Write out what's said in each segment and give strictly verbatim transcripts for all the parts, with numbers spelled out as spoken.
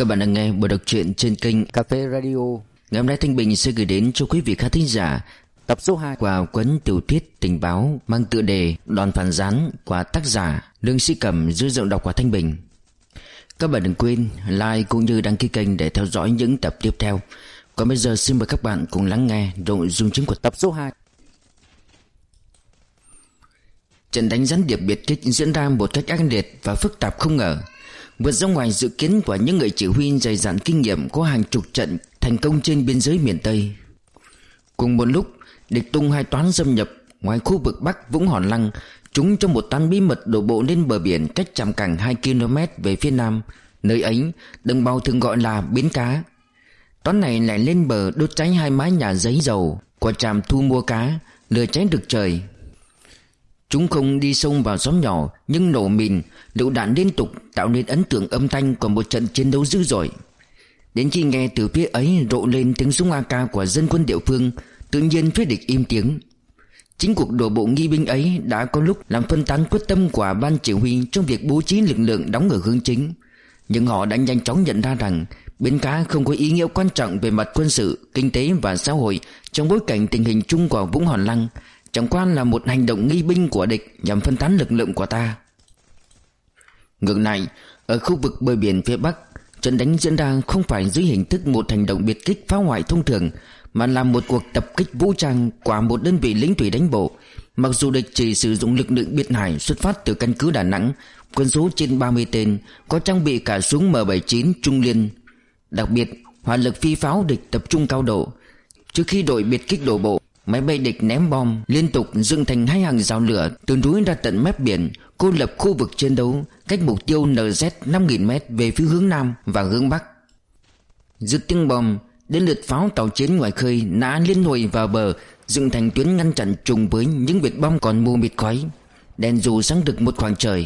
Các bạn đang nghe buổi đọc truyện trên kênh Cà Phê Radio. Ngày hôm nay Thanh Bình sẽ gửi đến cho quý vị khán thính giả tập số hai của cuốn tiểu thuyết tình báo mang tựa đề Đòn phản gián của tác giả Lương Sĩ Cẩm dưới giọng đọc của Thanh Bình. Các bạn đừng quên like cũng như đăng ký kênh để theo dõi những tập tiếp theo. Còn bây giờ xin mời các bạn cùng lắng nghe nội dung chính của tập số hai. Trận đánh gián điệp biệt kích diễn ra một cách ác liệt và phức tạp không ngờ, vượt ra ngoài dự kiến của những người chỉ huy dày dặn kinh nghiệm có hàng chục trận thành công trên biên giới miền Tây. Cùng một lúc, địch tung hai toán xâm nhập ngoài khu vực Bắc Vũng Hòn Lăng, chúng trong một toán bí mật đổ bộ lên bờ biển cách Trạm Cảng hai ki lô mét về phía nam. Nơi ấy, đồng bào thường gọi là bến cá. Toán này lại lên bờ đốt cháy hai mái nhà giấy dầu của trạm thu mua cá, lửa cháy rực trời. Chúng không đi sâu vào xóm nhỏ, nhưng nổ mìn, lựu đạn liên tục tạo nên ấn tượng âm thanh của một trận chiến đấu dữ dội. Đến khi nghe từ phía ấy rộ lên tiếng súng a ca của dân quân địa phương, tự nhiên phía địch im tiếng. Chính cuộc đổ bộ nghi binh ấy đã có lúc làm phân tán quyết tâm của ban chỉ huy trong việc bố trí lực lượng đóng ở hướng chính. Nhưng họ đã nhanh chóng nhận ra rằng bến cá không có ý nghĩa quan trọng về mặt quân sự, kinh tế và xã hội trong bối cảnh tình hình chung của Vũng Hòn Lăng, chẳng qua là một hành động nghi binh của địch nhằm phân tán lực lượng của ta. Ngược lại, ở khu vực bờ biển phía Bắc, trận đánh diễn ra không phải dưới hình thức một hành động biệt kích phá hoại thông thường, mà là một cuộc tập kích vũ trang của một đơn vị lính thủy đánh bộ. Mặc dù địch chỉ sử dụng lực lượng biệt hải xuất phát từ căn cứ Đà Nẵng, quân số trên ba mươi tên, có trang bị cả súng M bảy mươi chín Trung Liên. Đặc biệt, hỏa lực phi pháo địch tập trung cao độ. Trước khi đội biệt kích đổ bộ, máy bay địch ném bom liên tục dựng thành hai hàng rào lửa từ núi ra tận mép biển, cô lập khu vực chiến đấu cách mục tiêu N Z năm nghìn mét về phía hướng Nam và hướng Bắc. Dứt tiếng bom, đến lượt pháo tàu chiến ngoài khơi nã liên hồi vào bờ, dựng thành tuyến ngăn chặn trùng với những vệt bom còn mù mịt khói. Đèn dù sáng rực một khoảng trời.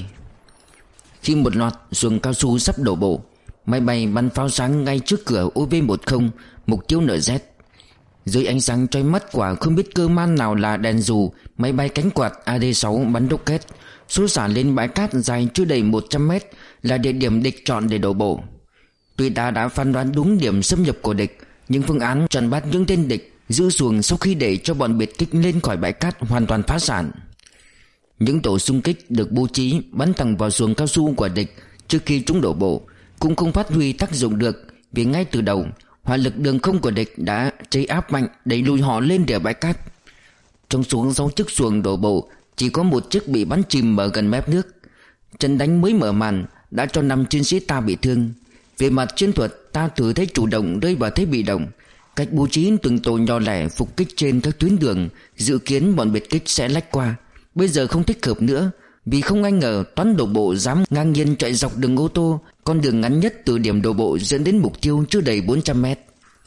Khi một loạt xuồng cao su sắp đổ bộ, máy bay bắn pháo sáng ngay trước cửa U V mười, mục tiêu N Z. Dưới ánh sáng chói mắt của không biết cơ man nào là đèn dù, máy bay cánh quạt A D sáu bắn rocket xô xả lên bãi cát dài chưa đầy một trăm mét là địa điểm địch chọn để đổ bộ. Tuy ta đã phán đoán đúng điểm xâm nhập của địch, nhưng phương án chặn bắt những tên địch giữ xuồng sau khi để cho bọn biệt kích lên khỏi bãi cát hoàn toàn phá sản. Những tổ xung kích được bố trí bắn thẳng vào xuồng cao su của địch trước khi chúng đổ bộ cũng không phát huy tác dụng được, vì ngay từ đầu hỏa lực đường không của địch đã chế áp mạnh đẩy lùi họ lên địa bãi cát. Trong số sáu chiếc xuồng đổ bộ, chỉ có một chiếc bị bắn chìm ở gần mép nước. Trận đánh mới mở màn đã cho năm chiến sĩ ta bị thương. Về mặt chiến thuật, ta từ thế chủ động rơi vào thế bị động. Cách bố trí từng tổ nhỏ lẻ phục kích trên các tuyến đường, dự kiến bọn biệt kích sẽ lách qua, bây giờ không thích hợp nữa, vì không ai ngờ toán đổ bộ dám ngang nhiên chạy dọc đường ô tô, con đường ngắn nhất từ điểm đổ bộ dẫn đến mục tiêu chưa đầy bốn trăm mét.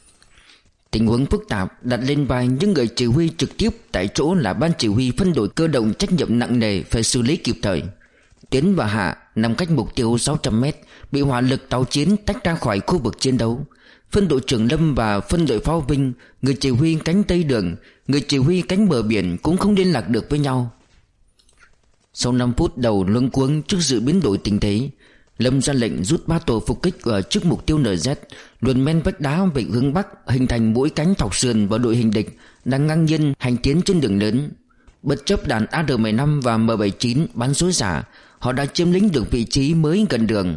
Tình huống phức tạp đặt lên vai những người chỉ huy trực tiếp tại chỗ là ban chỉ huy phân đội cơ động, trách nhiệm nặng nề phải xử lý kịp thời. Tiến và Hạ nằm cách mục tiêu sáu trăm mét, bị hỏa lực tàu chiến tách ra khỏi khu vực chiến đấu. Phân đội trưởng Lâm và phân đội pháo binh, người chỉ huy cánh Tây Đường, người chỉ huy cánh bờ biển cũng không liên lạc được với nhau. Sau năm phút đầu luống cuống trước sự biến đổi tình thế, Lâm ra lệnh rút ba tổ phục kích ở trước mục tiêu N Z, luồn men vách đá về hướng Bắc, hình thành mũi cánh thọc sườn vào đội hình địch đang ngang nhiên hành tiến trên đường lớn. Bất chấp đạn A R mười lăm và M bảy mươi chín bắn xối xả, họ đã chiếm lĩnh được vị trí mới gần đường.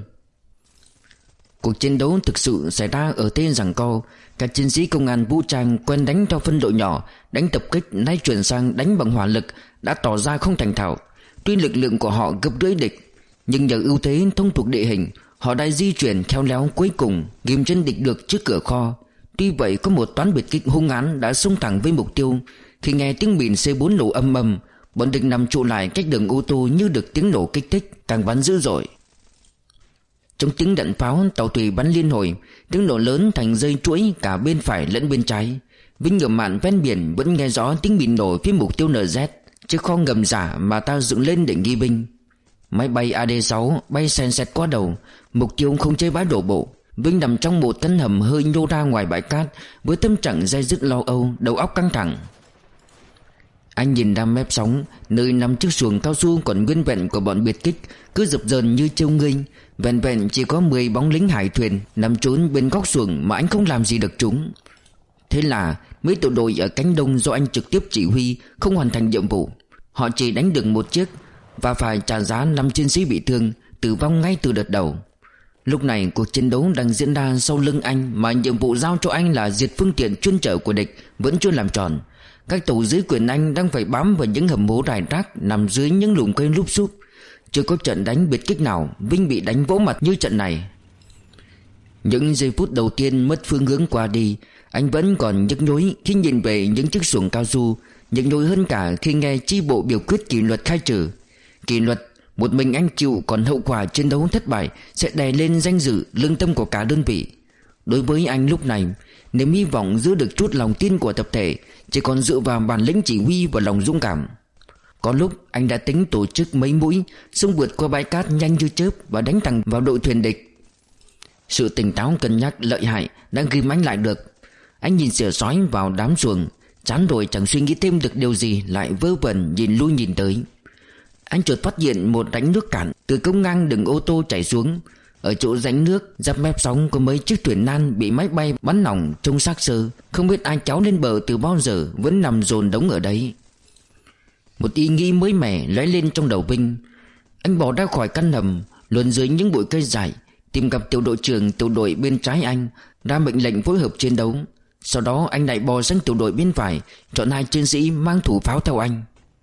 Cuộc chiến đấu thực sự xảy ra ở tên giằng co. Các chiến sĩ công an vũ trang quen đánh theo phân đội nhỏ, đánh tập kích nay chuyển sang đánh bằng hỏa lực đã tỏ ra không thành thạo. Tuy lực lượng của họ gấp rưỡi địch, nhưng nhờ ưu thế thông thuộc địa hình, họ đã di chuyển khéo léo, cuối cùng ghim chân địch được trước cửa kho. Tuy vậy, có một toán biệt kích hung hãn đã xông thẳng với mục tiêu. Khi nghe tiếng mìn C bốn nổ âm ầm, bọn địch nằm trụ lại cách đường ô tô như được tiếng nổ kích thích, càng bắn dữ dội. Trong tiếng đạn pháo, tàu thủy bắn liên hồi, tiếng nổ lớn thành dây chuỗi cả bên phải lẫn bên trái. Vinh ở mạn ven biển vẫn nghe rõ tiếng mìn nổ phía mục tiêu N Z, chiếc kho ngầm giả mà ta dựng lên để nghi binh. Máy bay A D sáu bay xèn xẹt qua đầu, mục tiêu không chế bãi đổ bộ. Vinh nằm trong một căn hầm hơi nhô ra ngoài bãi cát, với tâm trạng day dứt lo âu, đầu óc căng thẳng. Anh nhìn ra mép sóng, nơi nằm chiếc xuồng cao su còn nguyên vẹn của bọn biệt kích cứ dập dờn như trêu nghênh. Vẹn vẹn chỉ có mười bóng lính hải thuyền nằm trốn bên góc xuồng mà anh không làm gì được chúng. Thế là mấy tiểu đội ở cánh đông do anh trực tiếp chỉ huy không hoàn thành nhiệm vụ. Họ chỉ đánh được một chiếc và phải trả giá năm chiến sĩ bị thương, tử vong ngay từ đợt đầu. Lúc này cuộc chiến đấu đang diễn ra sau lưng anh, mà nhiệm vụ giao cho anh là diệt phương tiện chuyên chở của địch vẫn chưa làm tròn. Các tàu dưới quyền anh đang phải bám vào những hầm hố rải rác nằm dưới những lùm cây lúp xúp. Chưa có trận đánh biệt kích nào Vinh bị đánh vỗ mặt như trận này. Những giây phút đầu tiên mất phương hướng qua đi, anh vẫn còn nhức nhối khi nhìn về những chiếc xuồng cao su, nhức nhối hơn cả khi nghe chi bộ biểu quyết kỷ luật khai trừ. Kỷ luật một mình anh chịu, còn hậu quả chiến đấu thất bại sẽ đè lên danh dự, lương tâm của cả đơn vị. Đối với anh lúc này, niềm hy vọng giữ được chút lòng tin của tập thể chỉ còn dựa vào bản lĩnh chỉ huy và lòng dũng cảm. Có lúc anh đã tính tổ chức mấy mũi xông vượt qua bãi cát nhanh như chớp và đánh thẳng vào đội thuyền địch. Sự tỉnh táo cân nhắc lợi hại đã ghim anh lại được. Anh nhìn xỉa sói vào đám xuồng, chán rồi chẳng suy nghĩ thêm được điều gì, lại vơ vẩn nhìn lui nhìn tới. Anh chợt phát hiện một rãnh nước cạn từ cống ngang đường ô tô chảy xuống. Ở chỗ rãnh nước giáp mép sóng có mấy chiếc thuyền nan bị máy bay bắn nòng trông xác xơ, không biết ai kéo lên bờ từ bao giờ, vẫn nằm dồn đống ở đấy. Một ý nghĩ mới mẻ lóe lên trong đầu Vinh. Anh bỏ ra khỏi căn hầm, luồn dưới những bụi cây dại, tìm gặp tiểu đội trưởng tiểu đội bên trái anh, ra mệnh lệnh phối hợp chiến đấu. Sau đó anh lại bò sang tiểu đội bên phải, chọn hai chiến sĩ mang thủ pháo theo anh.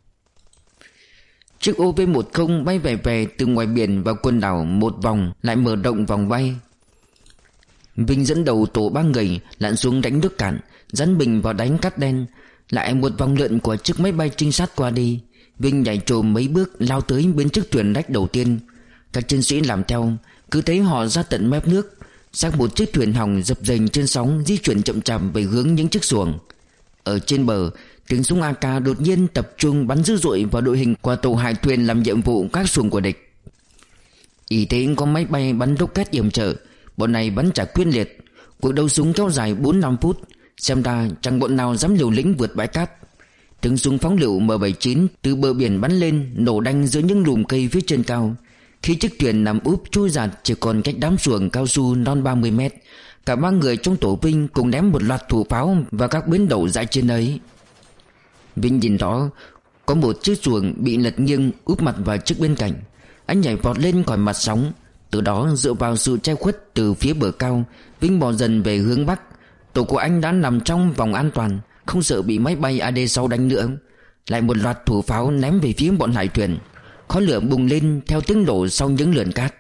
Chiếc ô vê mười bay về về từ ngoài biển vào quần đảo một vòng, lại mở rộng vòng bay. Vinh dẫn đầu tổ ba người lặn xuống đánh nước cạn, dán bình vào đánh cát đen. Lại một vòng lượn của chiếc máy bay trinh sát qua đi, Vinh nhảy trồm mấy bước lao tới bên chiếc thuyền rách đầu tiên. Các chiến sĩ làm theo, cứ thấy họ ra tận mép nước, xác một chiếc thuyền hỏng dập dềnh trên sóng di chuyển chậm chạp về hướng những chiếc xuồng. Ở trên bờ, tiếng súng a ca đột nhiên tập trung bắn dữ dội vào đội hình của tàu hải thuyền làm nhiệm vụ các xuồng của địch. Ý thế có máy bay bắn rocket yểm trợ, bọn này bắn trả quyết liệt. Cuộc đấu súng kéo dài bốn năm phút, xem ra chẳng bọn nào dám liều lĩnh vượt bãi cát. Tiếng súng phóng lựu M bảy mươi chín từ bờ biển bắn lên, nổ đanh giữa những lùm cây phía trên cao. Khi chiếc thuyền nằm úp trôi giạt chỉ còn cách đám xuồng cao su non ba mươi mét, cả ba người trong tổ Vinh cùng ném một loạt thủ pháo vào các bến đậu dại trên ấy. Vinh nhìn rõ có một chiếc xuồng bị lật nghiêng úp mặt vào chiếc bên cạnh. Anh nhảy vọt lên khỏi mặt sóng. Từ đó dựa vào sự che khuất từ phía bờ cao, Vinh bò dần về hướng bắc. Tổ của anh đã nằm trong vòng an toàn, không sợ bị máy bay A D sáu đánh nữa. Lại một loạt thủ pháo ném về phía bọn hải thuyền. Khói lửa bùng lên theo tiếng nổ sau những lượn cát.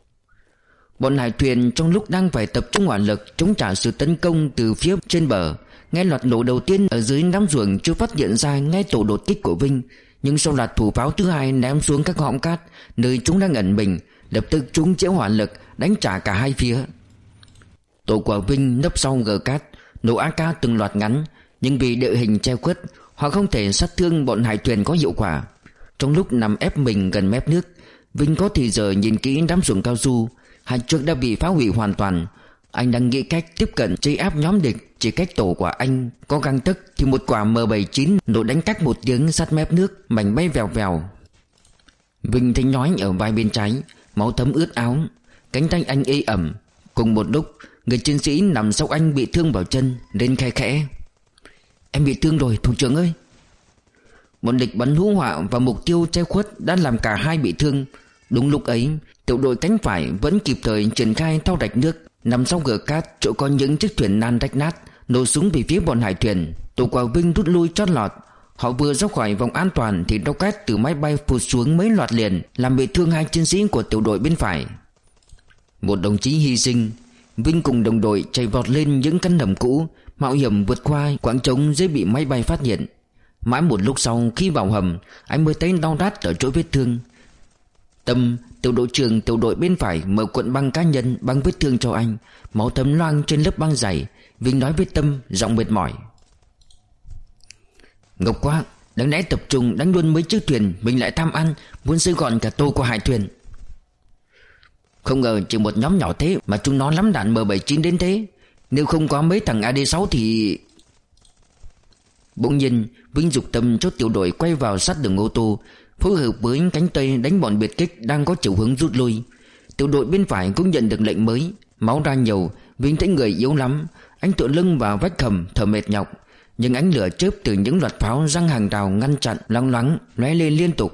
Bọn hải thuyền trong lúc đang phải tập trung hỏa lực chống trả sự tấn công từ phía trên bờ, nghe loạt nổ đầu tiên ở dưới đám xuồng chưa phát hiện ra ngay tổ đột kích của Vinh. Nhưng sau loạt thủ pháo thứ hai ném xuống các hõm cát nơi chúng đang ẩn mình, lập tức chúng chĩa hỏa lực đánh trả cả hai phía. Tổ của Vinh nấp sau gờ cát, nổ a ca từng loạt ngắn, nhưng vì địa hình che khuất, họ không thể sát thương bọn hải thuyền có hiệu quả. Trong lúc nằm ép mình gần mép nước, Vinh có thì giờ nhìn kỹ đám xuồng cao su. Hai chiếc đã bị phá hủy hoàn toàn. Anh đang nghĩ cách tiếp cận chế áp nhóm địch. Chỉ cách tổ của anh có gang tấc thì một quả M bảy mươi chín nổ đánh cách một tiếng sát mép nước, mảnh bay vèo vèo. Vinh thấy nhói ở vai bên trái, máu thấm ướt áo, cánh tay anh ê ẩm. Cùng một lúc, người chiến sĩ nằm sau anh bị thương vào chân, lên khe khẽ: "Em bị thương rồi, thủ trưởng ơi." Một địch bắn hú họa và mục tiêu che khuất đã làm cả hai bị thương. Đúng lúc ấy, tiểu đội cánh phải vẫn kịp thời triển khai thao rạch nước, nằm sau gờ cát chỗ có những chiếc thuyền nan rách nát, nổ súng về phía bọn hải thuyền. Tổ của Vinh rút lui chót lọt. Họ vừa ra khỏi vòng an toàn thì rocket từ máy bay phụt xuống mấy loạt liền, làm bị thương hai chiến sĩ của tiểu đội bên phải. Một đồng chí hy sinh. Vinh cùng đồng đội chạy vọt lên những căn hầm cũ, mạo hiểm vượt qua quãng trống dễ bị máy bay phát hiện. Mãi một lúc sau, khi vào hầm, anh mới thấy đau rát ở chỗ vết thương. Tâm, tiểu đội trưởng tiểu đội bên phải, mở cuộn băng cá nhân băng vết thương cho anh. Máu thấm loang trên lớp băng dày. Vinh nói với Tâm giọng mệt mỏi: "Ngốc quá, đáng lẽ tập trung đánh luôn mấy chiếc thuyền, mình lại tham ăn, muốn xơi gọn cả tô của hải thuyền. Không ngờ chỉ một nhóm nhỏ thế mà chúng nó lắm đạn M bảy mươi chín đến thế. Nếu không có mấy thằng A D sáu thì..." Bỗng nhiên Vinh dục Tâm cho tiểu đội quay vào sát đường ô tô, phối hợp với cánh tây đánh bọn biệt kích đang có chiều hướng rút lui. Tiểu đội bên phải cũng nhận được lệnh mới. Máu ra nhiều, Vinh thấy người yếu lắm. Anh tựa lưng vào vách hầm thở mệt nhọc. Nhưng ánh lửa chớp từ những loạt pháo răng hàng rào ngăn chặn loáng loáng lóe lên liên tục.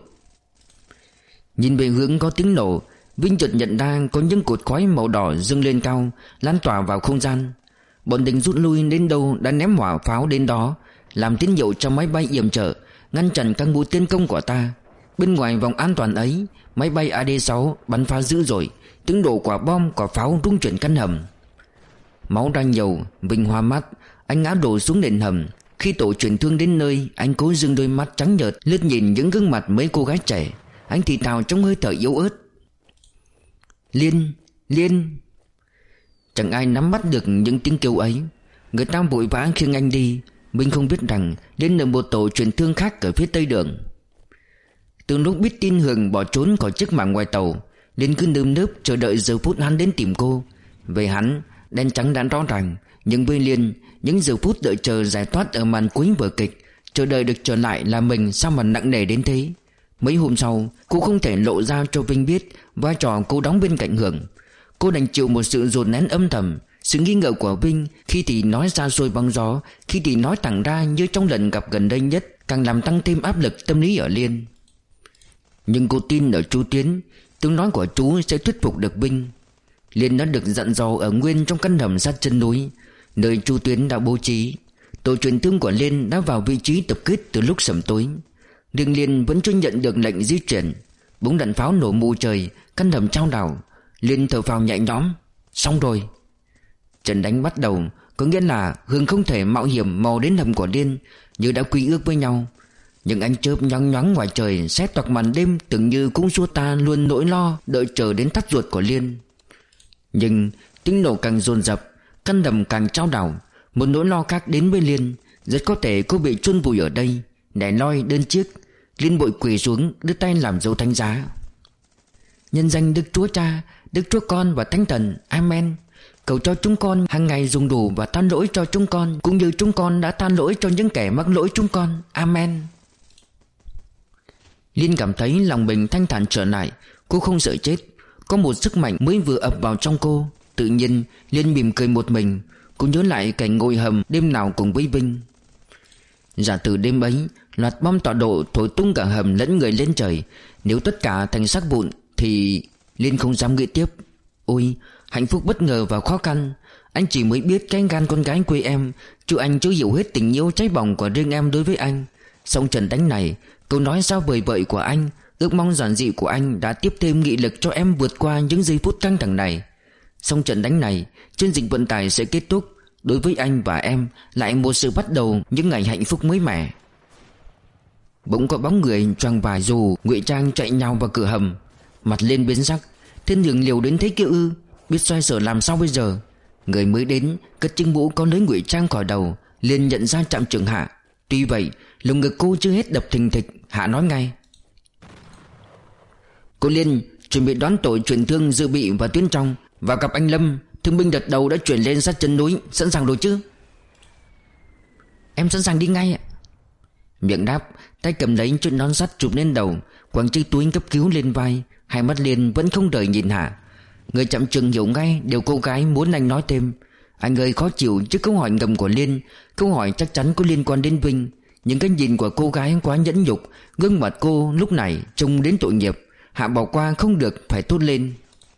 Nhìn về hướng có tiếng nổ, Vinh chợt nhận ra có những cột khói màu đỏ dâng lên cao, lan tỏa vào không gian. Bọn địch rút lui đến đâu đã ném hỏa pháo đến đó, làm tín hiệu cho máy bay yểm trợ, ngăn chặn các mũi tiến công của ta. Bên ngoài vòng an toàn ấy, máy bay A D sáu bắn phá dữ dội, tiếng nổ quả bom quả pháo rung chuyển căn hầm. Máu ra nhiều, Vinh hoa mắt, anh ngã đổ xuống nền hầm. Khi tổ chuyển thương đến nơi, anh cố dưng đôi mắt trắng nhợt lướt nhìn những gương mặt mấy cô gái trẻ. Anh thì thào trong hơi thở yếu ớt: Liên, Liên. Chẳng ai nắm bắt được những tiếng kêu ấy. Người ta vội vã khiêng anh đi. Mình không biết rằng Liên ở một tổ truyền thương khác ở phía tây đường. Từ lúc biết tin Hường bỏ trốn khỏi chiếc mảng ngoài tàu, Liên cứ nơm nớp chờ đợi giờ phút hắn đến tìm cô. Về hắn, đen trắng đã rõ ràng. Nhưng với Liên, những giờ phút đợi chờ giải thoát ở màn cuối vở kịch, chờ đợi được trở lại là mình sao mà nặng nề đến thế. Mấy hôm sau, cô không thể lộ ra cho Vinh biết vai trò cô đóng bên cạnh Hường. Cô đành chịu một sự dồn nén âm thầm. Sự nghi ngờ của Vinh khi thì nói ra xôi bóng gió, khi thì nói thẳng ra như trong lần gặp gần đây nhất, càng làm tăng thêm áp lực tâm lý ở Liên. Nhưng cô tin ở chú Tiến, tiếng nói của chú sẽ thuyết phục được Vinh. Liên đã được dặn dò ở nguyên trong căn hầm sát chân núi, nơi chú Tiến đã bố trí. Tổ truyền thương của Liên đã vào vị trí tập kết từ lúc sẩm tối. Nhưng Liên vẫn chưa nhận được lệnh di chuyển. Búng đạn pháo nổ mù trời, căn hầm trao đảo. Liên thở phào nhẹ nhõm. Xong rồi. Trận đánh bắt đầu, có nghĩa là Hương không thể mạo hiểm mò đến hầm của Liên, như đã quy ước với nhau. Những ánh chớp nhoáng nhoáng ngoài trời xé toạc màn đêm, tưởng như cũng xua ta luôn nỗi lo đợi chờ đến thắt ruột của Liên. Nhưng tiếng nổ càng dồn dập, căn hầm càng trao đảo. Một nỗi lo khác đến với Liên. Rất có thể cô bị chôn vùi ở đây, nẻ loi đơn chiếc. Liên bội quỳ xuống, đưa tay làm dấu thánh giá. Nhân danh Đức Chúa Cha, Đức Chúa Con và Thánh Thần, Amen. Cầu cho chúng con hàng ngày dùng đủ và than lỗi cho chúng con, cũng như chúng con đã than lỗi cho những kẻ mắc lỗi chúng con. Amen. Liên cảm thấy lòng mình thanh thản trở lại. Cô không sợ chết. Có một sức mạnh mới vừa ập vào trong cô. Tự nhiên Liên mỉm cười một mình. Cô nhớ lại cảnh ngồi hầm đêm nào cùng với Vinh. Giả từ đêm ấy, loạt bom tọa độ thổi tung cả hầm lẫn người lên trời. Nếu tất cả thành xác vụn thì Liên không dám nghĩ tiếp. Ôi, hạnh phúc bất ngờ và khó khăn. Anh chỉ mới biết cái gan con gái quê em, chứ anh chưa hiểu hết tình yêu cháy bỏng của riêng em đối với anh. Xong trận đánh này, câu nói sao vời vợi của anh, ước mong giản dị của anh đã tiếp thêm nghị lực cho em vượt qua những giây phút căng thẳng này. Xong trận đánh này, chiến dịch vận tải sẽ kết thúc. Đối với anh và em, lại một sự bắt đầu những ngày hạnh phúc mới mẻ. Bỗng có bóng người choàng vải dù ngụy trang chạy nhào vào cửa hầm. Mặt lên biến sắc. Thiên đường liều đến thế kia ư? Biết xoay sở làm sao bây giờ? Người mới đến cất chiếc mũ có lưới ngụy trang khỏi đầu. Liền nhận ra Trạm trưởng Hạ. Tuy vậy lồng ngực cô chưa hết đập thình thịch. Hạ nói ngay: Cô Liên chuẩn bị đón tổ truyền thương dự bị và tuyến trong, và gặp anh Lâm. Thương binh đợt đầu đã chuyển lên sát chân núi. Sẵn sàng rồi chứ? Em sẵn sàng đi ngay ạ. Miệng đáp, tay cầm lấy chiếc nón sắt chụp lên đầu, quàng chiếc túi cấp cứu lên vai. Hai mắt Liên vẫn không rời nhìn Hạ. Người Trạm trưởng hiểu ngay điều cô gái muốn anh nói thêm. Anh hơi khó chịu trước câu hỏi ngầm của Liên. Câu hỏi chắc chắn có liên quan đến Vinh. Nhưng cái nhìn của cô gái quá nhẫn nhục. Gương mặt cô lúc này trông đến tội nghiệp. Hạ bỏ qua không được, phải thốt lên: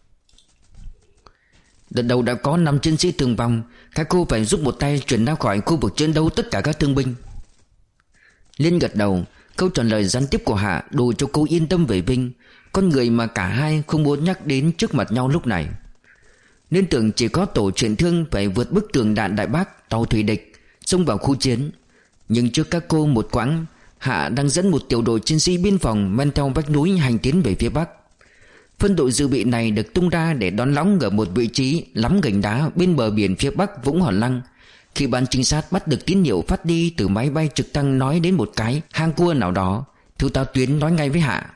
Đợt đầu đã có năm chiến sĩ thương vong. Các cô phải giúp một tay chuyển ra khỏi khu vực chiến đấu tất cả các thương binh. Liên gật đầu. Câu trả lời gián tiếp của Hạ đủ cho cô yên tâm về Vinh, con người mà cả hai không muốn nhắc đến trước mặt nhau lúc này. Nên tưởng chỉ có tổ truyền thương phải vượt bức tường đạn Đại Bác, tàu thủy địch, xông vào khu chiến. Nhưng trước các cô một quãng, Hạ đang dẫn một tiểu đội chiến sĩ biên phòng men theo vách núi hành tiến về phía Bắc. Phân đội dự bị này được tung ra để đón lõng ở một vị trí lắm gành đá bên bờ biển phía Bắc Vũng Hòn Lăng. Khi ban trinh sát bắt được tín hiệu phát đi từ máy bay trực thăng nói đến một cái hang cua nào đó, thiếu tá Tuyến nói ngay với Hạ: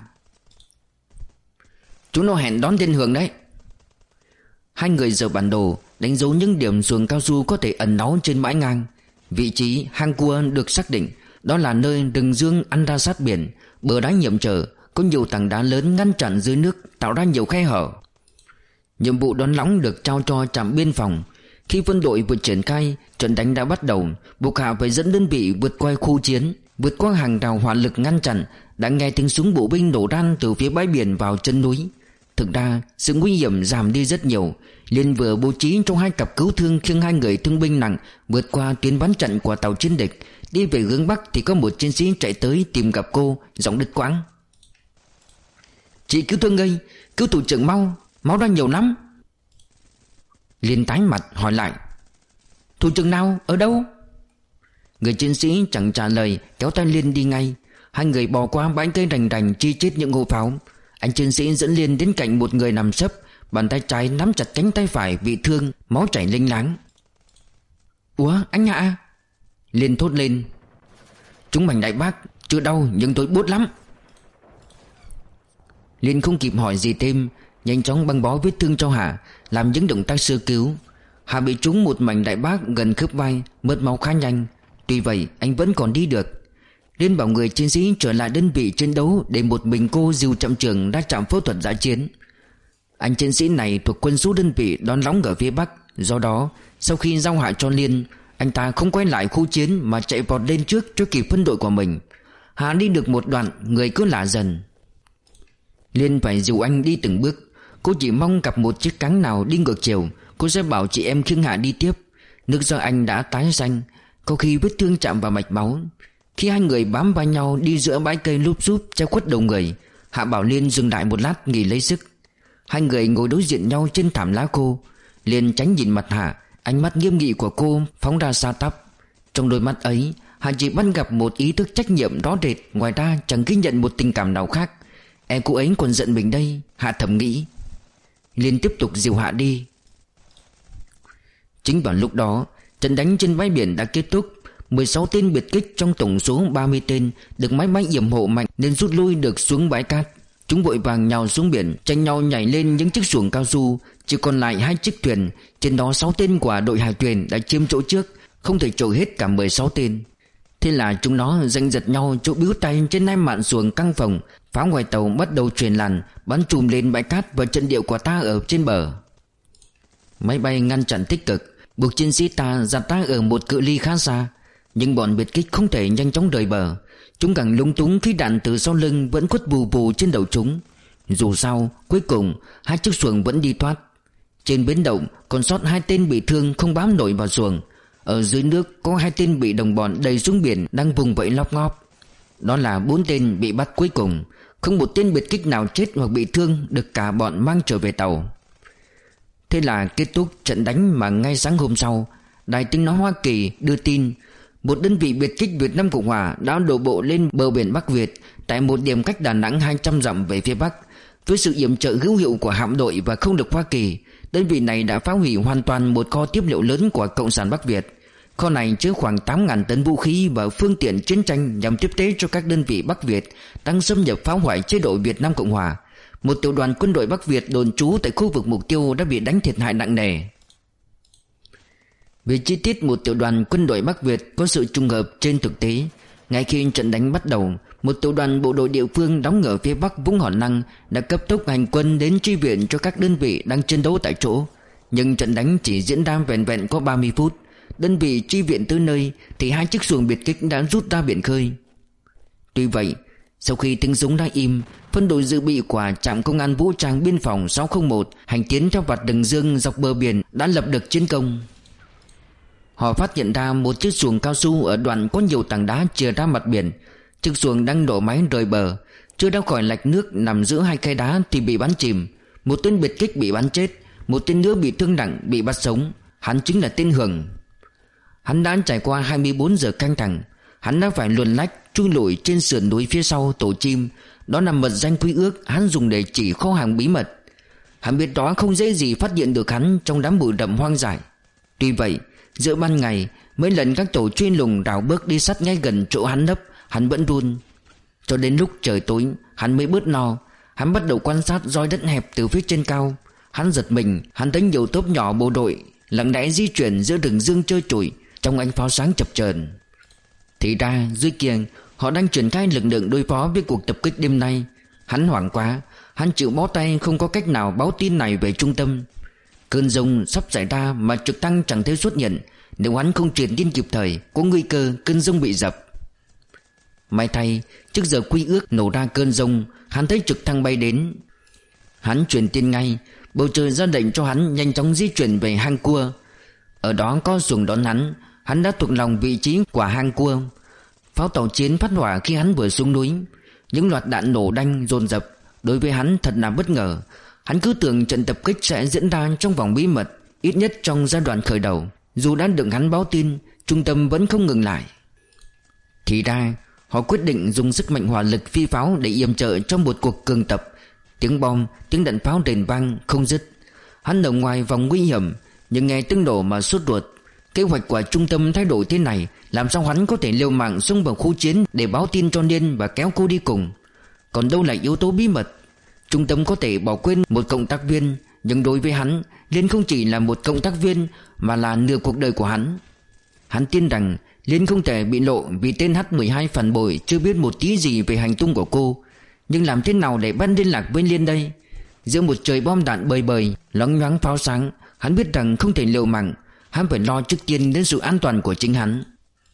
Chúng nó hẹn đón tên Hường đấy. Hai người giờ bản đồ đánh dấu những điểm xuồng cao su có thể ẩn náu trên bãi ngang. Vị trí hang cua được xác định đó là nơi rừng dương ăn ra sát biển, bờ đá hiểm trở, có nhiều tảng đá lớn ngăn chặn dưới nước, tạo ra nhiều khe hở. Nhiệm vụ đón lõng được trao cho trạm biên phòng. Khi quân đội vừa triển khai, trận đánh đã bắt đầu. Buộc Hạ phải dẫn đơn vị vượt qua khu chiến, vượt qua hàng rào hỏa lực ngăn chặn. Đã nghe tiếng súng bộ binh nổ ran từ phía bãi biển vào chân núi. Thực ra sự nguy hiểm giảm đi rất nhiều. Liên vừa bố trí cho hai cặp cứu thương khiêng hai người thương binh nặng vượt qua tuyến bắn chặn của tàu chiến địch. Đi về hướng bắc thì có một chiến sĩ chạy tới tìm gặp cô, giọng đứt quãng: "Chị cứu thương ơi, cứu thủ trưởng mau, máu đang nhiều lắm." Liên tái mặt hỏi lại: "Thủ trưởng nào, ở đâu?" Người chiến sĩ chẳng trả lời, kéo tay Liên đi ngay. Hai người bò qua bãi cây rành rành chi chít những hố pháo. Anh chiến sĩ dẫn Liên đến cạnh một người nằm sấp, bàn tay trái nắm chặt cánh tay phải bị thương, máu chảy lênh láng. "Ủa, anh Hạ?" Liên thốt lên. "Chúng mảnh đại bác, chưa đau nhưng tôi buốt lắm." Liên không kịp hỏi gì thêm, nhanh chóng băng bó vết thương cho Hạ, làm những động tác sơ cứu. Hạ bị trúng một mảnh đại bác gần khớp vai, mất máu khá nhanh. Tuy vậy anh vẫn còn đi được. Liên bảo người chiến sĩ trở lại đơn vị chiến đấu, để một mình cô dìu trạm trưởng ra trạm phẫu thuật dã chiến. Anh chiến sĩ này thuộc quân số đơn vị đón lõng ở phía bắc. Do đó sau khi giao Hạ cho Liên, anh ta không quay lại khu chiến mà chạy vọt lên trước cho kịp phân đội của mình. Hạ đi được một đoạn, người cứ lạ dần. Liên phải dìu anh đi từng bước. Cô chỉ mong gặp một chiếc cáng nào đi ngược chiều, cô sẽ bảo chị em khiêng Hạ đi tiếp. Nước do anh đã tái xanh, có khi vết thương chạm vào mạch máu. Khi hai người bám vai nhau đi giữa bãi cây lúp xúp che khuất đầu người, Hạ bảo Liên dừng lại một lát nghỉ lấy sức. Hai người ngồi đối diện nhau trên thảm lá khô. Liên tránh nhìn mặt Hạ, ánh mắt nghiêm nghị của cô phóng ra xa tắp. Trong đôi mắt ấy, Hạ chỉ bắt gặp một ý thức trách nhiệm rõ rệt, ngoài ra chẳng ghi nhận một tình cảm nào khác. E cô ấy còn giận mình đây, Hạ thầm nghĩ. Liên tiếp tục dìu Hạ đi. Chính vào lúc đó, trận đánh trên bãi biển đã kết thúc. mười sáu tên biệt kích trong tổng số ba mươi tên được máy bay yểm hộ mạnh nên rút lui được xuống bãi cát. Chúng vội vàng nhào xuống biển, tranh nhau nhảy lên những chiếc xuồng cao su. Chỉ còn lại hai chiếc thuyền, trên đó sáu tên của đội hải thuyền đã chiếm chỗ trước, không thể trội hết cả mười sáu tên. Thế là chúng nó giành giật nhau chỗ bíu tay trên hai mạn xuồng căng phồng. Pháo ngoài tàu bắt đầu truyền làn, bắn chùm lên bãi cát và trận địa của ta ở trên bờ. Máy bay ngăn chặn tích cực, buộc chiến sĩ ta dạt ta ở một cự ly khá xa. Nhưng bọn biệt kích không thể nhanh chóng rời bờ. Chúng càng lúng túng khi đạn từ sau lưng vẫn quất vù vù trên đầu chúng. Dù sao cuối cùng hai chiếc xuồng vẫn đi thoát. Trên bến động còn sót hai tên bị thương không bám nổi vào xuồng. Ở dưới nước có hai tên bị đồng bọn đẩy xuống biển đang vùng vẫy lóp ngóp. Đó là bốn tên bị bắt cuối cùng. Không một tên biệt kích nào chết hoặc bị thương được cả bọn mang trở về tàu. Thế là kết thúc trận đánh. Mà ngay sáng hôm sau, Đài Tiếng Nói Hoa Kỳ đưa tin một đơn vị biệt kích Việt Nam Cộng Hòa đã đổ bộ lên bờ biển Bắc Việt tại một điểm cách Đà Nẵng hai trăm dặm về phía bắc. Với sự yểm trợ hữu hiệu của hạm đội và không lực Hoa Kỳ, đơn vị này đã phá hủy hoàn toàn một kho tiếp liệu lớn của Cộng sản Bắc Việt. Kho này chứa khoảng tám nghìn tấn vũ khí và phương tiện chiến tranh nhằm tiếp tế cho các đơn vị Bắc Việt đang xâm nhập phá hoại chế độ Việt Nam Cộng Hòa. Một tiểu đoàn quân đội Bắc Việt đồn trú tại khu vực mục tiêu đã bị đánh thiệt hại nặng nề. Về chi tiết một tiểu đoàn quân đội Bắc Việt có sự trùng hợp trên thực tế. Ngay khi trận đánh bắt đầu, một tiểu đoàn bộ đội địa phương đóng ở phía bắc Vũng Hòn Năng đã cấp tốc hành quân đến chi viện cho các đơn vị đang chiến đấu tại chỗ. Nhưng trận đánh chỉ diễn ra vẹn vẹn có ba mươi phút. Đơn vị chi viện tới nơi thì hai chiếc xuồng biệt kích đã rút ra biển khơi. Tuy vậy, sau khi tiếng súng đã im, phân đội dự bị của trạm công an vũ trang biên phòng sáu không một hành tiến theo vạt rừng dương dọc bờ biển đã lập được chiến công. Họ phát hiện ra một chiếc xuồng cao su ở đoạn có nhiều tảng đá chìa ra mặt biển. Chiếc xuồng đang đổ máy rời bờ, chưa ra khỏi lạch nước nằm giữa hai khe đá thì bị bắn chìm. Một tên biệt kích bị bắn chết, một tên nữa bị thương nặng bị bắt sống. Hắn chính là tên Hường. Hắn đã trải qua hai mươi bốn giờ căng thẳng. Hắn đã phải luồn lách chui lủi trên sườn núi phía sau tổ chim. Đó là mật danh quy ước hắn dùng để chỉ kho hàng bí mật. Hắn biết đó không dễ gì phát hiện được hắn trong đám bụi rậm hoang dại. Tuy vậy, giữa ban ngày, mấy lần các tổ chuyên lùng đào bước đi sát ngay gần chỗ hắn nấp, hắn vẫn run. Cho đến lúc trời tối, hắn mới bớt no. Hắn bắt đầu quan sát roi đất hẹp từ phía trên cao. Hắn giật mình, hắn thấy nhiều tốp nhỏ bộ đội lặng lẽ di chuyển giữa rừng dương trơ trụi trong ánh pháo sáng chập chờn. Thì ra dưới kia họ đang triển khai lực lượng đối phó với cuộc tập kích đêm nay. Hắn hoảng quá, Hắn chịu bó tay, không có cách nào báo tin này về trung tâm. Cơn giông sắp xảy ra mà trực thăng chẳng thấy xuất hiện. Nếu hắn không truyền tin kịp thời, có nguy cơ cơn giông bị dập. May thay, trước giờ quy ước nổ ra cơn giông, hắn thấy trực thăng bay đến. Hắn truyền tin ngay. Bầu trời ra lệnh cho hắn nhanh chóng di chuyển về hang cua. Ở đó có xuồng đón hắn. Hắn đã thuộc lòng vị trí của hang cua. Pháo tàu chiến phát hỏa khi hắn vừa xuống núi. Những loạt đạn nổ đanh dồn dập. Đối với hắn thật là bất ngờ. Hắn cứ tưởng trận tập kích sẽ diễn ra trong vòng bí mật, ít nhất trong giai đoạn khởi đầu. Dù đã được hắn báo tin, trung tâm vẫn không ngừng lại. Thì ra họ quyết định dùng sức mạnh hỏa lực phi pháo để yểm trợ trong một cuộc cường tập. Tiếng bom, tiếng đạn pháo rền vang không dứt. Hắn ở ngoài vòng nguy hiểm, nhưng nghe tiếng nổ mà sốt ruột. Kế hoạch của trung tâm thay đổi thế này, làm sao hắn có thể liều mạng xông vào khu chiến để báo tin cho Liên và kéo cô đi cùng? Còn đâu là yếu tố bí mật? Trung tâm có thể bỏ quên một cộng tác viên, nhưng đối với hắn, Liên không chỉ là một cộng tác viên mà là nửa cuộc đời của hắn. Hắn tin rằng Liên không thể bị lộ vì tên H mười hai phản bội chưa biết một tí gì về hành tung của cô. Nhưng làm thế nào để bắt liên lạc với Liên đây? Giữa một trời bom đạn bời bời, loáng nhoáng pháo sáng, hắn biết rằng không thể liều mạng. Hắn phải lo trước tiên đến sự an toàn của chính hắn.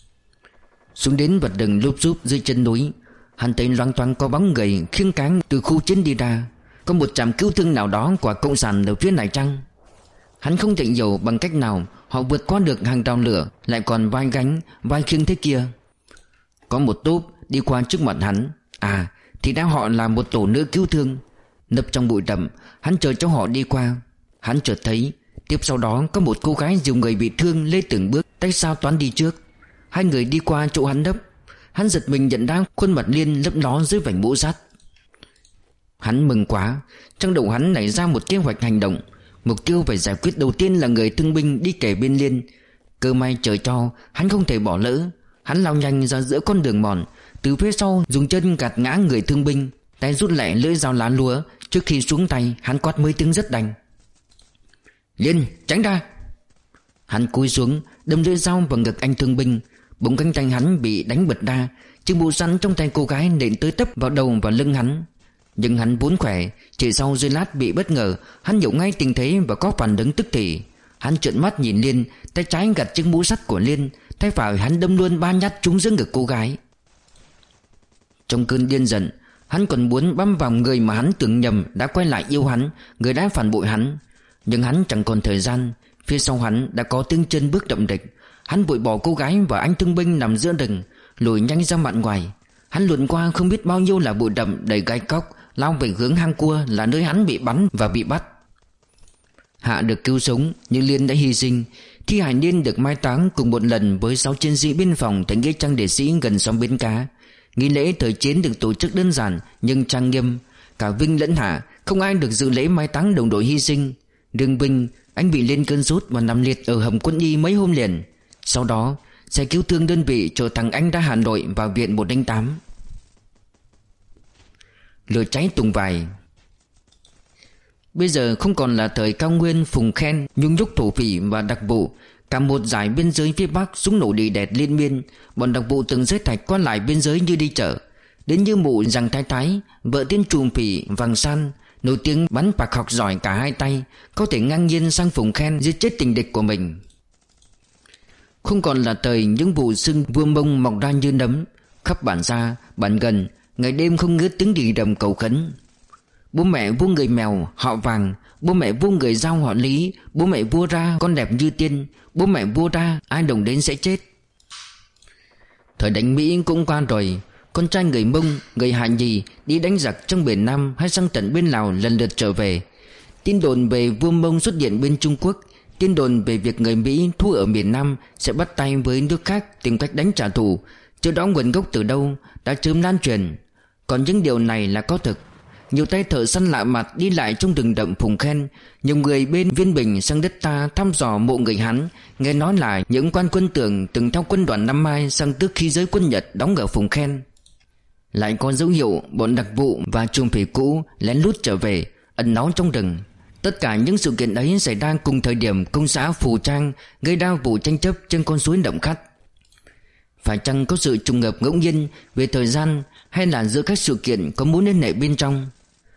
Xuống đến vật rừng lúp xúp dưới chân núi, hắn thấy loáng thoáng có bóng người khiêng cáng từ khu chiến đi ra. Có một trạm cứu thương nào đó của cộng sản ở phía này chăng? Hắn không thể hiểu bằng cách nào họ vượt qua được hàng rào lửa, lại còn vai gánh, vai khiêng thế kia. Có một tốp đi qua trước mặt hắn. À, thì ra họ là một tổ nữ cứu thương. Nấp trong bụi rậm, hắn chờ cho họ đi qua. Hắn chợt thấy tiếp sau đó có một cô gái dìu người bị thương lê từng bước. Tại sao toán đi trước? Hai người đi qua chỗ hắn nấp. Hắn giật mình nhận ra khuôn mặt Liên lấp ló dưới vành mũ sắt. Hắn mừng quá. Trong đầu hắn nảy ra một kế hoạch hành động. Mục tiêu phải giải quyết đầu tiên là người thương binh đi kề bên Liên. Cơ may trời cho, hắn không thể bỏ lỡ. Hắn lao nhanh ra giữa con đường mòn, từ phía sau dùng chân gạt ngã người thương binh, tay rút lẹ lưỡi dao lá lúa. Trước khi xuống tay, hắn quát mấy tiếng rất đành: Liên, tránh ra! Hắn cúi xuống, đâm lưỡi dao vào ngực anh thương binh. Bỗng cánh tay hắn bị đánh bật ra, chiếc búa sắn trong tay cô gái nện tới tấp vào đầu và lưng hắn. Nhưng hắn vốn khỏe, chỉ sau giây lát bị bất ngờ, hắn hiểu ngay tình thế và có phản ứng tức thì. Hắn trợn mắt nhìn Liên, tay trái gạt chiếc mũ sắt của Liên, tay phải hắn đâm luôn ba nhát trúng giữa ngực cô gái. Trong cơn điên giận, hắn còn muốn băm vào người mà hắn tưởng nhầm đã quay lại yêu hắn, người đã phản bội hắn. Nhưng hắn chẳng còn thời gian. Phía sau hắn đã có tiếng chân bước đậm địch. Hắn vội bỏ cô gái và anh thương binh nằm giữa rừng, lùi nhanh ra mạn ngoài. Hắn luồn qua không biết bao nhiêu là bụi rậm đầy gai cóc, lao về hướng hang cua là nơi hắn bị bắn và bị bắt. Hạ được cứu sống, nhưng Liên đã hy sinh. Thi hài Liên được mai táng cùng một lần với sáu chiến sĩ biên phòng tại nghĩa trang liệt sĩ gần xóm Bến Cá. Nghi lễ thời chiến được tổ chức đơn giản nhưng trang nghiêm. Cả Vinh lẫn Hạ không ai được dự lễ mai táng đồng đội hy sinh. Riêng Vinh, anh bị lên cơn sốt và nằm liệt ở hầm quân y mấy hôm liền. Sau đó xe cứu thương đơn vị chở thằng anh ra Hà Nội vào viện một đánh tám. Lửa cháy Tùng Vài. Bây giờ không còn là thời cao nguyên phùng khen, nhung nhúc thổ phỉ và đặc vụ. Cả một dải biên giới phía Bắc súng nổ đi đẹt liên miên. Bọn đặc vụ từng giết thạch qua lại biên giới như đi chợ. Đến như mụ Giàng Thái Thái, vợ tên trùm phỉ Vàng San, nổi tiếng bắn bạc học giỏi cả hai tay, có thể ngang nhiên sang phùng khen giết chết tình địch của mình. Không còn là thời những vụ xưng vua Mông mọc ra như nấm. Khắp bản xa, bản gần, ngày đêm không ngớt tiếng đì đầm cầu khấn. Bố mẹ vua người Mèo họ Vàng, bố mẹ vua người Dao họ Lý, bố mẹ vua ra con đẹp như tiên, bố mẹ vua ra ai đồng đến sẽ chết. Thời đánh Mỹ cũng qua rồi. Con trai người Mông, người Hạ Nhì đi đánh giặc trong biển Nam hay sang tận bên Lào lần lượt trở về. Tin đồn về vua Mông xuất hiện bên Trung Quốc, tin đồn về việc người Mỹ thua ở miền Nam sẽ bắt tay với nước khác tìm cách đánh trả thù, chưa rõ nguồn gốc từ đâu, đã chớm lan truyền. Còn những điều này là có thực. Nhiều tay thợ săn lạ mặt đi lại trong rừng rậm phùng khen. Nhiều người bên Viên Bình sang đất ta thăm dò mộ người Hán. Nghe nói là những quan quân tưởng từng theo quân đoàn Năm Mai sang tước khí giới quân Nhật đóng ở phùng khen. Lại có dấu hiệu bọn đặc vụ và trùm phỉ cũ lén lút trở về, ẩn náu trong rừng. Tất cả những sự kiện ấy xảy ra cùng thời điểm công xã Phù Trang gây ra vụ tranh chấp trên con suối Đậm Khắt. Phải chăng có sự trùng hợp ngẫu nhiên về thời gian, hay là giữa các sự kiện có mối liên hệ bên trong?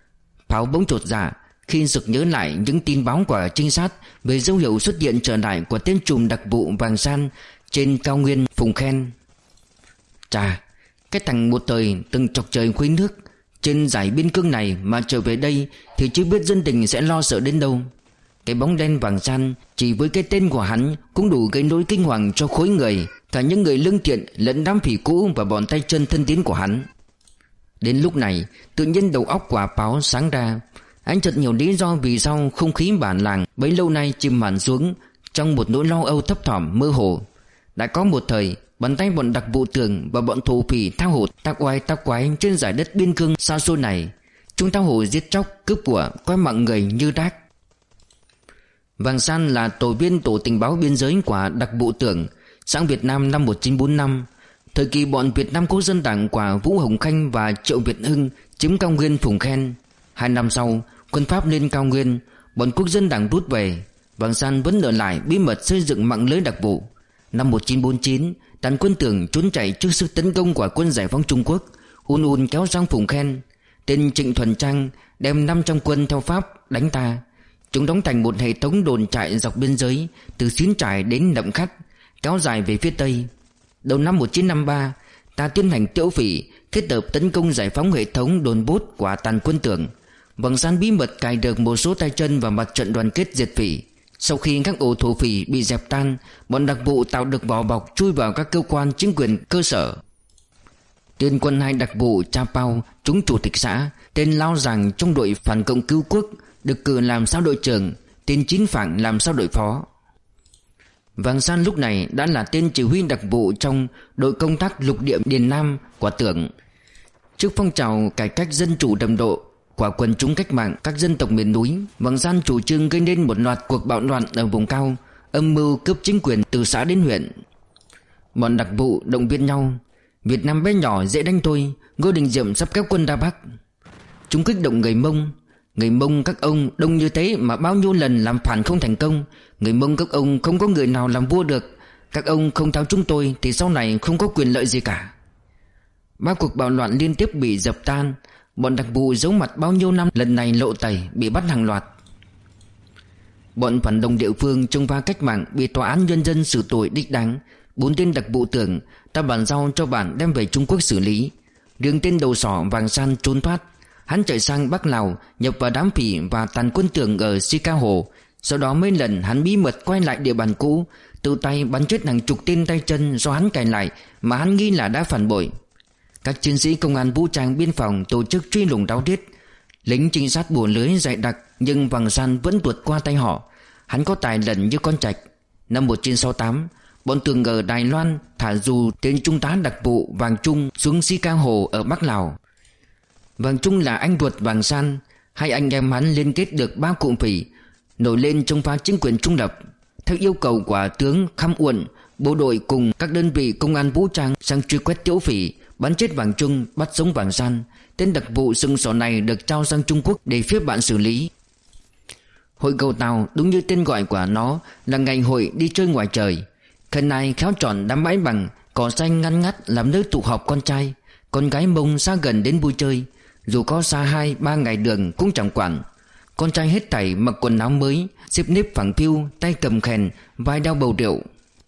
Báo bỗng chột dạ khi sực nhớ lại những tin báo của trinh sát về dấu hiệu xuất hiện trở lại của tên trùm đặc vụ Vàng San trên cao nguyên Phùng Khen. Chà, cái thằng một thời từng chọc trời khuấy nước trên dải biên cương này mà trở về đây thì chưa biết dân tình sẽ lo sợ đến đâu. Cái bóng đen Vàng San chỉ với cái tên của hắn cũng đủ gây nỗi kinh hoàng cho khối người, cả những người lương thiện lẫn đám phỉ cũ và bọn tay chân thân tín của hắn. Đến lúc này tự nhiên đầu óc quả báo sáng ra. Anh chợt nhiều lý do vì sao không khí bản làng bấy lâu nay chìm hẳn xuống trong một nỗi lo âu thấp thỏm mơ hồ. Đã có một thời bàn tay bọn đặc vụ Tường và bọn thổ phỉ thao hổ tác oai tác quái trên giải đất biên cương xa xôi này. Chúng thao hổ giết chóc cướp của coi mạng người như rác. Vàng San là tổ viên tổ tình báo biên giới của đặc vụ Tưởng sang Việt Nam năm một nghìn chín trăm bốn mươi lăm. Thời kỳ bọn Việt Nam Quốc dân Đảng của Vũ Hồng Khanh và Triệu Việt Hưng chiếm cao nguyên Phùng Khen. Hai năm sau, quân Pháp lên cao nguyên, bọn Quốc dân Đảng rút về. Vàng San vẫn ở lại bí mật xây dựng mạng lưới đặc vụ. Năm một nghìn chín trăm bốn mươi chín, đàn quân Tưởng trốn chạy trước sức tấn công của quân giải phóng Trung Quốc, ùn ùn kéo sang Phùng Khen. Tên Trịnh Thuần Trang đem năm trăm quân theo Pháp đánh ta. Chúng đóng thành một hệ thống đồn trại dọc biên giới từ Xín Trải đến Nậm Khắt, kéo dài về phía tây. Đầu năm một nghìn chín trăm năm mươi ba, ta tiến hành Tiễu Phỉ, kết hợp tấn công giải phóng hệ thống đồn bốt của tàn quân Tưởng. Vàng San bí mật cài được một số tay chân vào mặt trận đoàn kết diệt phỉ. Sau khi các ổ thổ phỉ bị dẹp tan, bọn đặc vụ tạo được vỏ bọc chui vào các cơ quan chính quyền cơ sở. Tên quân hai đặc vụ Cha Pao trúng chủ tịch xã, tên Lao Giàng trong đội phản cộng cứu quốc được cử làm sao đội trưởng, tên Chín Phạng làm sao đội phó. Vàng San lúc này đã là tên chỉ huy đặc vụ trong đội công tác lục địa miền Nam của Tưởng. Trước phong trào cải cách dân chủ đầm độ của quần chúng cách mạng các dân tộc miền núi, Vàng San chủ trương gây nên một loạt cuộc bạo loạn ở vùng cao, âm mưu cướp chính quyền từ xã đến huyện. Bọn đặc vụ động viên nhau: Việt Nam bé nhỏ dễ đánh thôi, Ngô Đình Diệm sắp kéo quân ra Bắc. Chúng kích động người Mông: Người Mông các ông đông như thế mà bao nhiêu lần làm phản không thành công. Người Mông các ông không có người nào làm vua được. Các ông không tháo chúng tôi thì sau này không có quyền lợi gì cả. Ba cuộc bạo loạn liên tiếp bị dập tan. Bọn đặc vụ giấu mặt bao nhiêu năm lần này lộ tẩy, bị bắt hàng loạt. Bọn phản động địa phương trong pha cách mạng bị tòa án nhân dân xử tội đích đáng. Bốn tên đặc vụ Tưởng ta bàn giao cho bản đem về Trung Quốc xử lý. Riêng tên đầu sỏ Vàng San trốn thoát. Hắn chạy sang Bắc Lào, nhập vào đám phỉ và tàn quân Tưởng ở Si Ca Hồ. Sau đó mấy lần hắn bí mật quay lại địa bàn cũ, tự tay bắn chết hàng chục tên tay chân do hắn cài lại mà hắn nghi là đã phản bội. Các chiến sĩ công an vũ trang biên phòng tổ chức truy lùng ráo riết. Lính trinh sát bủa lưới dày đặc, nhưng Vàng San vẫn tuột qua tay họ. Hắn có tài lẩn như con trạch. Năm một nghìn chín trăm sáu mươi tám, bọn Tưởng ở Đài Loan thả dù tên trung tá đặc vụ Vàng Trung xuống Si Ca Hồ ở Bắc Lào. Vàng Trung là anh ruột Vàng San. Hai anh em hắn liên kết được ba cụm phỉ, nổi lên trong pha chính quyền trung lập. Theo yêu cầu của tướng Khăm Uẩn, bộ đội cùng các đơn vị công an vũ trang sang truy quét Tiễu Phỉ, bắn chết Vàng Trung, bắt sống Vàng San. Tên đặc vụ sừng sỏ này được trao sang Trung Quốc để phía bạn xử lý. Hội cầu Tàu đúng như tên gọi của nó là ngày hội đi chơi ngoài trời. Khần này khéo chọn đám bãi bằng, cỏ xanh ngăn ngắt làm nơi tụ họp con trai, con gái Mông xa gần đến vui chơi. Dù có xa hai ba ngày đường cũng chẳng quản. Con trai hết thảy mặc quần áo mới, xếp nếp phẳng phiu, tay cầm kèn, vai đeo bầu rượu.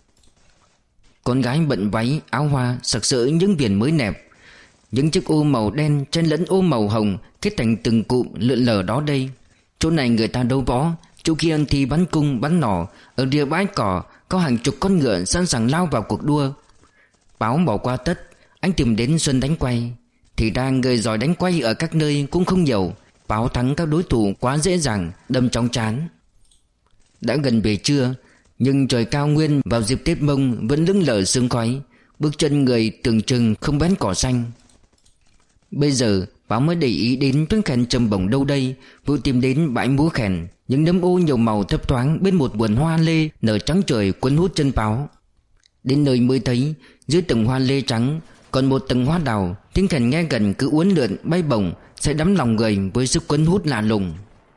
Con gái bận váy, áo hoa, sặc sỡ những viền mới nẹp. Những chiếc ô màu đen chen lẫn ô màu hồng kết thành từng cụm lượn lờ đó đây. Chỗ này người ta đấu võ, chỗ kia thì bắn cung bắn nỏ. Ở rìa bãi cỏ có hàng chục con ngựa sẵn sàng lao vào cuộc đua. Báo bỏ qua tất, anh tìm đến Xuân đánh quay. Thì ra người giỏi đánh quay ở các nơi cũng không nhiều. Báo thắng các đối thủ quá dễ dàng, đâm trong trán. Đã gần về trưa, nhưng trời cao nguyên vào dịp Tết Mông vẫn lững lờ sương khói. Bước chân người tưởng chừng không bén cỏ xanh. Bây giờ Báo mới để ý đến tiếng kèn trầm bổng đâu đây, vừa tìm đến bãi múa kèn. Những nấm ô nhiều màu thấp thoáng bên một vườn hoa lê nở trắng trời cuốn hút chân Báo. Đến nơi mới thấy dưới tầng hoa lê trắng còn một tầng hoa đào. Tiếng kèn nghe gần cứ uốn lượn bay bổng, sẽ đắm lòng người với sức cuốn hút lạ lùng.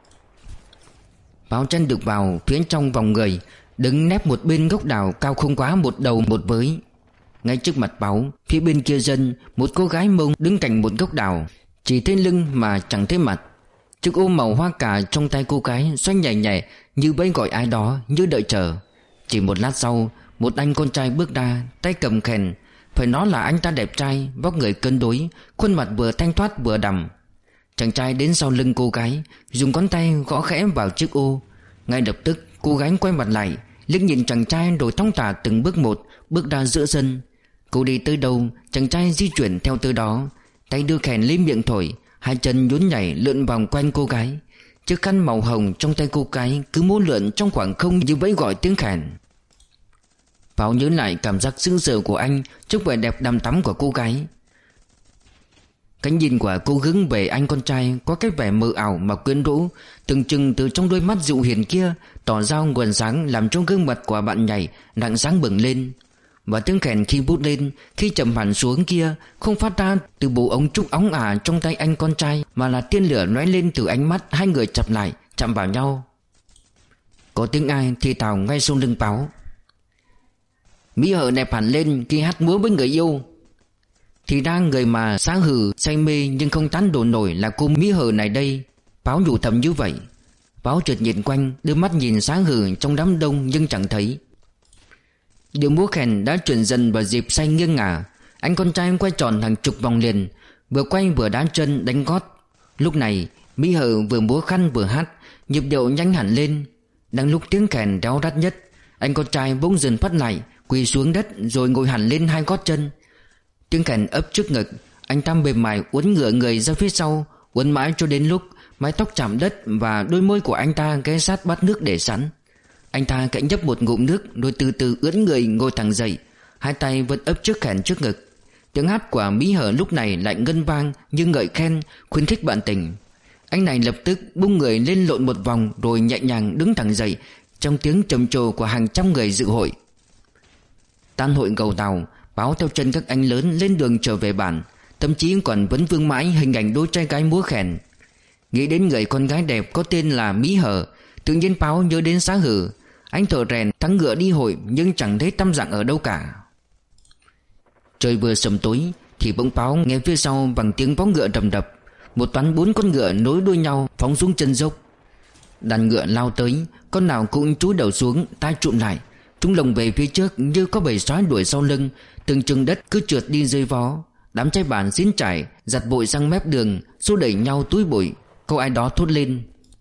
Báo chân được vào phía trong vòng người, đứng nép một bên gốc đào cao không quá một đầu một với. Ngay trước mặt Báo, phía bên kia dân, một cô gái Mông đứng cạnh một gốc đào, chỉ thấy lưng mà chẳng thấy mặt. Chiếc ô màu hoa cà trong tay cô gái xoay nhảy nhảy như bẫy gọi ai đó, như đợi chờ. Chỉ một lát sau, một anh con trai bước ra, tay cầm kèn. Phải nói là anh ta đẹp trai, vóc người cân đối, khuôn mặt vừa thanh thoát vừa đằm. Chàng trai đến sau lưng cô gái, dùng ngón tay gõ khẽ vào chiếc ô. Ngay lập tức cô gái quay mặt lại, liếc nhìn chàng trai rồi thong thả từng bước một bước ra giữa sân. Cô đi tới đâu, chàng trai di chuyển theo tới đó, tay đưa kèn lên miệng thổi, hai chân nhún nhảy lượn vòng quanh cô gái. Chiếc khăn màu hồng trong tay cô gái cứ múa lượn trong khoảng không như vẫy gọi tiếng kèn. Pháo nhớ lại cảm giác sững sờ của anh trước vẻ đẹp đằm thắm của cô gái. Cái nhìn của cô hướng về anh con trai có cái vẻ mờ ảo mà quyến rũ, từng chừng từ trong đôi mắt dịu hiền kia tỏ ra nguồn sáng, làm cho gương mặt của bạn nhảy nặng sáng bừng lên. Và tiếng kèn khi vút lên, khi chậm hẳn xuống kia, không phát ra từ bộ ống trúc óng ả trong tay anh con trai, mà là tia lửa lóe lên từ ánh mắt hai người chập lại, chạm vào nhau. Có tiếng ai thì thào ngay sau lưng Báo: Mỹ Hờ đẹp hẳn lên khi hát múa với người yêu. Thì ra người mà Xá Hừ say mê nhưng không tán đổ nổi là cô Mỹ Hờ này đây. Báo nhủ thầm như vậy. Báo chợt nhìn quanh, đưa mắt nhìn Xá Hừ trong đám đông nhưng chẳng thấy. Điệu múa kèn đã chuyển dần vào dịp say nghiêng ngả. Anh con trai quay tròn hàng chục vòng liền, vừa quay vừa đá chân đánh gót. Lúc này Mỹ Hờ vừa múa khăn vừa hát, nhịp điệu nhanh hẳn lên. Đang lúc tiếng kèn réo rắt nhất, anh con trai bỗng dần phát lại, quỳ xuống đất rồi ngồi hẳn lên hai gót chân. Tiếng kèn ấp trước ngực, anh ta mềm mại uốn ngửa người ra phía sau, uốn mãi cho đến lúc mái tóc chạm đất và đôi môi của anh ta ghé sát bát nước để sẵn. Anh ta cạnh nhấp một ngụm nước rồi từ từ ưỡn người ngồi thẳng dậy, hai tay vẫn ấp chiếc kèn trước ngực. Tiếng hát của Mỹ Hờ lúc này lại ngân vang như ngợi khen, khuyến khích bạn tình. Anh này lập tức bung người lên lộn một vòng rồi nhẹ nhàng đứng thẳng dậy trong tiếng trầm trồ của hàng trăm người dự hội. Tan hội gầu tàu, Báo theo chân các anh lớn lên đường trở về bản, thậm chí còn vẫn vương mãi hình ảnh đôi trai gái múa kèn. Nghĩ đến người con gái đẹp có tên là Mỹ Hờ, tự nhiên Báo nhớ đến Xá Hừ. Anh thợ rèn thắng ngựa đi hội nhưng chẳng thấy tăm dặng ở đâu cả. Trời vừa sầm tối thì bỗng Báo nghe phía sau bằng tiếng vó ngựa rầm rập, một toán bốn con ngựa nối đuôi nhau phóng xuống chân dốc. Đàn ngựa lao tới, con nào cũng chúi đầu xuống, tai trụm lại. Chúng lồng về phía trước như có bầy sói đuổi sau lưng, từng chừng đất cứ trượt đi dưới vó. Đám trai bản xin trải giặt bụi sang mép đường, xô đẩy nhau túi bụi. Câu ai đó thốt lên: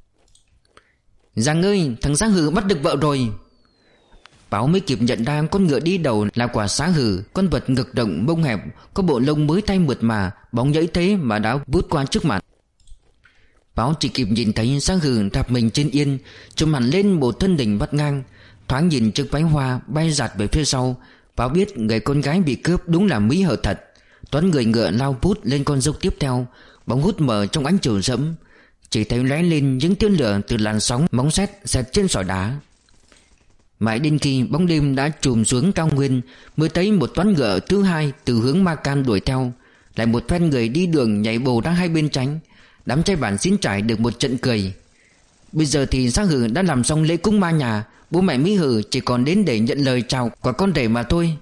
Giang ơi, thằng Xá Hừ bắt được vợ rồi. Báo mới kịp nhận ra con ngựa đi đầu là quả Xá Hừ, con vật ngực rộng mông hẹp, có bộ lông mới tay mượt mà, bóng nhảy thế mà đã vút qua trước mặt. Báo chỉ kịp nhìn thấy Xá Hừ đạp mình trên yên, trùm hẳn lên một thân hình vắt ngang. Thoáng nhìn chiếc váy hoa bay giạt về phía sau, Báo biết người con gái bị cướp đúng là Mỹ Hờ thật. Toán người ngựa lao vút lên con dốc tiếp theo, bóng hút mờ trong ánh chiều rẫm, chỉ thấy lóe lên những tia lửa từ làn sóng móng sét xẹt trên sỏi đá. Mãi đến khi bóng đêm đã trùm xuống cao nguyên, mới thấy một toán ngựa thứ hai từ hướng Ma Can đuổi theo, lại một phen người đi đường nhảy bổ ra hai bên tránh. Đám trai bản xin trải được một trận cười. Bây giờ thì Xá Hừ đã làm xong lễ cúng ma nhà, bố mẹ Mỹ Hừ chỉ còn đến để nhận lời chào của con rể mà thôi.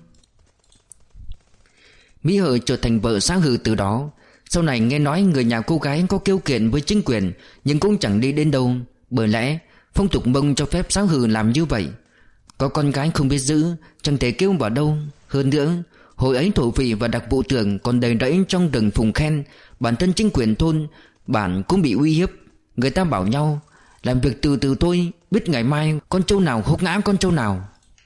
Mỹ Hừ trở thành vợ Xá Hừ từ đó. Sau này nghe nói người nhà cô gái có kêu kiện với chính quyền, nhưng cũng chẳng đi đến đâu, bởi lẽ phong tục Mông cho phép Xá Hừ làm như vậy. Có con gái không biết giữ, chẳng thể kêu vào đâu. Hơn nữa, hồi ấy thổ phỉ và đặc vụ trưởng còn đầy rẫy trong rừng Phùng Khen. Bản thân chính quyền thôn bản cũng bị uy hiếp. Người ta bảo nhau làm việc từ từ thôi, biết ngày mai con trâu nào húc ngã con trâu nào.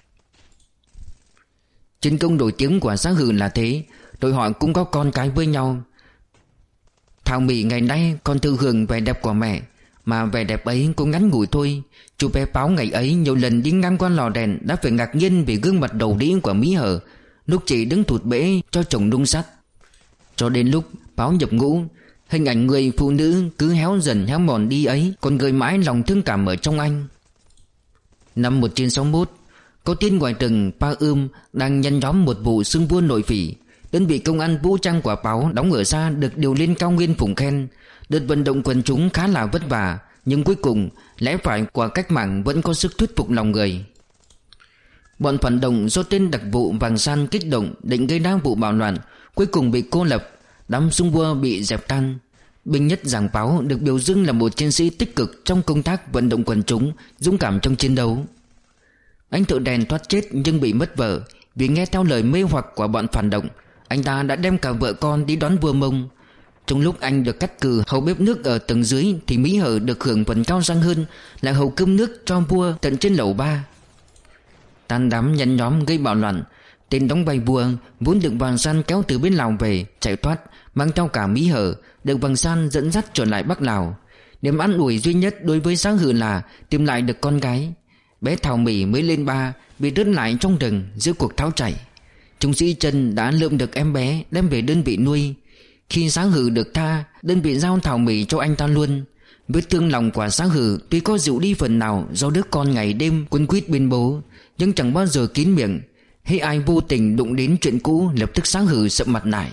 Chiến công nổi tiếng của Xá Hừ là thế, rồi họ cũng có con cái với nhau. Thảo Mỹ ngày nay còn thừa hưởng vẻ đẹp của mẹ, mà vẻ đẹp ấy cũng ngắn ngủi thôi. Chú bé Báo ngày ấy nhiều lần đi ngang qua lò rèn đã phải ngạc nhiên vì gương mặt đầu đĩ của Mỹ Hờ lúc chị đứng thụt bể cho chồng nung sắt. Cho đến lúc Báo nhập ngũ, hình ảnh người phụ nữ cứ héo dần héo mòn đi ấy còn gợi mãi lòng thương cảm ở trong anh. Năm một nghìn chín trăm sáu mươi mốt, có tin ngoài rừng Pa Ưm đang nhăn nhóm một vụ xưng vua nội phỉ. Đơn vị công an vũ trang của Báo đóng ở xa được điều lên cao nguyên Phùng Khen. Đợt vận động quần chúng khá là vất vả, nhưng cuối cùng lẽ phải của cách mạng vẫn có sức thuyết phục lòng người. Bọn phản động do tên đặc vụ Vàng San kích động định gây ra vụ bạo loạn, cuối cùng bị cô lập. Đám xung vua bị dẹp tan. Binh nhất Giàng Páo được biểu dương là một chiến sĩ tích cực trong công tác vận động quần chúng, dũng cảm trong chiến đấu. Anh thợ đèn thoát chết nhưng bị mất vợ. Vì nghe theo lời mê hoặc của bọn phản động, anh ta đã đem cả vợ con đi đón vua Mông. Trong lúc anh được cắt cử hầu bếp nước ở tầng dưới, thì Mỹ Hở được hưởng phần cao sang hơn là hầu cơm nước cho vua tận trên lầu ba. Tan đám nhánh nhóm gây bạo loạn. Tên đóng vai vua vốn được Vàng San kéo từ bên Lào về, chạy thoát, mang theo cả Mỹ Hở, được Vàng San dẫn dắt trở lại Bắc Lào. Niềm an ủi duy nhất đối với Sáng Hừ là tìm lại được con gái. Bé Thảo Mỹ mới lên ba, bị rớt lại trong rừng giữa cuộc tháo chạy. Trung sĩ Trân đã lượm được em bé, đem về đơn vị nuôi. Khi Sáng Hừ được tha, đơn vị giao Thảo Mỹ cho anh ta luôn. Vết thương lòng của Sáng Hừ tuy có dịu đi phần nào do đứa con ngày đêm quấn quýt bên bố, nhưng chẳng bao giờ kín miệng. Hễ ai vô tình đụng đến chuyện cũ, lập tức Sáng Hừ sậm mặt lại.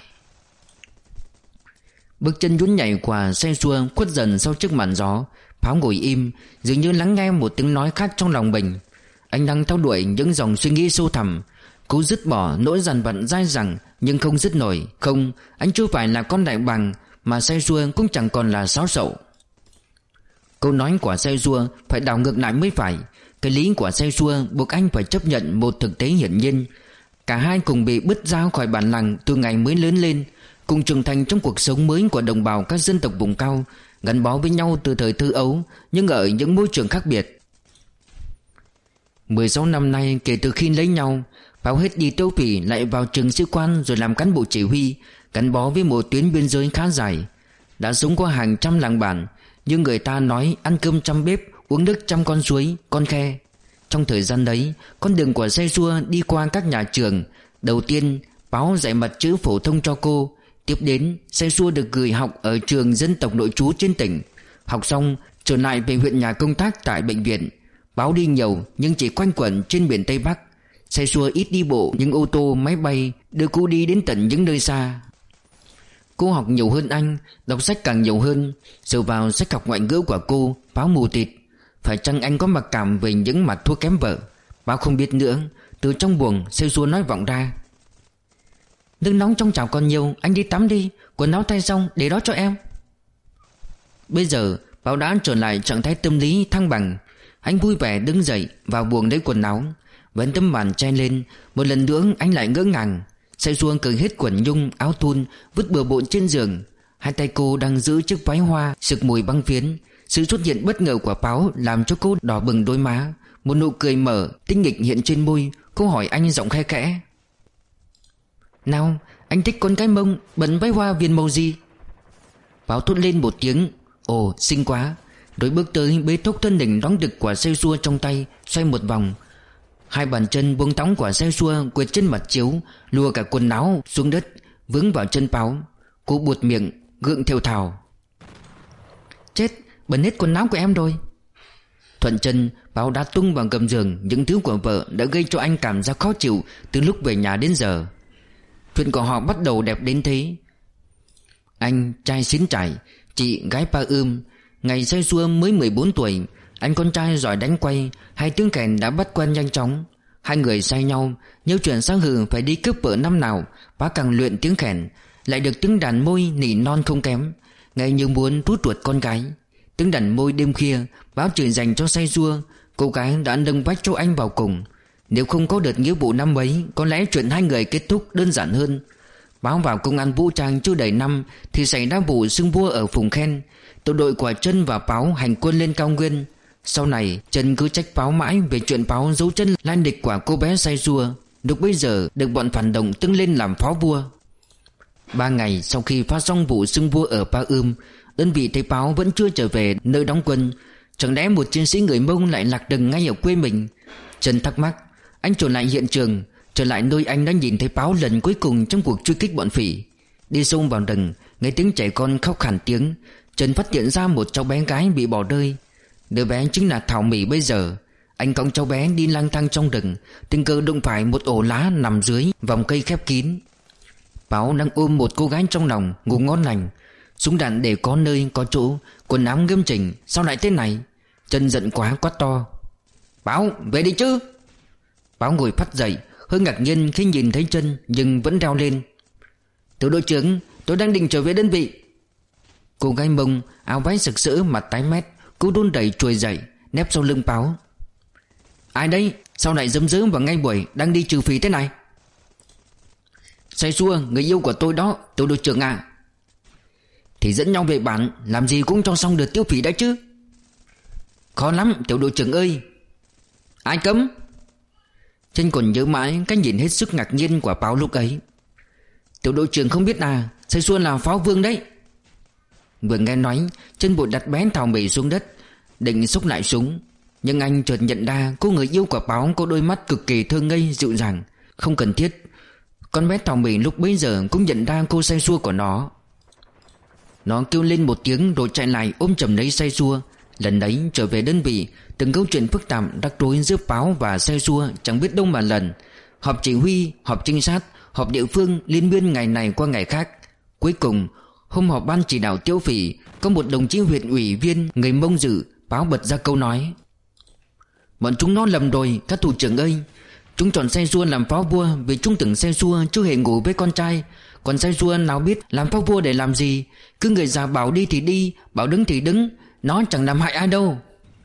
Bước chân nhún nhảy của xe xua khuất dần sau chiếc màn gió. Pháo ngồi im, dường như lắng nghe một tiếng nói khác trong lòng mình. Anh đang theo đuổi những dòng suy nghĩ sâu thẳm, cố dứt bỏ nỗi dằn vặt dai dẳng nhưng không dứt nổi. Không, anh chưa phải là con đại bàng, mà xe xua cũng chẳng còn là sáo sậu. Câu nói của xe xua phải đảo ngược lại mới phải. Cái lý của xe xua buộc anh phải chấp nhận một thực tế hiển nhiên. Cả hai cùng bị bứt ra khỏi bản làng từ ngày mới lớn lên, cùng trưởng thành trong cuộc sống mới của đồng bào các dân tộc vùng cao, gắn bó với nhau từ thời thơ ấu, nhưng ở những môi trường khác biệt. Mười sáu năm nay kể từ khi lấy nhau, Pháo hết đi Tiêu Phỉ lại vào trường sĩ quan rồi làm cán bộ chỉ huy, gắn bó với một tuyến biên giới khá dài. Đã sống qua hàng trăm làng bản, nhưng người ta nói ăn cơm trăm bếp, uống nước trăm con suối, con khe. Trong thời gian đấy, con đường của xe xua đi qua các nhà trường. Đầu tiên, Báo dạy mặt chữ phổ thông cho cô. Tiếp đến, xe xua được gửi học ở trường dân tộc nội trú trên tỉnh. Học xong, trở lại về huyện nhà công tác tại bệnh viện. Báo đi nhiều nhưng chỉ quanh quẩn trên biển Tây Bắc. Xe xua ít đi bộ, nhưng ô tô, máy bay đưa cô đi đến tận những nơi xa. Cô học nhiều hơn anh, đọc sách càng nhiều hơn. Dựa vào sách học ngoại ngữ của cô, Báo mù tịt. Phải chăng anh có mặc cảm về những mặt thua kém vợ? Báo không biết nữa. Từ trong buồng, xe xua nói vọng ra: nước nóng trong chảo còn nhiều, anh đi tắm đi, quần áo thay xong để đó cho em. Bây giờ Báo đã trở lại trạng thái tâm lý thăng bằng. Anh vui vẻ đứng dậy vào buồng lấy quần áo, vẫn tấm màn che lên. Một lần nữa anh lại ngỡ ngàng. Xe xua cởi hết quần nhung, áo thun, vứt bừa bộn trên giường. Hai tay cô đang giữ chiếc váy hoa sực mùi băng phiến. Sự xuất hiện bất ngờ của Báo làm cho cô đỏ bừng đôi má. Một nụ cười mở tinh nghịch hiện trên môi. Cô hỏi anh giọng khe khẽ: nào, anh thích con cái Mông bận váy hoa viền màu gì? Báo thốt lên một tiếng: ồ, xinh quá. Rồi bước tới bế thốc thân hình đóng đực của xe xua trong tay, xoay một vòng. Hai bàn chân buông thõng của xe xua quệt trên mặt chiếu, lùa cả quần áo xuống đất, vướng vào chân Báo. Cô buột miệng gượng thều thào: chết, bẩn hết quần áo của em rồi. Thuận chân, Báo đã tung vào gầm giường những thứ của vợ đã gây cho anh cảm giác khó chịu từ lúc về nhà đến giờ. Chuyện của họ bắt đầu đẹp đến thế. Anh trai xín trải, chị gái pa ươm. Ngày say xua mới mười bốn tuổi. Anh con trai giỏi đánh quay. Hai tiếng kèn đã bắt quen nhanh chóng. Hai người say nhau. Nhớ chuyện Sáng Hừ phải đi cướp vợ năm nào, Bá càng luyện tiếng kèn. Lại được tiếng đàn môi nỉ non không kém, nghe như muốn rút ruột con gái. Tiếng đàn môi đêm khuya, Báo chửi dành cho say xua. Cô gái đã nâng vách cho anh vào cùng. Nếu không có đợt nghĩa vụ năm ấy, có lẽ chuyện hai người kết thúc đơn giản hơn. Báo vào công an vũ trang chưa đầy năm thì xảy ra vụ xưng vua ở Phùng Khen. Tổ đội của Trân và Báo hành quân lên cao nguyên. Sau này Trân cứ trách Báo mãi về chuyện Báo giấu chân lai lịch của cô bé say xua. Lúc bây giờ được bọn phản động tưng lên làm phó vua. Ba ngày sau khi phát xong vụ xưng vua ở Pa Ươm, đơn vị thấy Báo vẫn chưa trở về nơi đóng quân. Chẳng lẽ một chiến sĩ người Mông lại lạc đừng ngay ở quê mình? Trân thắc mắc. Anh trở lại hiện trường, trở lại nơi anh đã nhìn thấy Báo lần cuối cùng trong cuộc truy kích bọn phỉ. Đi sâu vào rừng, nghe tiếng trẻ con khóc hẳn tiếng. Trần phát hiện ra một cháu bé gái bị bỏ rơi. Đứa bé chính là Thảo Mỹ bây giờ. Anh cõng cháu bé đi lang thang trong rừng, tình cờ đụng phải một ổ lá nằm dưới vòng cây khép kín. Báo đang ôm một cô gái trong lòng, ngủ ngon lành. Súng đạn để có nơi có chỗ, quần áo nghiêm chỉnh, sao lại thế này? Trần giận quá quát to: Báo, về đi chứ! Báo ngồi phắt dậy, hơi ngạc nhiên khi nhìn thấy Trân, nhưng vẫn reo lên: Tiểu đội trưởng, tôi đang định trở về đơn vị. Cô gái Mông áo váy sặc sỡ, mặt tái mét, cô đôn đẩy trùi dậy, nép sau lưng Báo. Ai đấy? Sao lại dấm dớm vào ngay buổi đang đi trừ phí thế này? Say xua, người yêu của tôi đó, Tiểu đội trưởng à. Thì dẫn nhau về bản, làm gì cũng cho xong được tiêu phí đã chứ. Khó lắm Tiểu đội trưởng ơi. Ai cấm? Trinh còn nhớ mãi cái nhìn hết sức ngạc nhiên của Báo lúc ấy. Tiểu đội trưởng không biết à, say xua là pháo vương đấy. Vừa nghe nói, Trinh vội đặt bé Thảo Mỹ xuống đất, định xúc lại súng. Nhưng anh chợt nhận ra cô người yêu của Báo có đôi mắt cực kỳ thơ ngây dịu dàng. Không cần thiết. Con bé Thảo Mỹ lúc bấy giờ cũng nhận ra cô say xua của nó. Nó kêu lên một tiếng rồi chạy lại ôm chầm lấy say xua. Lần đấy trở về đơn vị, từng câu chuyện phức tạp rắc rối giữa Báo và say xua chẳng biết đâu mà lần. Họp chỉ huy, họp trinh sát, họp địa phương liên miên ngày này qua ngày khác. Cuối cùng hôm họp ban chỉ đạo tiêu phỉ, có một đồng chí huyện ủy viên người Mông dự. Báo bật ra câu nói: bọn chúng nó lầm rồi các thủ trưởng ơi. Chúng chọn say xua làm pháo vua vì chúng tưởng say xua chưa hề ngủ với con trai. Còn say xua nào biết làm pháo vua để làm gì. Cứ người già bảo đi thì đi, bảo đứng thì đứng. Nó chẳng làm hại ai đâu.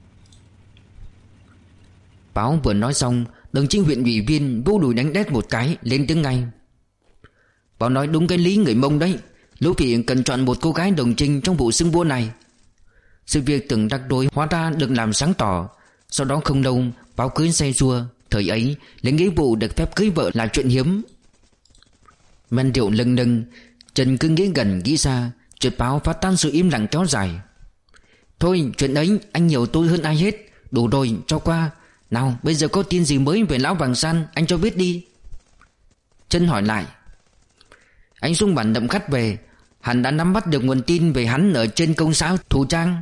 Báo vừa nói xong, đồng chí huyện ủy viên vô đùi đánh đét một cái, lên tiếng ngay: Báo nói đúng cái lý người Mông đấy. Lũ thị cần chọn một cô gái đồng trinh trong vụ xưng vua này. Sự việc tưởng rắc rối hóa ra được làm sáng tỏ. Sau đó không lâu, Báo cưới say xua. Thời ấy, lấy nghĩa vụ được phép cưới vợ là chuyện hiếm. Men rượu lâng lâng, Trần cứ nghĩ gần nghĩ xa, chợt Báo phá tan sự im lặng kéo dài: Thôi chuyện ấy anh hiểu tôi hơn ai hết. Đủ rồi, cho qua. Nào bây giờ có tin gì mới về lão Vàng San, anh cho biết đi. Trân hỏi lại: Anh Sung bản đậm khắt về, hắn đã nắm bắt được nguồn tin về hắn ở trên công xã Thủ Trang.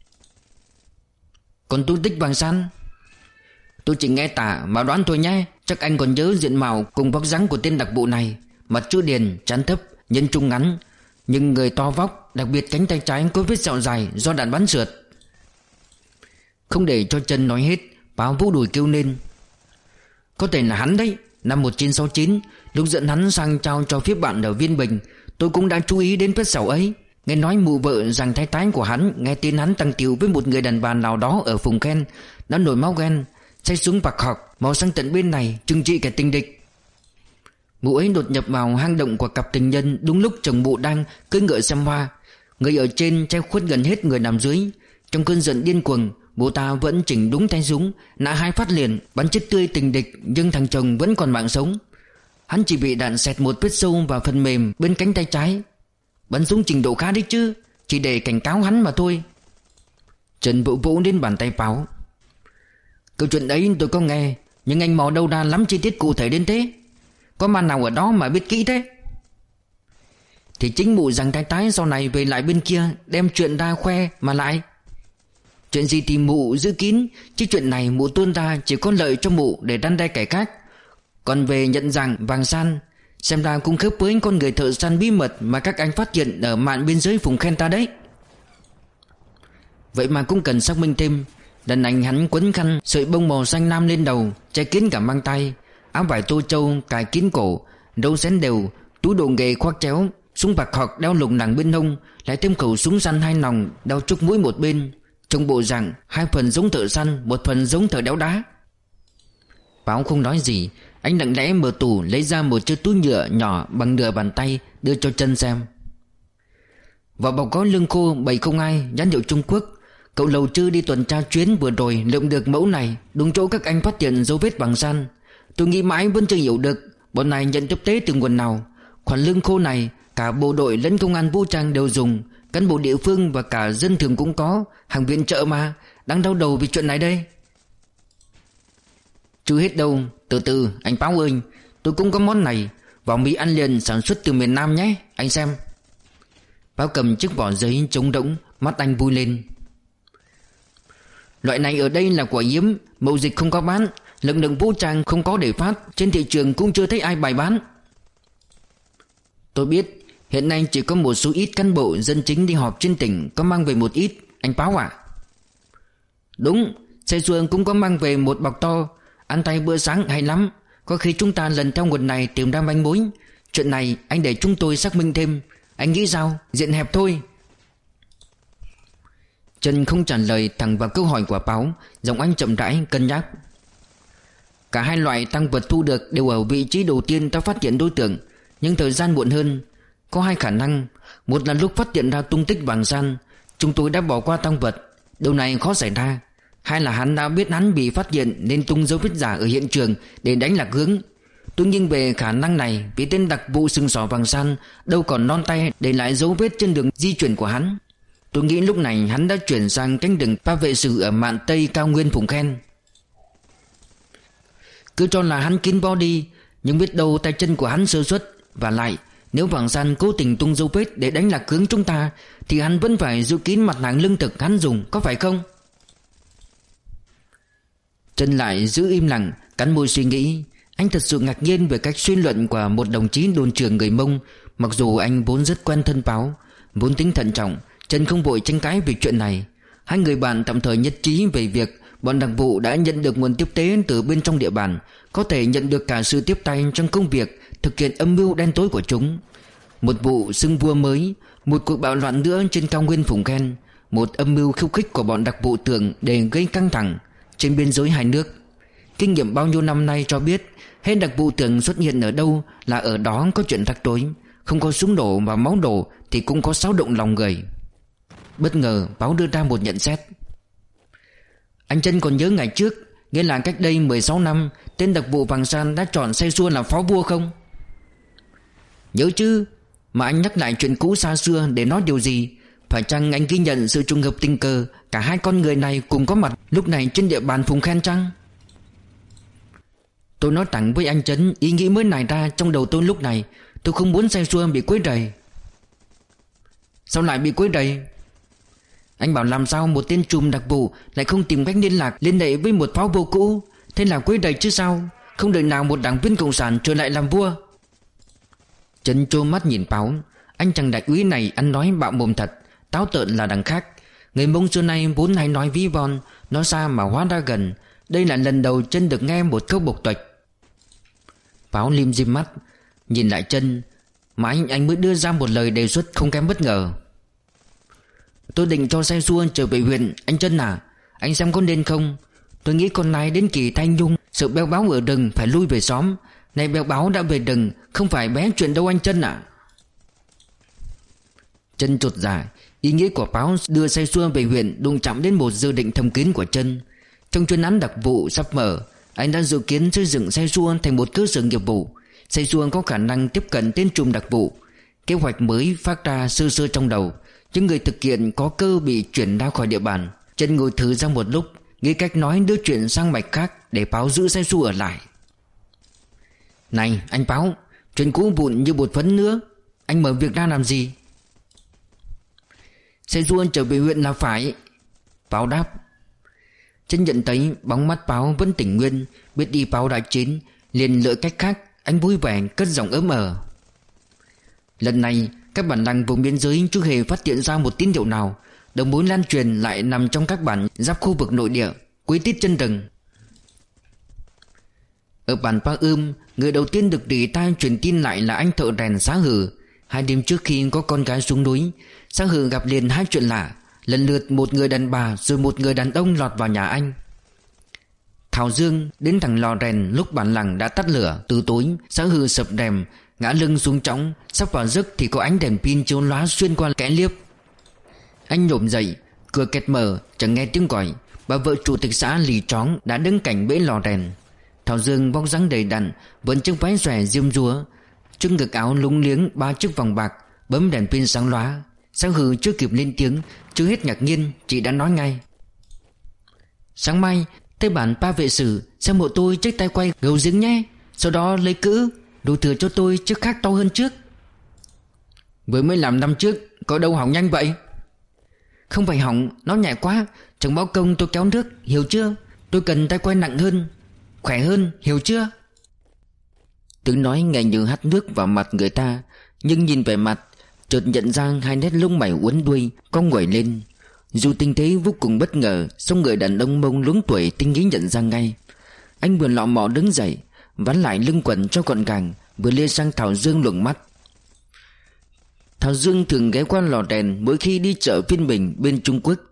Còn tung tích Vàng San? Tôi chỉ nghe tả mà đoán thôi nhé. Chắc anh còn nhớ diện mạo cùng vóc dáng của tên đặc vụ này. Mặt chữ điền, trán thấp, nhân trung ngắn, nhưng người to vóc, đặc biệt cánh tay trái có vết sẹo dài do đạn bắn sượt. Không để cho Trân nói hết, Báo vũ đùi kêu lên: Có thể là hắn đấy. Năm một nghìn chín trăm sáu mươi chín, lúc dẫn hắn sang trao cho phía bạn ở Viên Bình, tôi cũng đã chú ý đến vết sẹo ấy. Nghe nói mụ vợ rằng thái thái của hắn nghe tin hắn tăng tiệu với một người đàn bà nào đó ở Phùng Khen, đã nổi máu ghen, xách súng bạc học mau sang tận bên này trừng trị kẻ tình địch. Mụ ấy đột nhập vào hang động của cặp tình nhân đúng lúc chồng mụ đang cưỡi ngựa xem hoa. Người ở trên che khuất gần hết người nằm dưới. Trong cơn giận điên cuồng, mụ ta vẫn chỉnh đúng tay súng, nã hai phát liền bắn chết tươi tình địch, nhưng thằng chồng vẫn còn mạng sống. Hắn chỉ bị đạn xẹt một vết sâu vào phần mềm bên cánh tay trái. Bắn súng trình độ khá đấy chứ, chỉ để cảnh cáo hắn mà thôi. Trần vỗ vỗ đến bàn tay Báo: Câu chuyện ấy tôi có nghe, nhưng anh mò đâu ra lắm chi tiết cụ thể đến thế. Có màn nào ở đó mà biết kỹ thế? Thì chính mụ rằng thái thái sau này về lại bên kia đem chuyện ra khoe mà lại. Chuyện gì thì mụ giữ kín, chứ chuyện này mụ tuôn ra chỉ có lợi cho mụ để răn đe kẻ khác. Còn về nhận rằng Vàng San, xem ra cũng khớp với con người thợ săn bí mật mà các anh phát hiện ở mạn biên giới Phùng Khen ta đấy. Vậy mà cũng cần xác minh thêm. Lần anh hắn quấn khăn sợi bông màu xanh lam lên đầu, che kín cả mang tay, áo vải tô châu cài kín cổ, râu xén đều, túi đồ nghề khoác chéo, súng bạc học đeo lủng lẳng bên hông, lại thêm khẩu súng săn hai nòng đeo trúc mũi một bên. Trông bộ dạng hai phần giống thợ săn, một phần giống thợ đẽo đá. Báo không nói gì, anh lặng lẽ mở tủ lấy ra một chiếc túi nhựa nhỏ bằng nửa bàn tay đưa cho Trân xem. Vỏ bọc có lương khô bảy không hai nhãn hiệu Trung Quốc. Cậu Lầu Trư đi tuần tra chuyến vừa rồi lượm được mẫu này, đúng chỗ các anh phát hiện dấu vết Vàng San. Tôi nghĩ mãi vẫn chưa hiểu được bọn này nhận tiếp tế từ nguồn nào. Khoản lương khô này cả bộ đội lẫn công an vũ trang đều dùng, cán bộ địa phương và cả dân thường cũng có, hàng viện trợ mà. Đang đau đầu vì chuyện này đây. Chưa hết đâu, từ từ anh Báo ơi, tôi cũng có món này. Vỏ Mỹ ăn liền sản xuất từ miền Nam nhé, anh xem. Báo cầm chiếc vỏ giấy trống rỗng, mắt anh vui lên. Loại này ở đây là quả hiếm, mậu dịch không có bán, lực lượng vũ trang không có để phát, trên thị trường cũng chưa thấy ai bày bán. Tôi biết, hiện nay chỉ có một số ít cán bộ dân chính đi họp trên tỉnh có mang về một ít, anh Báo à? Đúng, xe xuồng cũng có mang về một bọc to, ăn tay bữa sáng hay lắm. Có khi chúng ta lần theo nguồn này tìm ra manh mối. Chuyện này anh để chúng tôi xác minh thêm. Anh nghĩ sao? Diện hẹp thôi. Trần không trả lời thẳng vào câu hỏi của Báo, giọng anh chậm rãi cân nhắc. Cả hai loại tang vật thu được đều ở vị trí đầu tiên ta phát hiện đối tượng, nhưng thời gian muộn hơn. Có hai khả năng. Một là lúc phát hiện ra tung tích vàng san, chúng tôi đã bỏ qua tang vật, điều này khó xảy ra. Hai là hắn đã biết hắn bị phát hiện nên tung dấu vết giả ở hiện trường để đánh lạc hướng. Tôi nghiêng về khả năng này vì tên đặc vụ sừng sỏ vàng san đâu còn non tay để lại dấu vết trên đường di chuyển của hắn. Tôi nghĩ lúc này hắn đã chuyển sang cánh rừng Pa Vệ Sử ở mạn Tây cao nguyên Phùng Khen. Cứ cho là hắn kín body, nhưng biết đâu tay chân của hắn sơ suất. Và lại, nếu vàng san cố tình tung dấu vết để đánh lạc hướng chúng ta thì hắn vẫn phải giữ kín mặt hàng lương thực hắn dùng, có phải không? Trần lại giữ im lặng, cắn môi suy nghĩ. Anh thật sự ngạc nhiên về cách suy luận của một đồng chí đồn trưởng người Mông. Mặc dù anh vốn rất quen thân Báo, vốn tính thận trọng, Trần không vội tranh cãi về chuyện này. Hai người bạn tạm thời nhất trí về việc bọn đặc vụ đã nhận được nguồn tiếp tế từ bên trong địa bàn, có thể nhận được cả sự tiếp tay trong công việc thực hiện âm mưu đen tối của chúng. Một vụ xưng vua mới, một cuộc bạo loạn nữa trên cao nguyên Phùng Khen, một âm mưu khiêu khích của bọn đặc vụ tưởng để gây căng thẳng trên biên giới hai nước. Kinh nghiệm bao nhiêu năm nay cho biết, hết đặc vụ tưởng xuất hiện ở đâu là ở đó có chuyện rắc rối. Không có súng đổ và máu đổ thì cũng có xáo động lòng người. Bất ngờ Báo đưa ra một nhận xét. Anh Trân còn nhớ ngày trước, nghĩa là cách đây mười sáu năm, tên đặc vụ vàng san đã chọn say xua làm phó vua không? Nhớ chứ. Mà anh nhắc lại chuyện cũ xa xưa để nói điều gì? Phải chăng anh ghi nhận sự trùng hợp tình cờ cả hai con người này cùng có mặt lúc này trên địa bàn Phùng Khen chăng? Tôi nói thẳng với anh Trấn, ý nghĩ mới nảy ra trong đầu tôi lúc này. Tôi không muốn say xua bị quấy rầy. Sao lại bị quấy rầy? Anh bảo làm sao một tên trùm đặc vụ lại không tìm cách liên lạc liên hệ với một pháo vô cũ, thế là quấy rầy chứ sao? Không đợi nào một đảng viên cộng sản trở lại làm vua. Trấn trố mắt nhìn Báo. Anh chàng đại úy này ăn nói bạo mồm thật, táo tợn là đằng khác. Người Mông xưa nay vốn hay nói ví von, nói xa mà hóa ra gần. Đây là lần đầu Trân được nghe một câu bộc tuệch. Báo lim dim mắt nhìn lại Trân, mà anh anh mới đưa ra một lời đề xuất không kém bất ngờ. Tôi định cho say xua trở về huyện, anh Trân à, anh xem có nên không? Tôi nghĩ con này đến kỳ Thanh Nhung, sợ Béo Báo ở rừng phải lui về xóm. Này Béo Báo đã về rừng, không phải bé chuyện đâu anh Trân ạ. Trân chột dạ. Ý nghĩa của Báo đưa say xua về huyện đụng chạm đến một dự định thầm kín của Trân. Trong chuyên án đặc vụ sắp mở, anh đã dự kiến xây dựng say xua thành một cơ sở nghiệp vụ. Say xua có khả năng tiếp cận tên trùm đặc vụ. Kế hoạch mới phát ra sơ sơ trong đầu, những người thực hiện có cơ bị chuyển ra khỏi địa bàn. Trân ngồi thử ra một lúc, nghĩ cách nói đưa chuyện sang mạch khác để Báo giữ say xua ở lại. Này anh Báo, chuyện cũ vụn như bột phấn nữa, anh mở việc ra làm gì? Say xua trở về huyện là phải. Báo đáp. Trân nhận thấy bóng mắt Báo vẫn tỉnh nguyên, biết đi Báo đã chín, liền lựa cách khác. Anh vui vẻ cất giọng ấm ờ. Lần này các bản làng vùng biên giới chưa hề phát hiện ra một tín hiệu nào. Đầu mối lan truyền lại nằm trong các bản giáp khu vực nội địa, quý tít chân rừng. Ở bản Pa Ưm, người đầu tiên được rỉ tai truyền tin lại là anh thợ rèn Xá Hử. Hai đêm trước khi có con gái xuống núi, Xá Hử gặp liền hai chuyện lạ. Lần lượt một người đàn bà rồi một người đàn ông lọt vào nhà anh. Thảo Dương đến thằng lò rèn lúc bản làng đã tắt lửa từ tối. Xá Hử sập rèm, ngã lưng xuống trõng, sắp vào giấc thì có ánh đèn pin chiếu lóa xuyên qua kẽ liếp. Anh nhổm dậy, cửa kẹt mở, chẳng nghe tiếng gọi. Bà vợ chủ tịch xã lì tróng đã đứng cạnh bể lò rèn. Thảo Dương vóc dáng đầy đặn, vẫn chiếc váy xòe diêm dúa, trên ngực áo lúng liếng ba chiếc vòng bạc, bấm đèn pin sáng lóa. Xá Hử chưa kịp lên tiếng, chưa hết ngạc nhiên, chị đã nói ngay. Sáng mai tới bản Pa Vệ Sử xem hộ tôi chiếc tay quay gầu giếng nhé. Sau đó lấy cữ đủ thừa cho tôi chiếc khác to hơn trước. Vừa mới làm năm trước, có đâu hỏng nhanh vậy? Không phải hỏng, nó nhẹ quá. Chẳng báo công tôi kéo nước, hiểu chưa? Tôi cần tay quay nặng hơn, khỏe hơn, hiểu chưa? Tiếng nói nghe như hắt nước vào mặt người ta, nhưng nhìn vẻ mặt chợt nhận ra hai nét lông mày uốn đuôi cong nguẩy lên. Dù tình thế vô cùng bất ngờ, song người đàn ông Mông luống tuổi tinh ý nhận ra ngay. Anh vừa lọ mọ đứng dậy, vắn lại lưng quần cho gọn gàng, vừa lia sang Thảo Dương luồng mắt. Thảo Dương thường ghé qua lò rèn mỗi khi đi chợ phiên bình bên Trung Quốc.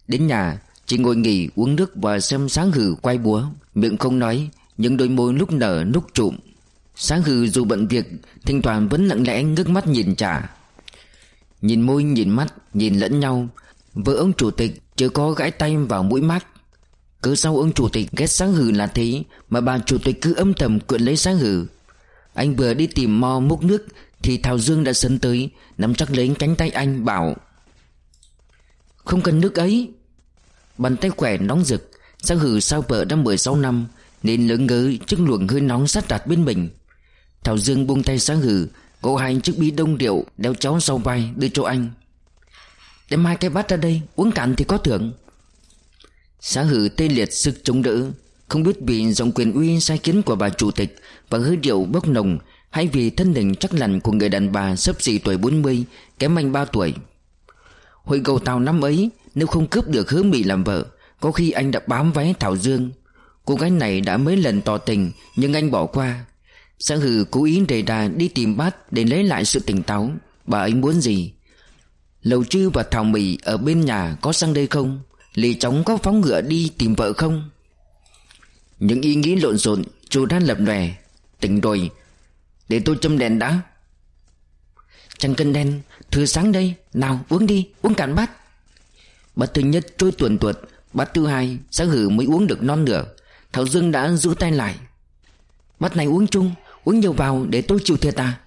Đến nhà chỉ ngồi nghỉ uống nước và xem Sáng Hừ quay búa, miệng không nói, những đôi môi lúc nở lúc trụm. Sáng Hừ dù bận việc, thỉnh thoảng vẫn lặng lẽ ngước mắt nhìn Trà. Nhìn môi nhìn mắt, nhìn lẫn nhau. Vợ ông chủ tịch chưa có gãi tay vào mũi mắt. Cớ sao ông chủ tịch ghét Sáng Hừ là thế mà bà chủ tịch cứ âm thầm quyện lấy Sáng Hừ. Anh vừa đi tìm mo múc nước thì Thảo Dương đã sấn tới, nắm chắc lấy cánh tay anh bảo: "Không cần nước ấy." Bàn tay khỏe nóng rực. Sáng Hừ sao vợ đã mười sáu năm nên lớn ngớ trước luồng hơi nóng sát đặt bên mình. Thảo Dương buông tay Sáng Hừ, gõ hai chiếc bí đông rượu đeo chéo sau vai đưa cho anh. "Đem hai cái bát ra đây, uống cạn thì có thưởng." Sáng Hừ tê liệt sức chống đỡ, không biết vì dòng quyền uy sai khiến của bà chủ tịch và hơi rượu bốc nồng, hay vì thân hình chắc lành của người đàn bà xấp xỉ tuổi bốn mươi, kém anh ba tuổi. Hội gầu Tàu năm ấy, nếu không cướp được Hứa Mị làm vợ, có khi anh đã bám váy Thảo Dương. Cô gái này đã mấy lần tỏ tình nhưng anh bỏ qua. Sáng Hừ cố ý đề đà đi tìm bát để lấy lại sự tỉnh táo. Bà ấy muốn gì? Lầu Trư và Thảo Mị ở bên nhà có sang đây không? Lý Chóng có phóng ngựa đi tìm vợ không? Những ý nghĩ lộn xộn trù ra lập lòe. Tỉnh rồi, để tôi châm đèn đã. Chẳng cần đèn, thừa sáng đây. Nào uống đi, uống cạn bát. Bát thứ nhất trôi tuồn tuột, bát thứ hai Sáng Hừ mới uống được non nửa. Thảo Dương đã giữ tay lại. "Bát này uống chung, uống nhiều vào để tôi chịu thiệt à?"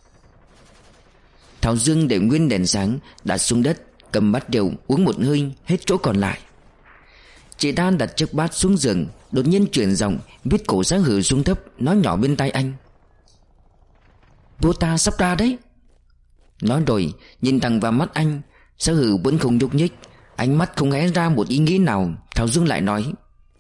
Thảo Dương để nguyên đèn sáng đặt xuống đất, cầm bát rượu uống một hơi hết chỗ còn lại. Chị ta đặt chiếc bát xuống giường, đột nhiên chuyển giọng, viết cổ Sáng Hừ xuống thấp, nói nhỏ bên tai anh: "Bố ta sắp ra đấy." Nói rồi nhìn thẳng vào mắt anh. Sáng Hừ vẫn không nhúc nhích, ánh mắt không hé ra một ý nghĩ nào. Thảo Dương lại nói: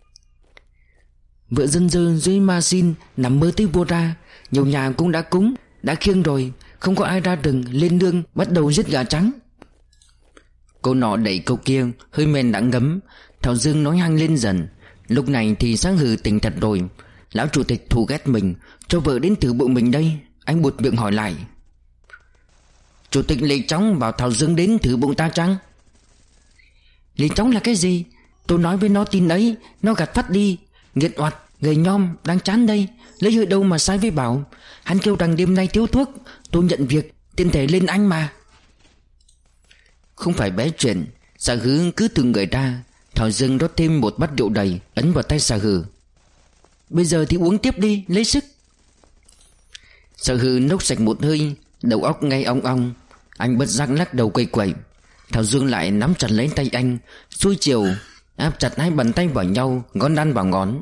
"Vợ dân dơ dưới ma xin nằm mơ thấy vua ra. Nhiều nhà cũng đã cúng, đã khiêng rồi, không có ai ra rừng lên nương bắt đầu giết gà trắng." Câu nọ đẩy câu kia, hơi men đã ngấm. Thảo Dương nói hăng lên dần. Lúc này thì Sáng Hừ tỉnh thật rồi. Lão chủ tịch thù ghét mình, cho vợ đến thử bụng mình đây. Anh buột miệng hỏi lại: "Chủ tịch Lý Chóng bảo Thảo Dương đến thử bụng ta chăng?" "Lý Chóng là cái gì? Tôi nói với nó tin ấy, nó gạt phát đi. Nghiệt oặt, gầy nhom, đang chán đây. Lấy hơi đâu mà sai với bảo. Hắn kêu rằng đêm nay thiếu thuốc. Tôi nhận việc, tiền thể lên anh mà." Không phải bé chuyện. Xà Hừ cứ từng người ra. Thảo Dương rót thêm một bát rượu đầy, ấn vào tay Xà Hừ: "Bây giờ thì uống tiếp đi, lấy sức." Xà Hừ nốc sạch một hơi, đầu óc ngay ong ong. Anh bất giác lắc đầu quay quẩy. Thảo Dương lại nắm chặt lấy tay anh, xuôi chiều áp chặt hai bàn tay vào nhau, ngón đan vào ngón.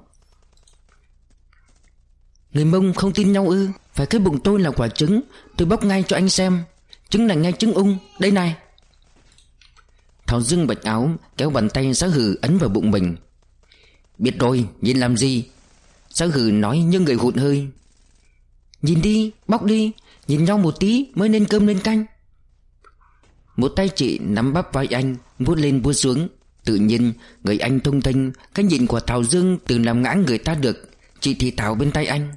"Người Mông không tin nhau ư? Phải cái bụng tôi là quả trứng, tôi bóc ngay cho anh xem. Trứng này ngay trứng ung, đây này." Thảo Dương bạch áo, kéo bàn tay Sáng Hừ ấn vào bụng mình. "Biết rồi, nhìn làm gì?" Sáng Hừ nói như người hụt hơi. "Nhìn đi, bóc đi, nhìn nhau một tí mới nên cơm lên canh." Một tay chị nắm bắp vai anh, vuốt lên vuốt xuống. Tự nhiên người anh thông thinh. Cái nhìn của Thảo Dương từng làm ngã người ta được. Chị thì thào bên tay anh: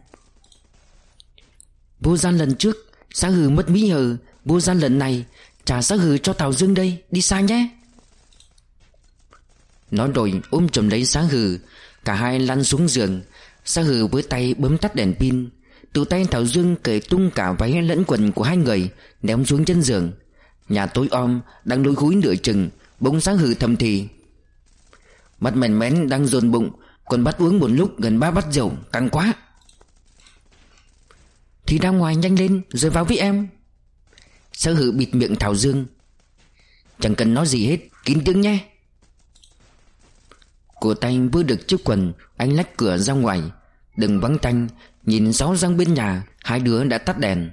"Vô gian lần trước Sáng Hừ mất mỹ hờ, vô gian lần này trả Sáng Hừ cho Thảo Dương đây, đi xa nhé." Nói rồi ôm chầm lấy Sáng Hừ. Cả hai lăn xuống giường. Sáng Hừ với tay bấm tắt đèn pin. Từ tay Thảo Dương cởi tung cả váy lẫn quần của hai người, ném xuống chân giường. Nhà tối om, đang lối khúi nửa chừng. Bỗng Sáng Hừ thầm thì: "Mắt mèn mén đang dồn bụng, còn bắt uống một lúc gần ba bát rượu, căng quá." "Thì ra ngoài nhanh lên rồi vào với em." Sáng Hừ bịt miệng Thảo Dương: "Chẳng cần nói gì hết, kín tiếng nhé." Cổ tay vừa được chiếc quần, anh lách cửa ra ngoài. Đừng vắng tanh, nhìn sáu răng bên nhà, hai đứa đã tắt đèn.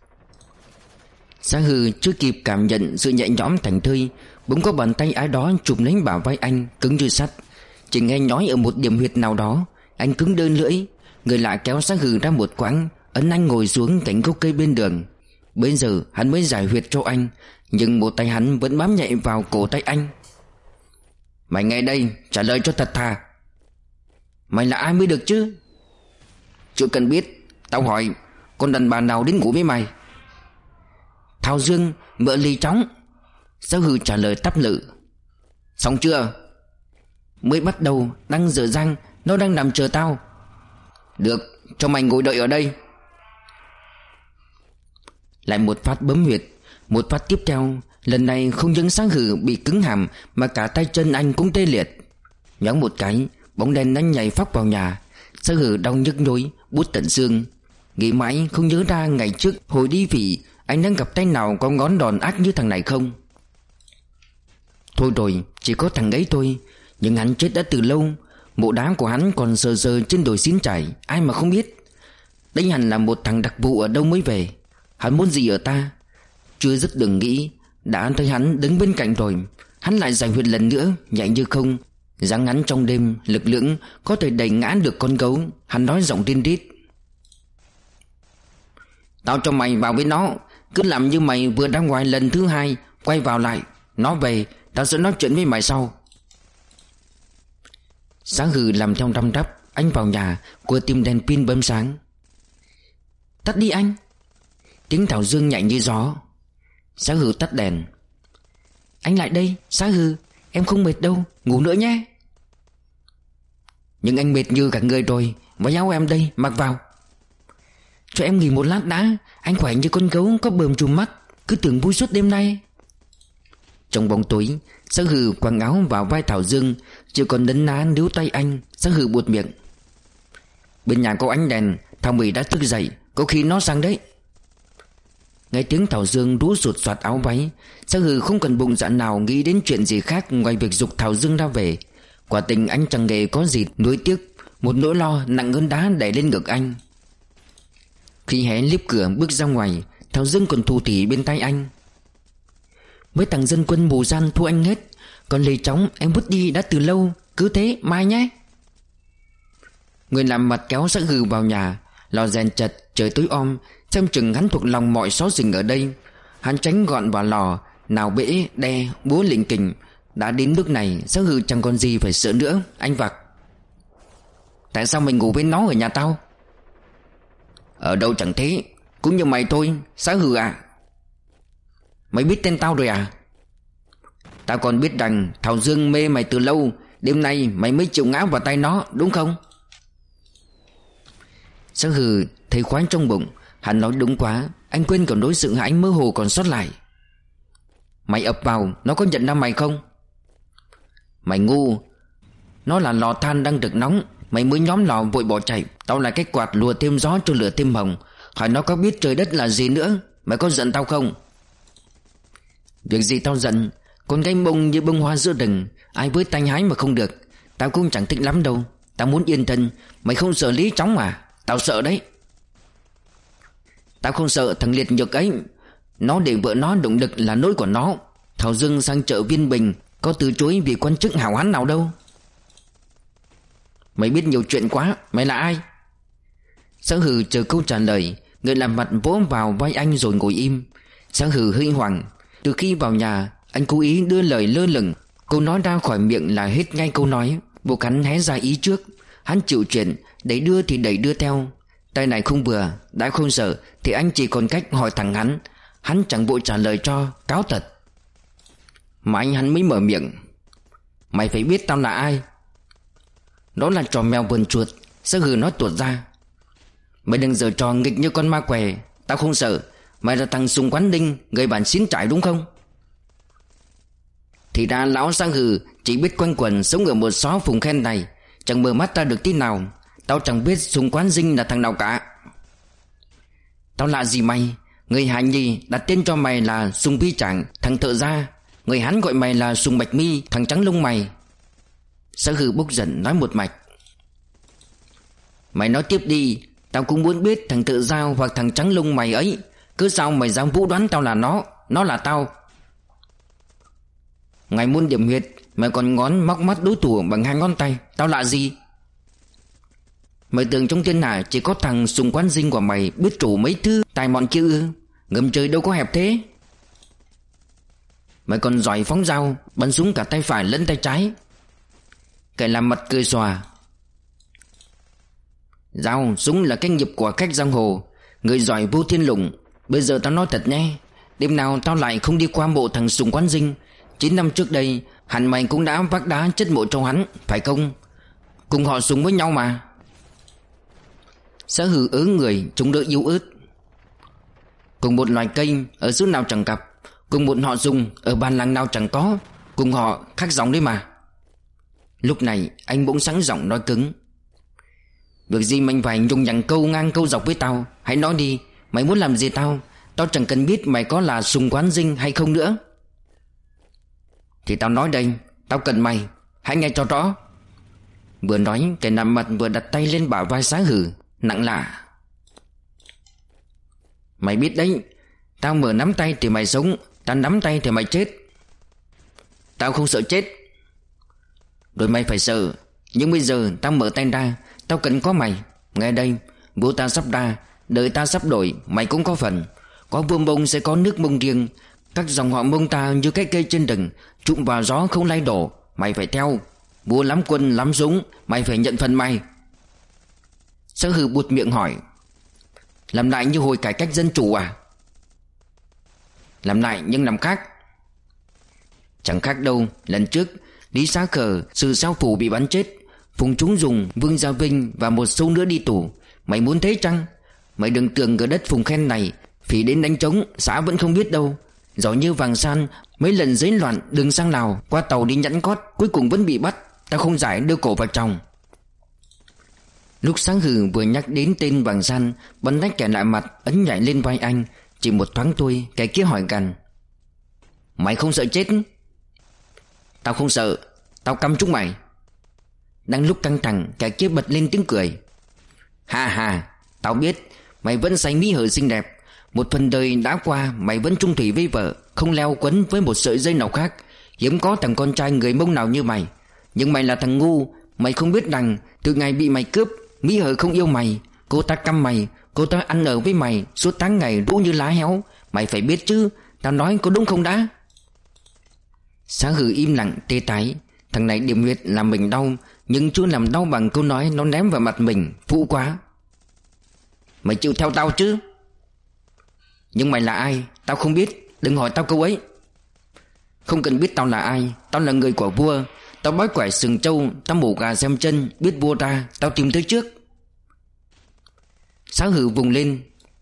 Sáng Hừ chưa kịp cảm nhận sự nhẹ nhõm thảnh thơi, bỗng có bàn tay ai đó chụp lấy bả vai anh, cứng như sắt. Chỉ nghe nhói ở một điểm huyệt nào đó, anh cứng đơ lưỡi. Người lạ kéo Sáng Hừ ra một quãng, ấn anh ngồi xuống cạnh gốc cây bên đường. Bây giờ hắn mới giải huyệt cho anh, nhưng một tay hắn vẫn bám nhạy vào cổ tay anh. "Mày nghe đây, trả lời cho thật thà. Mày là ai mới được chứ?" "Chưa cần biết. Tao hỏi, con đàn bà nào đến ngủ với mày?" "Thảo Dương, vợ Lý Chóng." Sáng Hừ trả lời tắp lự. Xong chưa? Mới bắt đầu, đang dở dang. Nó đang nằm chờ tao. Được, cho mày ngồi đợi ở đây. Lại một phát bấm huyệt. Một phát tiếp theo. Lần này không những Sáng Hử bị cứng hàm, mà cả tay chân anh cũng tê liệt. Nhoáng một cái, bóng đen đã nhảy phóc vào nhà. Sáng Hử đau nhức nhối, buốt tận xương. Nghĩ mãi không nhớ ra ngày trước hồi đi phỉ anh đang gặp tay nào có ngón đòn ác như thằng này không. Thôi rồi, chỉ có thằng ấy thôi. Nhưng hắn chết đã từ lâu. Mộ đá của hắn còn sờ sờ trên đồi Xín Trải, ai mà không biết. Đấy hẳn là một thằng đặc vụ ở đâu mới về. Hắn muốn gì ở ta? Chưa dứt đường nghĩ, đã thấy hắn đứng bên cạnh rồi. Hắn lại giải huyệt lần nữa, nhẹ như không. Dáng ngắn trong đêm, lực lưỡng, có thể đẩy ngã được con gấu. Hắn nói giọng rin rít: Tao cho mày vào với nó. Cứ làm như mày vừa ra ngoài lần thứ hai, quay vào lại. Nó về, tao sẽ nói chuyện với mày sau. Sáng Hử làm theo răm rắp. Anh vào nhà, cô tìm đèn pin bấm sáng. Tắt đi anh. Tiếng Thảo Dương nhạy như gió. Sáng Hử tắt đèn. Anh lại đây, Sáng Hử. Em không mệt đâu, ngủ nữa nhé. Nhưng anh mệt như cả người rồi. Váy áo em đây, mặc vào. Cho em nghỉ một lát đã. Anh khỏe như con gấu có bờm trùm mắt. Cứ tưởng vui suốt đêm nay. Trong bóng tối, Sáng Hử quàng áo vào vai Thảo Dương, chỉ còn nấn ná níu tay anh. Sáng Hử buột miệng: Bên nhà có ánh đèn, Thảo Mỹ đã thức dậy, có khi nó sang đấy. Nghe tiếng Thảo Dương rú sụt soạt áo váy, Sáng Hử không cần bụng dạ nào nghĩ đến chuyện gì khác ngoài việc giục Thảo Dương ra về. Quả tình anh chẳng hề có gì nuối tiếc. Một nỗi lo nặng hơn đá đè lên ngực anh. Khi hé liếp cửa bước ra ngoài, Thảo Dương còn thủ thỉ bên tay anh: Mấy thằng dân quân mù gian thua anh hết. Còn lì chóng em vứt đi đã từ lâu. Cứ thế mai nhé. Người làm mặt kéo Sáng Hử vào nhà. Lò rèn chật, trời tối om. Xem chừng hắn thuộc lòng mọi xó xỉnh ở đây. Hắn tránh gọn vào lò, nào bể, đe, búa lỉnh kình. Đã đến nước này, Sáng Hử chẳng còn gì phải sợ nữa. Anh vặc: Tại sao mày ngủ với nó ở nhà tao? Ở đâu chẳng thế, cũng như mày thôi, Sáng Hử à. Mày biết tên tao rồi à? Tao còn biết rằng Thảo Dương mê mày từ lâu. Đêm nay mày mới chịu ngã vào tay nó, đúng không? Sáng Hử thấy khoái trong bụng. Hắn nói đúng quá. Anh quên còn nỗi sợ hãi mơ hồ còn sót lại. Mày ập vào, nó có nhận ra mày không? Mày ngu. Nó là lò than đang rực nóng. Mày mới nhóm lò vội bỏ chạy. Tao là cái quạt lùa thêm gió cho lửa thêm hồng. Hỏi nó có biết trời đất là gì nữa. Mày có giận tao không? Việc gì tao giận? Con gái bông như bông hoa giữa rừng, ai với tanh hái mà không được. Tao cũng chẳng thích lắm đâu. Tao muốn yên thân. Mày không sợ Lý Chóng à? Tao sợ đấy. Tao không sợ thằng liệt nhược ấy. Nó để vợ nó động lực là lỗi của nó. Thảo Dương sang chợ Viên Bình có từ chối vì quan chức hảo hán nào đâu. Mày biết nhiều chuyện quá. Mày là ai? Sáng Hử chờ câu trả lời. Người làm mặt vỗ vào vai anh rồi ngồi im. Sáng Hử hơi hoảng. Từ khi vào nhà, anh cố ý đưa lời lơ lửng. Câu nói ra khỏi miệng là hết ngay câu nói. Buộc hắn hé ra ý trước. Hắn chịu chuyện, đẩy đưa thì đẩy đưa theo. Tay này không vừa, đã không sợ thì anh chỉ còn cách hỏi thẳng hắn. Hắn chẳng vội trả lời cho, cáo thật. Mà anh hắn mới mở miệng: Mày phải biết tao là ai. Đó là trò mèo vườn chuột. Sáng Hử nói tuột ra: Mày đừng giở trò nghịch như con ma què. Tao không sợ. Mày là thằng Sùng Quán Đinh, người bản Xín Trải đúng không? Thì ra lão Sáng Hử chỉ biết quanh quẩn sống ở một xó phùng khen này, chẳng mở mắt ra được tí nào. Tao chẳng biết Sùng Quán Dinh là thằng nào cả. Tao lạ gì mày? Người Hà Nhi đặt tên cho mày là Sùng Vi Chẳng, thằng thợ gia. Người Hán gọi mày là Sùng Bạch Mi, thằng trắng lông mày. Sáng Hử bốc giận nói một mạch: Mày nói tiếp đi. Tao cũng muốn biết thằng thợ gia hoặc thằng trắng lông mày ấy. Cứ sao mày dám vũ đoán tao là nó? Nó là tao. Ngày muôn điểm huyệt, mày còn ngón móc mắt đối thủ bằng hai ngón tay. Tao lạ gì? Mày tưởng trong thiên hạ chỉ có thằng Sùng Quán Dinh của mày biết chủ mấy thứ tài mọn kia ư? Ngầm trời đâu có hẹp thế. Mày còn giỏi phóng dao, bắn súng cả tay phải lẫn tay trái. Kẻ làm mặt cười xòa: Dao, súng là cái nghiệp của khách giang hồ. Người giỏi vô thiên lùng. Bây giờ tao nói thật nhé, đêm nào tao lại không đi qua bộ thằng Sùng Quán Dinh, Chín năm trước đây hẳn mày cũng đã vác đá chất mộ cho hắn, phải không? Cùng họ súng với nhau mà. Xã Hừ ớ người chống đỡ yếu ớt. Cùng một loài cây ở xứ nào chẳng gặp, cùng một họ dùng ở bản làng nào chẳng có, cùng họ khác giọng đấy mà. Lúc này anh bỗng sáng giọng nói cứng. Việc gì mình phải dùng nhằng câu ngang câu dọc với tao? Hãy nói đi, mày muốn làm gì tao? Tao chẳng cần biết mày có là sùng quán dinh hay không nữa. Thì tao nói đây, tao cần mày, hãy nghe cho rõ. Vừa nói kẻ nằm mặt vừa đặt tay lên bả vai Xã Hừ, nặng lạ. Mày biết đấy, tao mở nắm tay thì mày sống, tao nắm tay thì mày chết. Tao không sợ chết. Rồi mày phải sợ. Nhưng bây giờ tao mở tay ra, tao cần có mày. Nghe đây, vua ta sắp ra, đời ta sắp đổi, mày cũng có phần. Có vua Mông sẽ có nước Mông riêng. Các dòng họ Mông ta như cái cây trên rừng, trụm vào gió không lay đổ. Mày phải theo. Vua lắm quân lắm súng, mày phải nhận phần mày. Xã Hừ buột miệng hỏi. Làm lại như hồi cải cách dân chủ à? Làm lại nhưng làm khác. Chẳng khác đâu. Lần trước Lý Xá Khờ, Sử Sao Phủ bị bắn chết, Phùng Chúng Dùng, Vương Gia Vinh và một số nữa đi tù. Mày muốn thế chăng? Mày đừng tưởng ở đất Phùng Khen này phỉ đến đánh trống, xã vẫn không biết đâu. Giỏi như Vàng San mấy lần giấy loạn đường sang Lào, qua tàu đi nhẫn cót, cuối cùng vẫn bị bắt. Tao không giải đưa cổ vào chồng. Lúc Sáng Hừ vừa nhắc đến tên Vàng San, bắn nách kẻ lạ mặt ấn nhảy lên vai anh. Chỉ một thoáng thôi, kẻ kia hỏi gằn. Mày không sợ chết? Tao không sợ, tao căm chúng mày. Đang lúc căng thẳng, kẻ kia bật lên tiếng cười. Ha ha, tao biết mày vẫn say mỹ hờ xinh đẹp. Một phần đời đã qua, mày vẫn trung thủy với vợ, không leo quấn với một sợi dây nào khác. Hiếm có thằng con trai người Mông nào như mày. Nhưng mày là thằng ngu. Mày không biết rằng từ ngày bị mày cướp, mỹ hờ không yêu mày. Cô ta căm mày, cô ta ăn ở với mày suốt tháng ngày rũ như lá héo. Mày phải biết chứ, tao nói có đúng không đã? Xã Hừ im lặng tê tái. Thằng này điểm huyệt làm mình đau, nhưng chưa làm đau bằng câu nói nó ném vào mặt mình. Phụ quá. Mày chịu theo tao chứ? Nhưng mày là ai? Tao không biết, đừng hỏi tao câu ấy. Không cần biết tao là ai. Tao là người của vua. Tao bói quẻ sừng trâu, tao mổ gà xem chân. Biết vua ra, tao tìm tới trước. Xã Hừ vùng lên.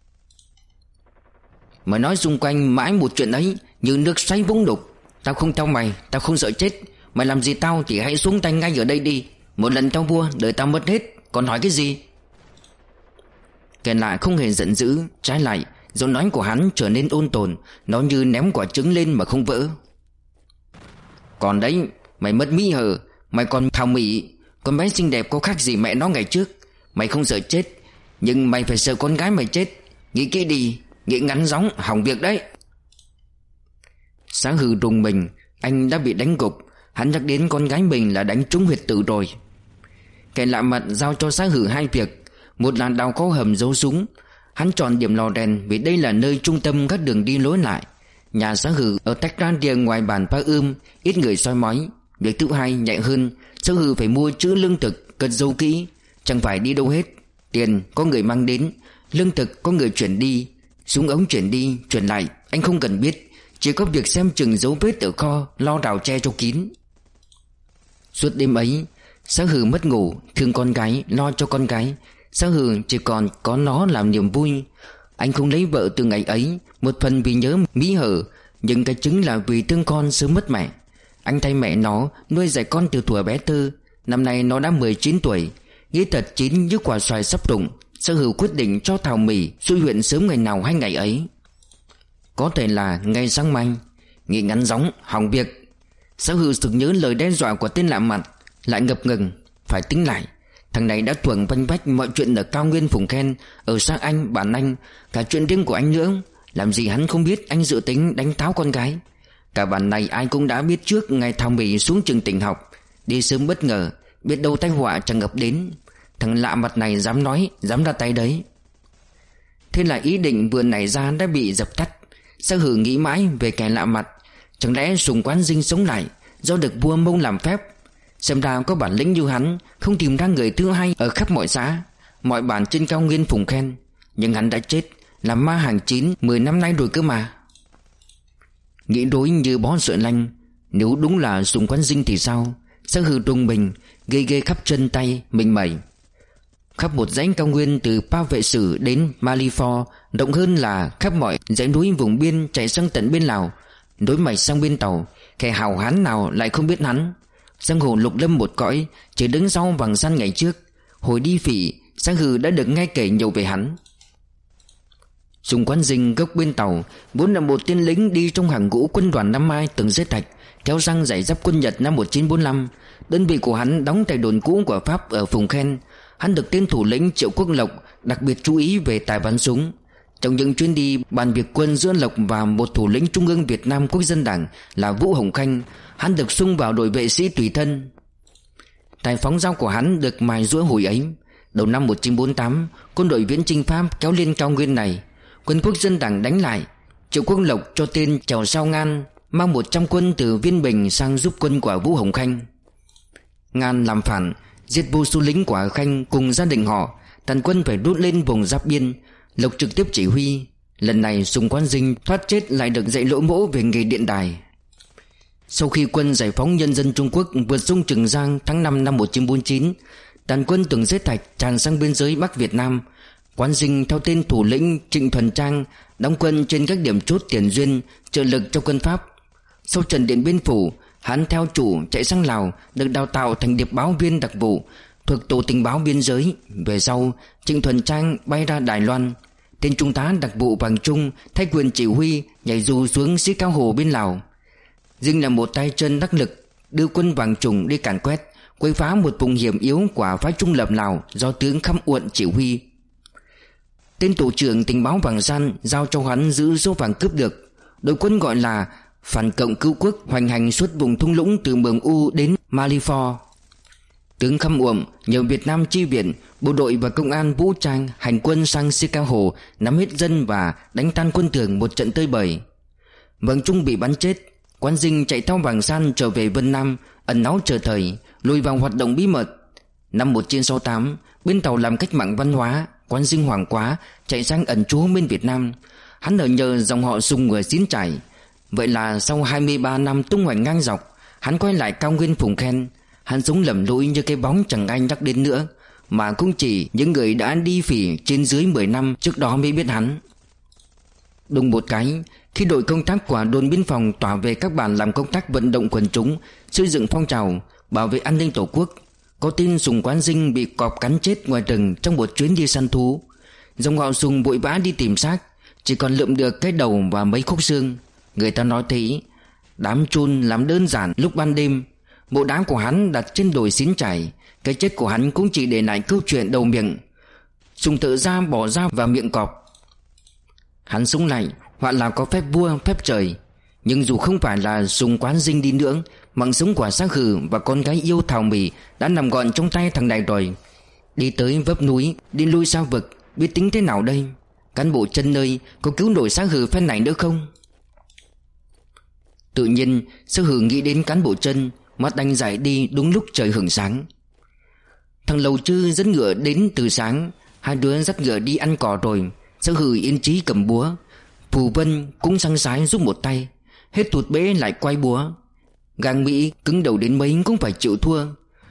Mày nói xung quanh mãi một chuyện ấy, như nước xoáy vũng đục. Tao không theo mày, tao không sợ chết. Mày làm gì tao thì hãy xuống tay ngay ở đây đi. Một lần theo vua, đời tao mất hết. Còn hỏi cái gì? Kẻ lạ không hề giận dữ. Trái lại, giọng nói của hắn trở nên ôn tồn. Nó như ném quả trứng lên mà không vỡ. Còn đấy, mày mất mỹ hờ. Mày còn thảo mỹ. Con bé xinh đẹp có khác gì mẹ nó ngày trước. Mày không sợ chết, nhưng mày phải sợ con gái mày chết. Nghĩ kỹ đi, nghĩ ngắn gióng hỏng việc đấy. Xã Hừ rùng mình. Anh đã bị đánh gục. Hắn nhắc đến con gái mình là đánh trúng huyệt tử rồi. Kẻ lạ mặt giao cho Xã Hừ hai việc. Một là đào có hầm giấu súng. Hắn chọn điểm lò rèn vì đây là nơi trung tâm các đường đi lối lại. Nhà Xã Hừ ở tách ra rìa ngoài bản Pa Ưm, ít người soi mói. Việc thứ hai nhạy hơn. Xã Hừ phải mua trữ lương thực, cất giấu kỹ. Chẳng phải đi đâu hết. Tiền có người mang đến, lương thực có người chuyển đi, súng ống chuyển đi, chuyển lại. Anh không cần biết, chỉ có việc xem chừng dấu vết ở kho, lo rào tre cho kín. Suốt đêm ấy, Xã Hừ mất ngủ, thương con gái, lo cho con gái. Xã Hừ chỉ còn có nó làm niềm vui. Anh không lấy vợ từ ngày ấy, một phần vì nhớ mỹ hờ, nhưng cái chính là vì thương con sớm mất mẹ. Anh thay mẹ nó nuôi dạy con từ thuở bé thơ. Năm nay nó đã mười chín tuổi. Nghĩ thật chín như quả xoài sắp rụng. Xã Hừ quyết định cho Thảo Mỹ xuôi huyện sớm ngày nào hay ngày ấy. Có thể là ngày sáng mai. Nghĩ ngắn gióng hỏng việc. Xã Hừ sực nhớ lời đe dọa của tên lạ mặt, lại ngập ngừng. Phải tính lại. Thằng này đã thuần vanh vách mọi chuyện ở cao nguyên Phùng Khen, ở xã anh, bản anh, cả chuyện riêng của anh nữa. Làm gì hắn không biết anh dự tính đánh tháo con gái. Cả bản này ai cũng đã biết trước ngày Thảo Mỹ xuống trường tỉnh học. Đi sớm bất ngờ, biết đâu tai họa chẳng ập đến. Thằng lạ mặt này dám nói, dám ra tay đấy. Thế là ý định vừa nảy ra đã bị dập tắt. Xã Hừ nghĩ mãi về kẻ lạ mặt. Chẳng lẽ Sùng Quán Dinh sống lại do được vua Mông làm phép? Xem ra có bản lĩnh như hắn, không tìm ra người thứ hai ở khắp mọi xã, mọi bản trên cao nguyên Phùng Khen. Nhưng hắn đã chết, làm ma hàng chín, mười năm nay rồi cơ mà. Nghĩ đối như bó sợi lanh. Nếu đúng là Sùng Quán Dinh thì sao? Sáng Hừ rùng mình, ghê ghê khắp chân tay mình mẩy. Khắp một dãy cao nguyên từ Pa Vệ Sử đến Malifor, rộng hơn là khắp mọi dãy núi vùng biên chạy sang tận bên Lào, nối mạch sang bên Tàu. Kẻ hào hán nào lại không biết hắn. Giang hồ lục lâm một cõi, chỉ đứng sau vàng săn ngày trước. Hồi đi Phỉ, Sáng Hừ đã được nghe kể nhiều về hắn. Sùng Quán Dinh gốc bên Tàu vốn là một tên lính đi trong hàng ngũ quân đoàn Nam Mai từng giết Thạch, kéo răng giải giáp quân Nhật năm một nghìn chín trăm bốn mươi lăm. Đơn vị của hắn đóng tại đồn cũ của Pháp ở Phùng Khen. Hắn được tên thủ lĩnh Triệu Quốc Lộc đặc biệt chú ý về tài bắn súng. Trong những chuyến đi bàn việc quân giữa Lộc và một thủ lĩnh Trung ương Việt Nam Quốc dân Đảng là Vũ Hồng Khanh, hắn được xung vào đội vệ sĩ tùy thân. Tài phóng dao của hắn được mài giũa hồi ấy. Đầu năm một nghìn chín trăm bốn mươi tám, quân đội viễn chinh Pháp kéo lên cao nguyên này. Quân Quốc dân Đảng đánh lại. Triệu Quốc Lộc cho tên Chèo Sao Ngan mang một trăm quân từ Viên Bình sang giúp quân của Vũ Hồng Khanh. Ngan làm phản, giết vô số lính của Khanh cùng gia đình họ. Toàn quân phải rút lên vùng giáp biên. Lộc trực tiếp chỉ huy. Lần này Sùng Quán Dinh thoát chết lại được dạy lỗ mỗ về nghề điện đài. Sau khi quân giải phóng nhân dân Trung Quốc vượt sông Trường Giang tháng năm năm một nghìn chín trăm bốn mươi chín, đàn quân từng giết Thạch tràn sang biên giới Bắc Việt Nam. Quán Dinh theo tên thủ lĩnh Trịnh Thuần Trang đóng quân trên các điểm chốt tiền duyên, trợ lực cho quân Pháp. Sau trận Điện Biên Phủ, hắn theo chủ chạy sang Lào, được đào tạo thành điệp báo viên đặc vụ thuộc tổ tình báo biên giới. Về sau, Trịnh Thuần Trang bay ra Đài Loan. Tên trung tá đặc vụ Vàng Trung thay quyền chỉ huy nhảy dù xuống xí Cao Hồ bên Lào. Dinh là một tay chân đắc lực, đưa quân Vàng Trùng đi càn quét, quấy phá một vùng hiểm yếu của phái trung lập Lào do tướng Khăm Uộn chỉ huy. Tên tổ trưởng tình báo Vàng San giao cho hắn giữ số vàng cướp được. Đội quân gọi là phản cộng cứu quốc hoành hành suốt vùng thung lũng từ Mường U đến Malifor. Tướng Khăm Uộm nhờ Việt Nam chi viện, bộ đội và công an vũ trang hành quân sang xí Cao Hồ, nắm hết dân và đánh tan quân Thường một trận tơi bời. Vàng Trung bị bắn chết. Quán Dinh chạy theo Vàng San trở về Vân Nam, ẩn náu chờ thời, lùi vào hoạt động bí mật. Năm một nghìn chín trăm sáu mươi tám, bên Tàu làm cách mạng văn hóa, Quán Dinh hoảng quá chạy sang ẩn trú bên Việt Nam. Hắn ở nhờ dòng họ Sùng người Xín Trải. Vậy là sau hai mươi ba năm tung hoành ngang dọc, hắn quay lại cao nguyên Phùng Khen. Hắn sống lầm lũi như cái bóng chẳng ai nhắc đến nữa, mà cũng chỉ những người đã đi Phỉ trên dưới mười năm trước đó mới biết hắn. Đùng một cái, khi đội công tác của đồn biên phòng tỏa về các bản làm công tác vận động quần chúng, xây dựng phong trào bảo vệ an ninh tổ quốc, có tin Sùng Quán Dinh bị cọp cắn chết ngoài rừng trong một chuyến đi săn thú. Dòng họ Sùng vội vã đi tìm xác, chỉ còn lượm được cái đầu và mấy khúc xương. Người ta nói thế, đám chôn làm đơn giản lúc ban đêm. Mộ đá của hắn đặt trên đồi Xín Trải. Cái chết của hắn cũng chỉ để lại câu chuyện đầu miệng. Sùng tự ra bỏ ra vào miệng cọp. Hắn sống lại, hoặc là có phép vua phép trời. Nhưng dù không phải là Sùng Quán Dinh đi nữa, mạng sống của Sáng Hừ và con gái yêu Thảo Mỉ đã nằm gọn trong tay thằng này rồi. Đi tới vấp núi, đi lui sao vực, biết tính thế nào đây? Cán bộ chân nơi có cứu nổi Sáng Hừ phen này nữa không? Tự nhiên Sáng Hừ nghĩ đến cán bộ chân, mắt anh dại đi đúng lúc trời hửng sáng. Thằng Lầu Chư dẫn ngựa đến từ sáng. Hai đứa dắt ngựa đi ăn cỏ rồi. Sáng Hừ yên chí cầm búa. Phù Vân cũng sang sái giúp một tay. Hết tụt bế lại quay búa. Gang Mỹ cứng đầu đến mấy cũng phải chịu thua.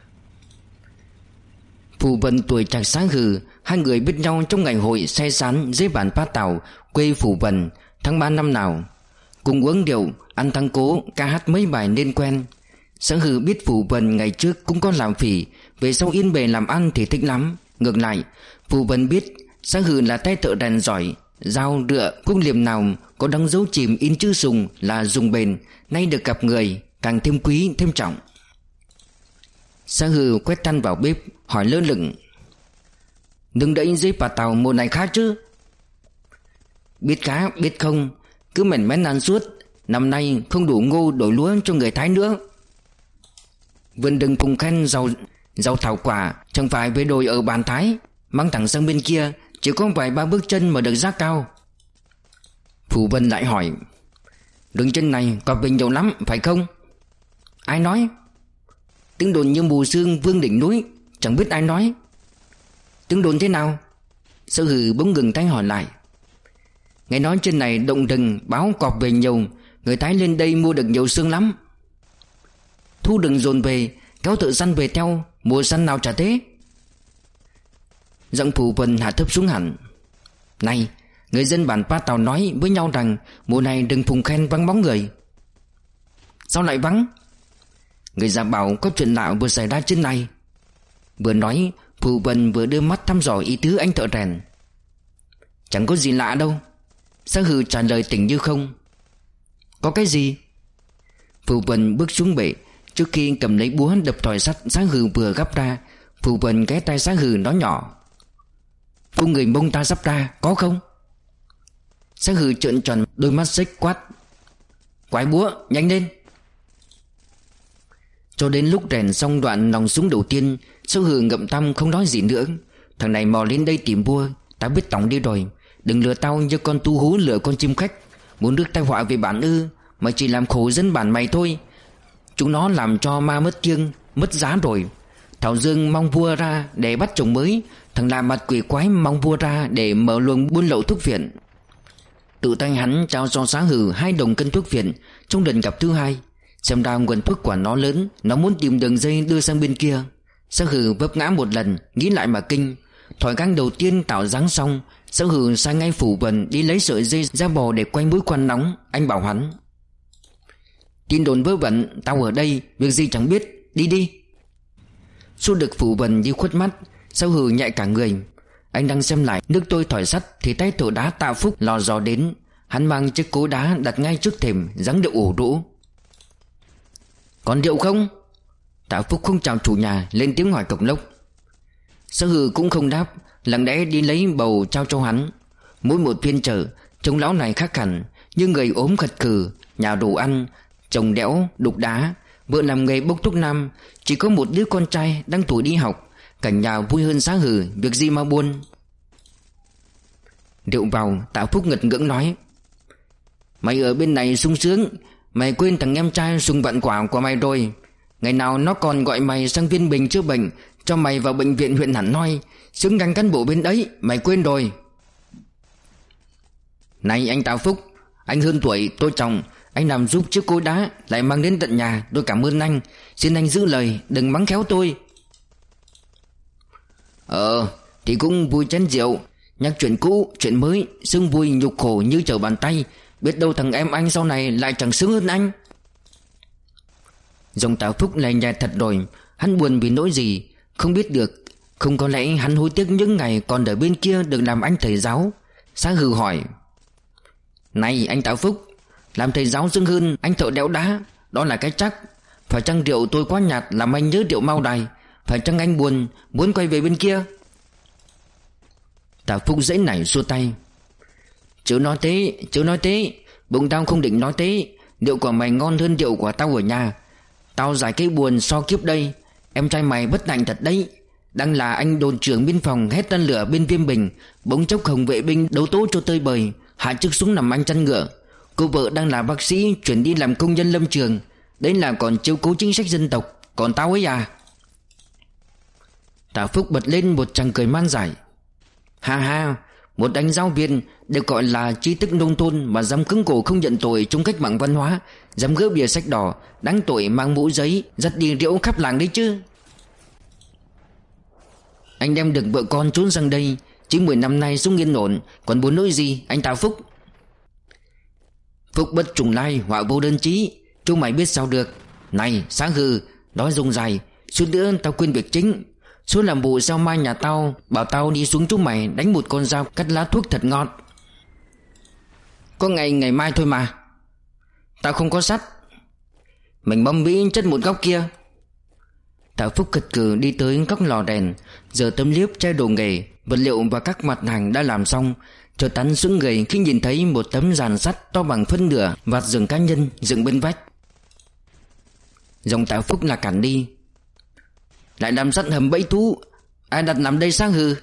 Phù Vân tuổi trạc Sáng Hừ. Hai người biết nhau trong ngày hội say sán dưới bản Pa Tàu, quê Phù Vân, tháng ba năm nào. Cùng uống rượu, ăn thắng cố, ca hát mấy bài nên quen. Sáng Hừ biết Phù Vân ngày trước cũng có làm phỉ, về sau yên bề làm ăn thì thích lắm. Ngược lại, Phù Vân biết Sáng Hừ là tay thợ rèn giỏi, dao rựa cung liềm nào có đóng dấu chìm in chữ Sùng là dùng bền, nay được gặp người càng thêm quý thêm trọng. Sáng Hừ quét than vào bếp, hỏi lơ lửng: "Đừng đẩy dưới Pa Tàu mùa này khá chứ?" "Biết khá biết không, cứ mèn mén ăn suốt. Năm nay không đủ ngô đổi lúa cho người Thái nữa. Vườn rừng Phùng Khen giàu giàu thảo quả, chẳng phải về đồi ở bản Thái, mang thẳng sang bên kia chỉ có vài ba bước chân mà được giá cao." Phù Vân lại hỏi: "Đường chân này cọp bình nhiều lắm phải không?" "Ai nói?" "Tiếng đồn như mù sương vương đỉnh núi, chẳng biết ai nói." "Tiếng đồn thế nào?" Sáng Hừ bỗng ngừng tay hỏi lại. "Nghe nói trên này động rừng báo cọp về nhiều, người Thái lên đây mua được nhiều xương lắm." thu đừng dồn về, kéo thợ săn về theo, mùa săn nào chả thế. Giọng Phù Vân hạ thấp xuống hẳn. Này, người dân bản Pa Tàu nói với nhau rằng mùa này đừng phùng khen vắng bóng người. Sao lại vắng? Người già bảo có chuyện lạ vừa xảy ra trên này. Vừa nói, Phù Vân vừa đưa mắt thăm dò ý tứ anh thợ rèn. Chẳng có gì lạ đâu. Sáng Hừ trả lời tỉnh như không. Có cái gì? Phù Vân bước xuống bể. Trước khi cầm lấy búa đập thỏi sắt Sáng Hừ vừa gắp ra, Phù Vân ghé tay Sáng Hừ nói nhỏ. Cô người Mông ta sắp ra, có không? Sáng Hừ trợn tròn đôi mắt xích quát. Quái búa, nhanh lên. Cho đến lúc rèn xong đoạn nòng súng đầu tiên, Sáng Hừ ngậm tăm không nói gì nữa. Thằng này mò lên đây tìm búa, tao biết tổng đi rồi. Đừng lừa tao như con tu hú lừa con chim khách. Muốn rước tai họa về bản ư? Mày chỉ làm khổ dân bản mày thôi. Chúng nó làm cho ma mất kiêng, mất giá rồi. Thảo Dương mong vua ra để bắt chồng mới. Thằng lạ mặt quỷ quái mong vua ra để mở luồng buôn lậu thuốc viện. Tự tay hắn trao cho Sáng Hừ hai đồng cân thuốc viện trong lần gặp thứ hai. Xem ra nguồn thuốc của nó lớn, nó muốn tìm đường dây đưa sang bên kia. Sáng Hừ vấp ngã một lần, nghĩ lại mà kinh. Thỏi gang đầu tiên tạo dáng xong, Sáng Hừ sai ngay Phù Vân đi lấy sợi dây da bò để quanh mũi khoan nóng. Anh bảo hắn. Tin đồn vớ vẩn, tao ở đây, việc gì chẳng biết, đi đi. Xua được Phù Vân đi khuất mắt, Sáng Hừ nhạy cả người. Anh đang xem lại nước tôi thỏi sắt thì tay thổ đá Tạ Phúc lò dò đến. Hắn mang chiếc cối đá đặt ngay trước thềm, dáng điệu ủ rũ. Còn rượu không? Tạ Phúc không chào chủ nhà, lên tiếng hỏi cộc lốc. Sáng Hừ cũng không đáp, lặng lẽ đi lấy bầu trao cho hắn. Mỗi một phiên chợ, trông lão này khác hẳn, như người ốm khật khừ, nhà đồ ăn, chồng đẽo, đục đá, vợ làm nghề bốc thuốc nam, chỉ có một đứa con trai đang tuổi đi học. Cảnh nhà vui hơn Sáng Hừ, việc gì mà buồn. Rượu vào, Tạ Phúc ngật ngưỡng nói. Mày ở bên này sung sướng, mày quên thằng em trai sùng vạn quả của mày rồi. Ngày nào nó còn gọi mày sang Viên Bình chữa bệnh, cho mày vào bệnh viện huyện Hẳn Noi, xứng danh cán bộ bên đấy, mày quên rồi. Này anh Tạ Phúc, anh hơn tuổi, tôi chồng, anh làm giúp chiếc cối đá, lại mang đến tận nhà, tôi cảm ơn anh. Xin anh giữ lời, đừng mắng khéo tôi. Ờ, thì cũng vui chén rượu, nhắc chuyện cũ, chuyện mới, sướng vui nhục khổ như trở bàn tay. Biết đâu thằng em anh sau này lại chẳng sướng hơn anh. Dòng Tạ Phúc lại nhạt thật rồi. Hắn buồn vì nỗi gì không biết được. Không có lẽ hắn hối tiếc những ngày còn ở bên kia được làm anh thầy giáo. Sáng Hừ hỏi. Này anh Tạ Phúc, làm thầy giáo sướng hơn anh thợ đẽo đá, đó là cái chắc. Phải chăng rượu tôi quá nhạt làm anh nhớ rượu Mao Đài? Phải chăng anh buồn, muốn quay về bên kia? Tạ Phúc dãy nảy xua tay. Chớ nói thế, chớ nói thế. Bụng tao không định nói thế. Rượu của mày ngon hơn rượu của tao ở nhà. Tao giải cái buồn so kiếp đây. Em trai mày bất hạnh thật đấy. Đang là anh đồn trưởng biên phòng hét tân lửa bên Viêm Bình, bỗng chốc Hồng vệ binh đấu tố cho tơi bời, hạ chức xuống nằm anh chăn ngựa. Cô vợ đang là bác sĩ chuyển đi làm công nhân lâm trường. Đấy là còn chiếu cố chính sách dân tộc. Còn tao ấy à? Tạ Phúc bật lên một tràng cười man dại. Ha ha, một anh giáo viên được gọi là trí thức nông thôn mà dám cứng cổ không nhận tội trong cách mạng văn hóa, dám gỡ bìa sách đỏ, đáng tội mang mũ giấy, dắt đi rượu khắp làng đấy chứ. Anh đem được vợ con trốn sang đây, chỉ mười năm nay sống yên ổn, còn muốn nói gì anh Tạ Phúc? Phúc bất trùng lai, họa vô đơn chí, chúng mày biết sao được. Này Sáng Hừ, nói rông dài, suốt nữa tao quên việc chính. Số làm vụ sao mai nhà tao bảo tao đi xuống chúng mày đánh một con dao cắt lá thuốc thật ngon. Có ngày ngày mai thôi mà. Tao không có sắt. Mình bấm mỹ chất một góc kia. Tạ Phúc gật cừ đi tới góc lò đèn, giờ tấm liếp chai đồ nghề, vật liệu và các mặt hàng đã làm xong. Chợt tắn sững người khi nhìn thấy một tấm giàn sắt to bằng phân nửa vạt giường cá nhân dựng bên vách. Dòng Tạ Phúc là cản đi. Lại làm sắt hầm bẫy thú, ai đặt nằm đây Sáng Hừ?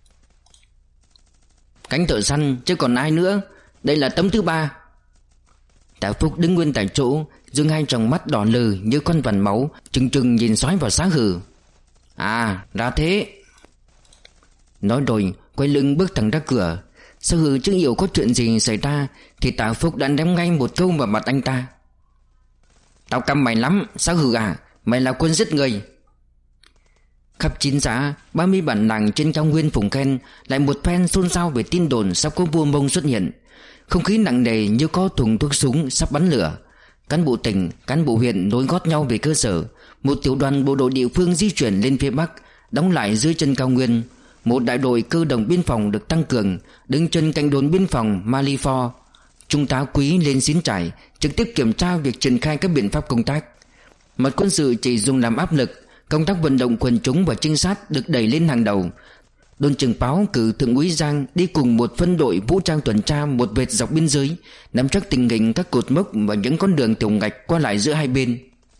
Cánh thợ săn chứ còn ai nữa. Đây là tấm thứ ba. Tạ Phúc đứng nguyên tại chỗ, dương hai tròng mắt đỏ lừ như con vằn máu, trừng trừng nhìn xoáy vào Sáng Hừ. À, ra thế. Nói rồi quay lưng bước thẳng ra cửa. Sáng Hừ chưa hiểu có chuyện gì xảy ra thì Tạ Phúc đã ném ngay một câu vào mặt anh ta. Tao căm mày lắm Sáng Hừ à, Mày là quân giết người. Khắp chín xã, ba mươi bản làng trên cao nguyên Phùng Khen lại một phen xôn xao về tin đồn sắp có vua Mông xuất hiện. Không khí nặng nề như có thùng thuốc súng sắp bắn lửa. Cán bộ tỉnh, cán bộ huyện nối gót nhau về cơ sở. Một tiểu đoàn bộ đội địa phương di chuyển lên phía Bắc, đóng lại dưới chân cao nguyên. Một đại đội cơ động biên phòng được tăng cường, đứng chân cạnh đồn biên phòng Malifor. Trung tá Quý lên Xín Trải, trực tiếp kiểm tra việc triển khai các biện pháp công tác. Mặt quân sự chỉ dùng làm áp lực, công tác vận động quần chúng và trinh sát được đẩy lên hàng đầu. Đồn trưởng Páo cử thượng úy Giang đi cùng một phân đội vũ trang tuần tra một vệt dọc biên giới, nắm chắc tình hình các cột mốc và những con đường tiểu ngạch qua lại giữa hai bên.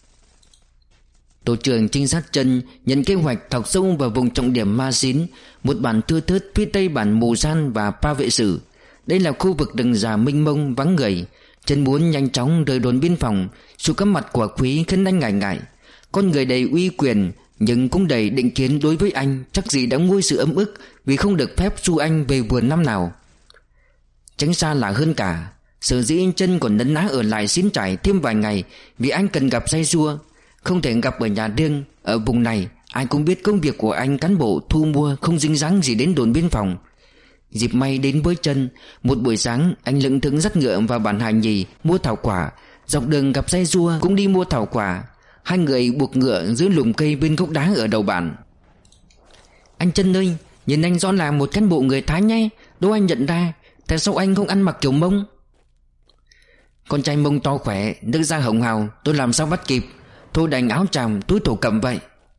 Tổ trưởng trinh sát Trân nhận kế hoạch thọc sâu vào vùng trọng điểm Ma Xín, một bản thưa thớt phía tây bản Mù San và Pa Vệ Sử. Đây là khu vực rừng già mênh mông vắng người. Trân muốn nhanh chóng rời đồn biên phòng. Sự có mặt của Quý khiến anh ngại ngại. Con người đầy uy quyền nhưng cũng đầy định kiến đối với anh, chắc gì đã nguôi sự ấm ức vì không được phép xu anh về vườn năm nào. Tránh xa là hơn cả. Sở dĩ Trân còn nấn ná ở lại Xín Trải thêm vài ngày vì anh cần gặp say xua, không thể gặp ở nhà riêng. Ở vùng này ai cũng biết công việc của anh cán bộ thu mua không dính dáng gì đến đồn biên phòng. Dịp may đến với Trân. Một buổi sáng anh lững thững dắt ngựa vào bản Hải Nhì mua thảo quả. Dọc đường gặp say xua cũng đi mua thảo quả. Hai người buộc ngựa dưới lùm cây bên gốc đá ở đầu bản. Anh Trân ơi, nhìn anh rõ là một cán bộ người Thái nhé. Đố anh nhận ra, tại sao anh không ăn mặc kiểu Mông? Con trai Mông to khỏe, nước da hồng hào, tôi làm sao bắt kịp. Thôi đành áo tràm túi thổ cẩm vậy.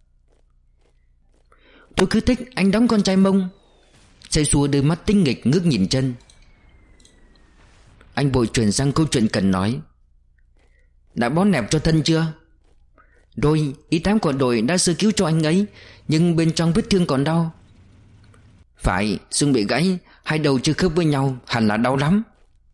Tôi cứ thích anh đóng con trai Mông. Say xua đôi mắt tinh nghịch ngước nhìn Trân. Anh vội chuyển sang câu chuyện cần nói. Đã bó nẹp cho thân chưa? Rồi, y tá của đội đã sơ cứu cho anh ấy, nhưng bên trong vết thương còn đau. Phải, xương bị gãy, hai đầu chưa khớp với nhau, hẳn là đau lắm.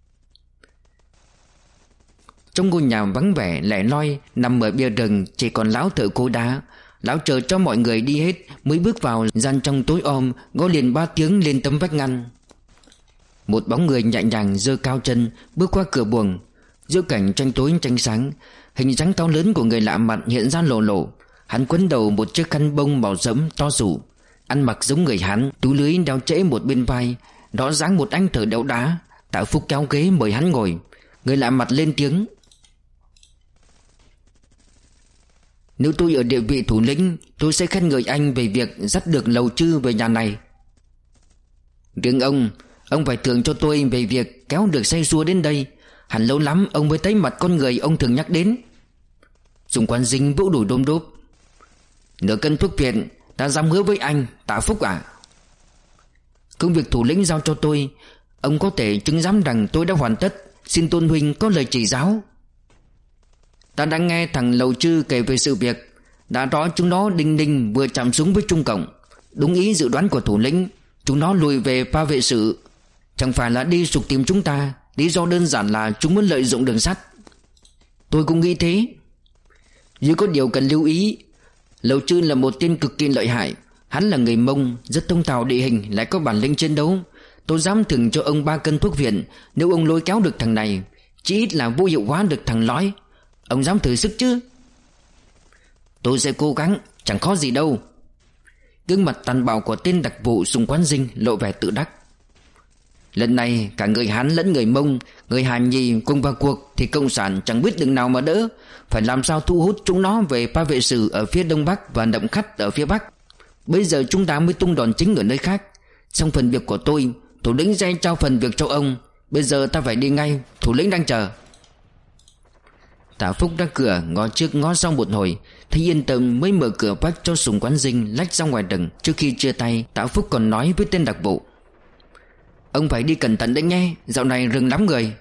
Trong ngôi nhà vắng vẻ lẻ loi nằm ở bìa rừng chỉ còn lão thợ cố đá. Lão chờ cho mọi người đi hết mới bước vào gian trong tối om, gõ liền ba tiếng lên tấm vách ngăn. Một bóng người nhẹ nhàng giơ cao chân bước qua cửa buồng. Giữa cảnh tranh tối tranh sáng, hình dáng cao lớn của người lạ mặt hiện ra lộ lộ. Hắn quấn đầu một chiếc khăn bông màu sẫm to rủ, ăn mặc giống người Hán, túi lưới đeo trễ một bên vai, đó dáng một anh thợ đẽo đá. Tạ Phúc kéo ghế mời hắn ngồi. Người lạ mặt lên tiếng. Nếu tôi ở địa vị thủ lĩnh, tôi sẽ khen ngợi anh về việc dắt được Lầu Chư về nhà này. Riêng ông, ông phải thưởng cho tôi về việc kéo được say xua đến đây. Hẳn lâu lắm ông mới thấy mặt con người ông thường nhắc đến. Dùng Quan Dinh vỗ đùi đôm đốp. Nửa cân thuốc phiện ta dám hứa với anh, Tạ Phúc à. Công việc thủ lĩnh giao cho tôi, ông có thể chứng giám rằng tôi đã hoàn tất. Xin Tôn huynh có lời chỉ giáo. Ta đã nghe thằng Lầu Chư kể về sự việc. Đã rõ chúng nó đinh đinh vừa chạm súng với Trung Cộng. Đúng ý dự đoán của thủ lĩnh, chúng nó lùi về Pa Vệ Sử. Chẳng phải là đi sục tìm chúng ta. Lý do đơn giản là chúng muốn lợi dụng đường sắt. Tôi cũng nghĩ thế. Nhưng có điều cần lưu ý, Lầu Chư là một tên cực kỳ lợi hại. Hắn là người Mông, rất thông thạo địa hình, lại có bản lĩnh chiến đấu. Tôi dám thưởng cho ông ba cân thuốc viện nếu ông lôi kéo được thằng này. Chỉ ít là vô hiệu hóa được thằng Lói. Ông dám thử sức chứ? Tôi sẽ cố gắng, chẳng khó gì đâu. Gương mặt tàn bạo của tên đặc vụ Sùng Quán Dinh lộ vẻ tự đắc. Lần này cả người Hán lẫn người Mông, người Hàn Nhì cùng vào cuộc thì cộng sản chẳng biết đường nào mà đỡ. Phải làm sao thu hút chúng nó về Pa Vệ Sử ở phía đông bắc và Nậm Khắt ở phía bắc. Bây giờ chúng ta mới tung đòn chính ở nơi khác. Xong phần việc của tôi, thủ lĩnh sẽ trao phần việc cho ông. Bây giờ ta phải đi ngay, thủ lĩnh đang chờ. Tạ Phúc ra cửa ngó trước ngó sau một hồi, thấy yên tâm mới mở cửa vách cho Sùng Quán Dinh lách ra ngoài rừng. Trước khi chia tay, Tạ Phúc còn nói với tên đặc vụ. Ông phải đi cẩn thận đấy nghe, dạo này rừng lắm người.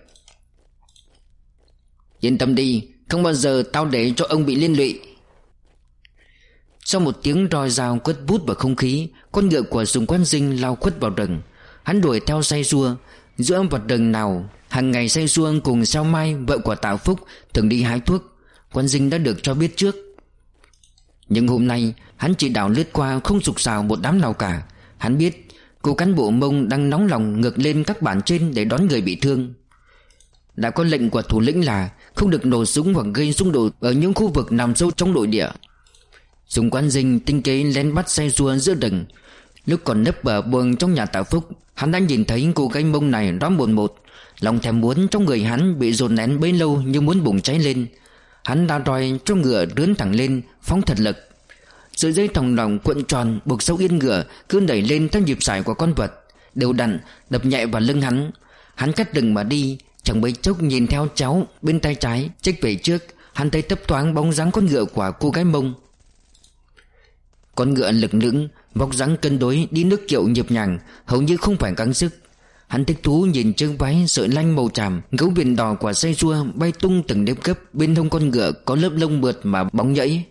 Yên tâm đi, không bao giờ tao để cho ông bị liên lụy. Sau một tiếng roi dao quất vút vào không khí, con ngựa của Sùng Quán Dinh lao khuất vào rừng. Hắn đuổi theo say xua. Giữa vật rừng nào, hàng ngày say xua cùng Sao Mai, vợ của Tạ Phúc, thường đi hái thuốc. Quán Dinh đã được cho biết trước. Nhưng hôm nay hắn chỉ đảo lướt qua, không sục sào một đám nào cả. Hắn biết cô cán bộ Mông đang nóng lòng ngược lên các bản trên để đón người bị thương. đã có lệnh của thủ lĩnh là không được nổ súng hoặc gây xung đột ở những khu vực nằm sâu trong nội địa. Sùng Quán Dinh tinh kế lén bắt xe rùa giữa rừng. Lúc còn nấp ở buồng trong nhà Tạ Phúc, hắn đã nhìn thấy cô gái Mông này đó một một. Lòng thèm muốn trong người hắn bị dồn nén bấy lâu như muốn bùng cháy lên. Hắn đã roi cho ngựa rướn thẳng lên, phóng thật lực. Sợi dây thòng lọng cuộn tròn buộc sau yên ngựa cứ đẩy lên theo nhịp sải của con vật, đều đặn đập nhẹ vào lưng hắn. Hắn cắt rừng mà đi, chẳng mấy chốc nhìn theo cháu bên tay trái chếch về trước, hắn thấy thấp thoáng bóng dáng con ngựa của cô gái Mông. Con ngựa lực lưỡng, vóc dáng cân đối, đi nước kiệu nhịp nhàng, hầu như không phải gắng sức. Hắn thích thú nhìn chiếc váy sợi lanh màu tràm, gấu viền đỏ của xe rua bay tung từng nếp gấp, bên hông con ngựa có lớp lông mượt mà bóng nhẫy.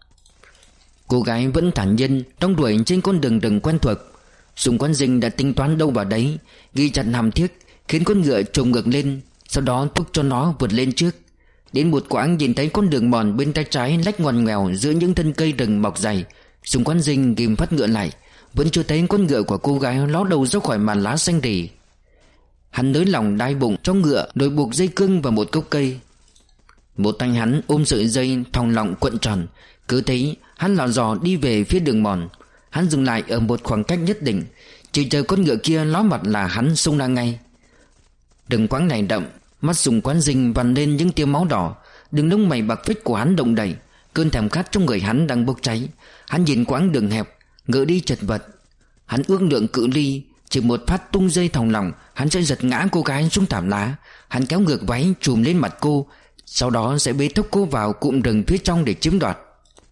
Cô gái vẫn thản nhiên trong đuổi trên con đường rừng quen thuộc. Sùng Quán Dinh đã tính toán đâu vào đấy, ghi chặt hàm thiết, khiến con ngựa trồm ngược lên, sau đó thúc cho nó vượt lên trước. Đến một quãng nhìn thấy con đường mòn bên tay trái lách ngoằn ngoèo giữa những thân cây rừng mọc dày. Sùng Quán Dinh ghim phát ngựa lại, vẫn chưa thấy con ngựa của cô gái ló đầu ra khỏi màn lá xanh rì. Hắn nới lòng đai bụng cho ngựa rồi buộc dây cương vào một gốc cây. Một tay hắn ôm sợi dây thòng lọng cuộn tròn, cứ thấy hắn lò dò đi về phía đường mòn. Hắn dừng lại ở một khoảng cách nhất định, chỉ chờ con ngựa kia ló mặt là hắn xông ra ngay. Rừng quãng này đậm, mắt Sùng Quán Dinh vằn lên những tia máu đỏ, đường lông mày bạc phết của hắn động đậy, cơn thèm khát trong người hắn đang bốc cháy. Hắn nhìn quãng đường hẹp, ngựa đi chật vật. Hắn ước lượng cự ly, chỉ một phát tung dây thòng lọng, hắn sẽ giật ngã cô gái xuống thảm lá. Hắn kéo ngược váy trùm lên mặt cô, sau đó sẽ bế tóc cô vào cụm rừng phía trong để chiếm đoạt.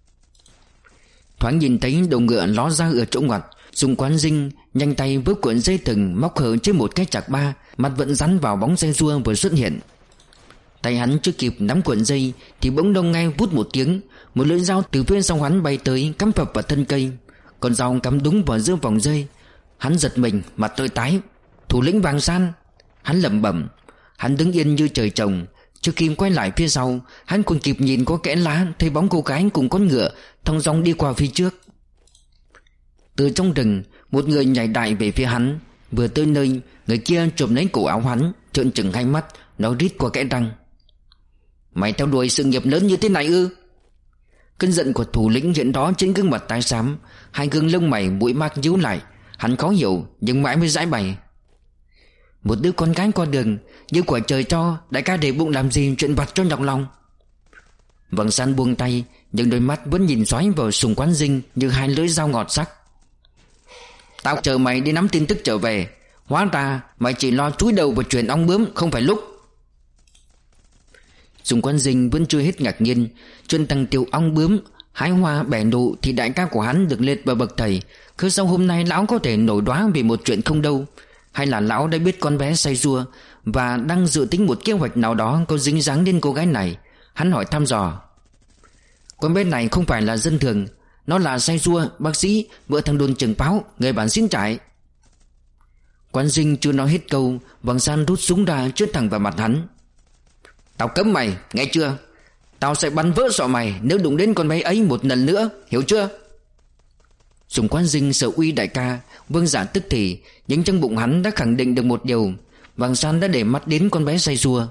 Thoáng nhìn thấy đầu ngựa ló ra ở chỗ ngoặt, Sùng Quán Dinh nhanh tay vớt cuộn dây thừng móc hở trên một cái chạc ba, mặt vẫn dán vào bóng xe rua vừa xuất hiện. Tay hắn chưa kịp nắm cuộn dây thì bỗng đông ngay vút một tiếng, một lưỡi dao từ phía sau hắn bay tới cắm phập vào thân cây. Con dao cắm đúng vào giữa vòng dây. Hắn giật mình, mặt tôi tái. Thủ lĩnh Vàng San! Hắn lẩm bẩm. Hắn đứng yên như trời trồng. Trước khi quay lại phía sau, hắn còn kịp nhìn có kẽ lá, thấy bóng cô gái cùng con ngựa thong dong đi qua phía trước. Từ trong rừng, một người nhảy đại về phía hắn. Vừa tới nơi, người kia chộp lấy cổ áo hắn, trợn trừng hai mắt, nó rít qua kẽ răng. Mày theo đuổi sự nghiệp lớn như thế này ư? Cơn giận của thủ lĩnh hiện đó trên gương mặt tái xám, hai gương lông mày mũi mắt nhíu lại. Hắn khó hiểu nhưng mãi mới giải bày. Một đứa con gái qua đường như quả trời cho, đại ca để bụng làm gì chuyện vặt cho nhọc lòng. Vàng San buông tay, nhưng đôi mắt vẫn nhìn xoáy vào Sùng Quán Dinh như hai lưỡi dao ngọt sắc. Tao chờ mày đi nắm tin tức trở về, hóa ra mày chỉ lo chúi đầu vào chuyện ong bướm, không phải lúc. Sùng Quán Dinh vẫn chưa hết ngạc nhiên. Chuyện thằng tiểu ong bướm hái hoa bẻ nụ thì đại ca của hắn được liệt vào bậc thầy. Cứ sau hôm nay lão có thể nổi đoá vì một chuyện không đâu? Hay là lão đã biết con bé say rua và đang dự tính một kế hoạch nào đó có dính dáng đến cô gái này? Hắn hỏi thăm dò. Con bé này không phải là dân thường, nó là say rua, bác sĩ, vợ thằng đồn trưởng Báo, người bản xin trải. Quán Dinh chưa nói hết câu, Vàng San rút súng ra chĩa thẳng vào mặt hắn. Tao cấm mày, nghe chưa? Tao sẽ bắn vỡ sọ mày nếu đụng đến con bé ấy một lần nữa, hiểu chưa? Sùng Quán Dinh sợ uy đại ca, vâng dạ tức thì, nhưng trong bụng hắn đã khẳng định được một điều. Vàng San đã để mắt đến con bé say rua.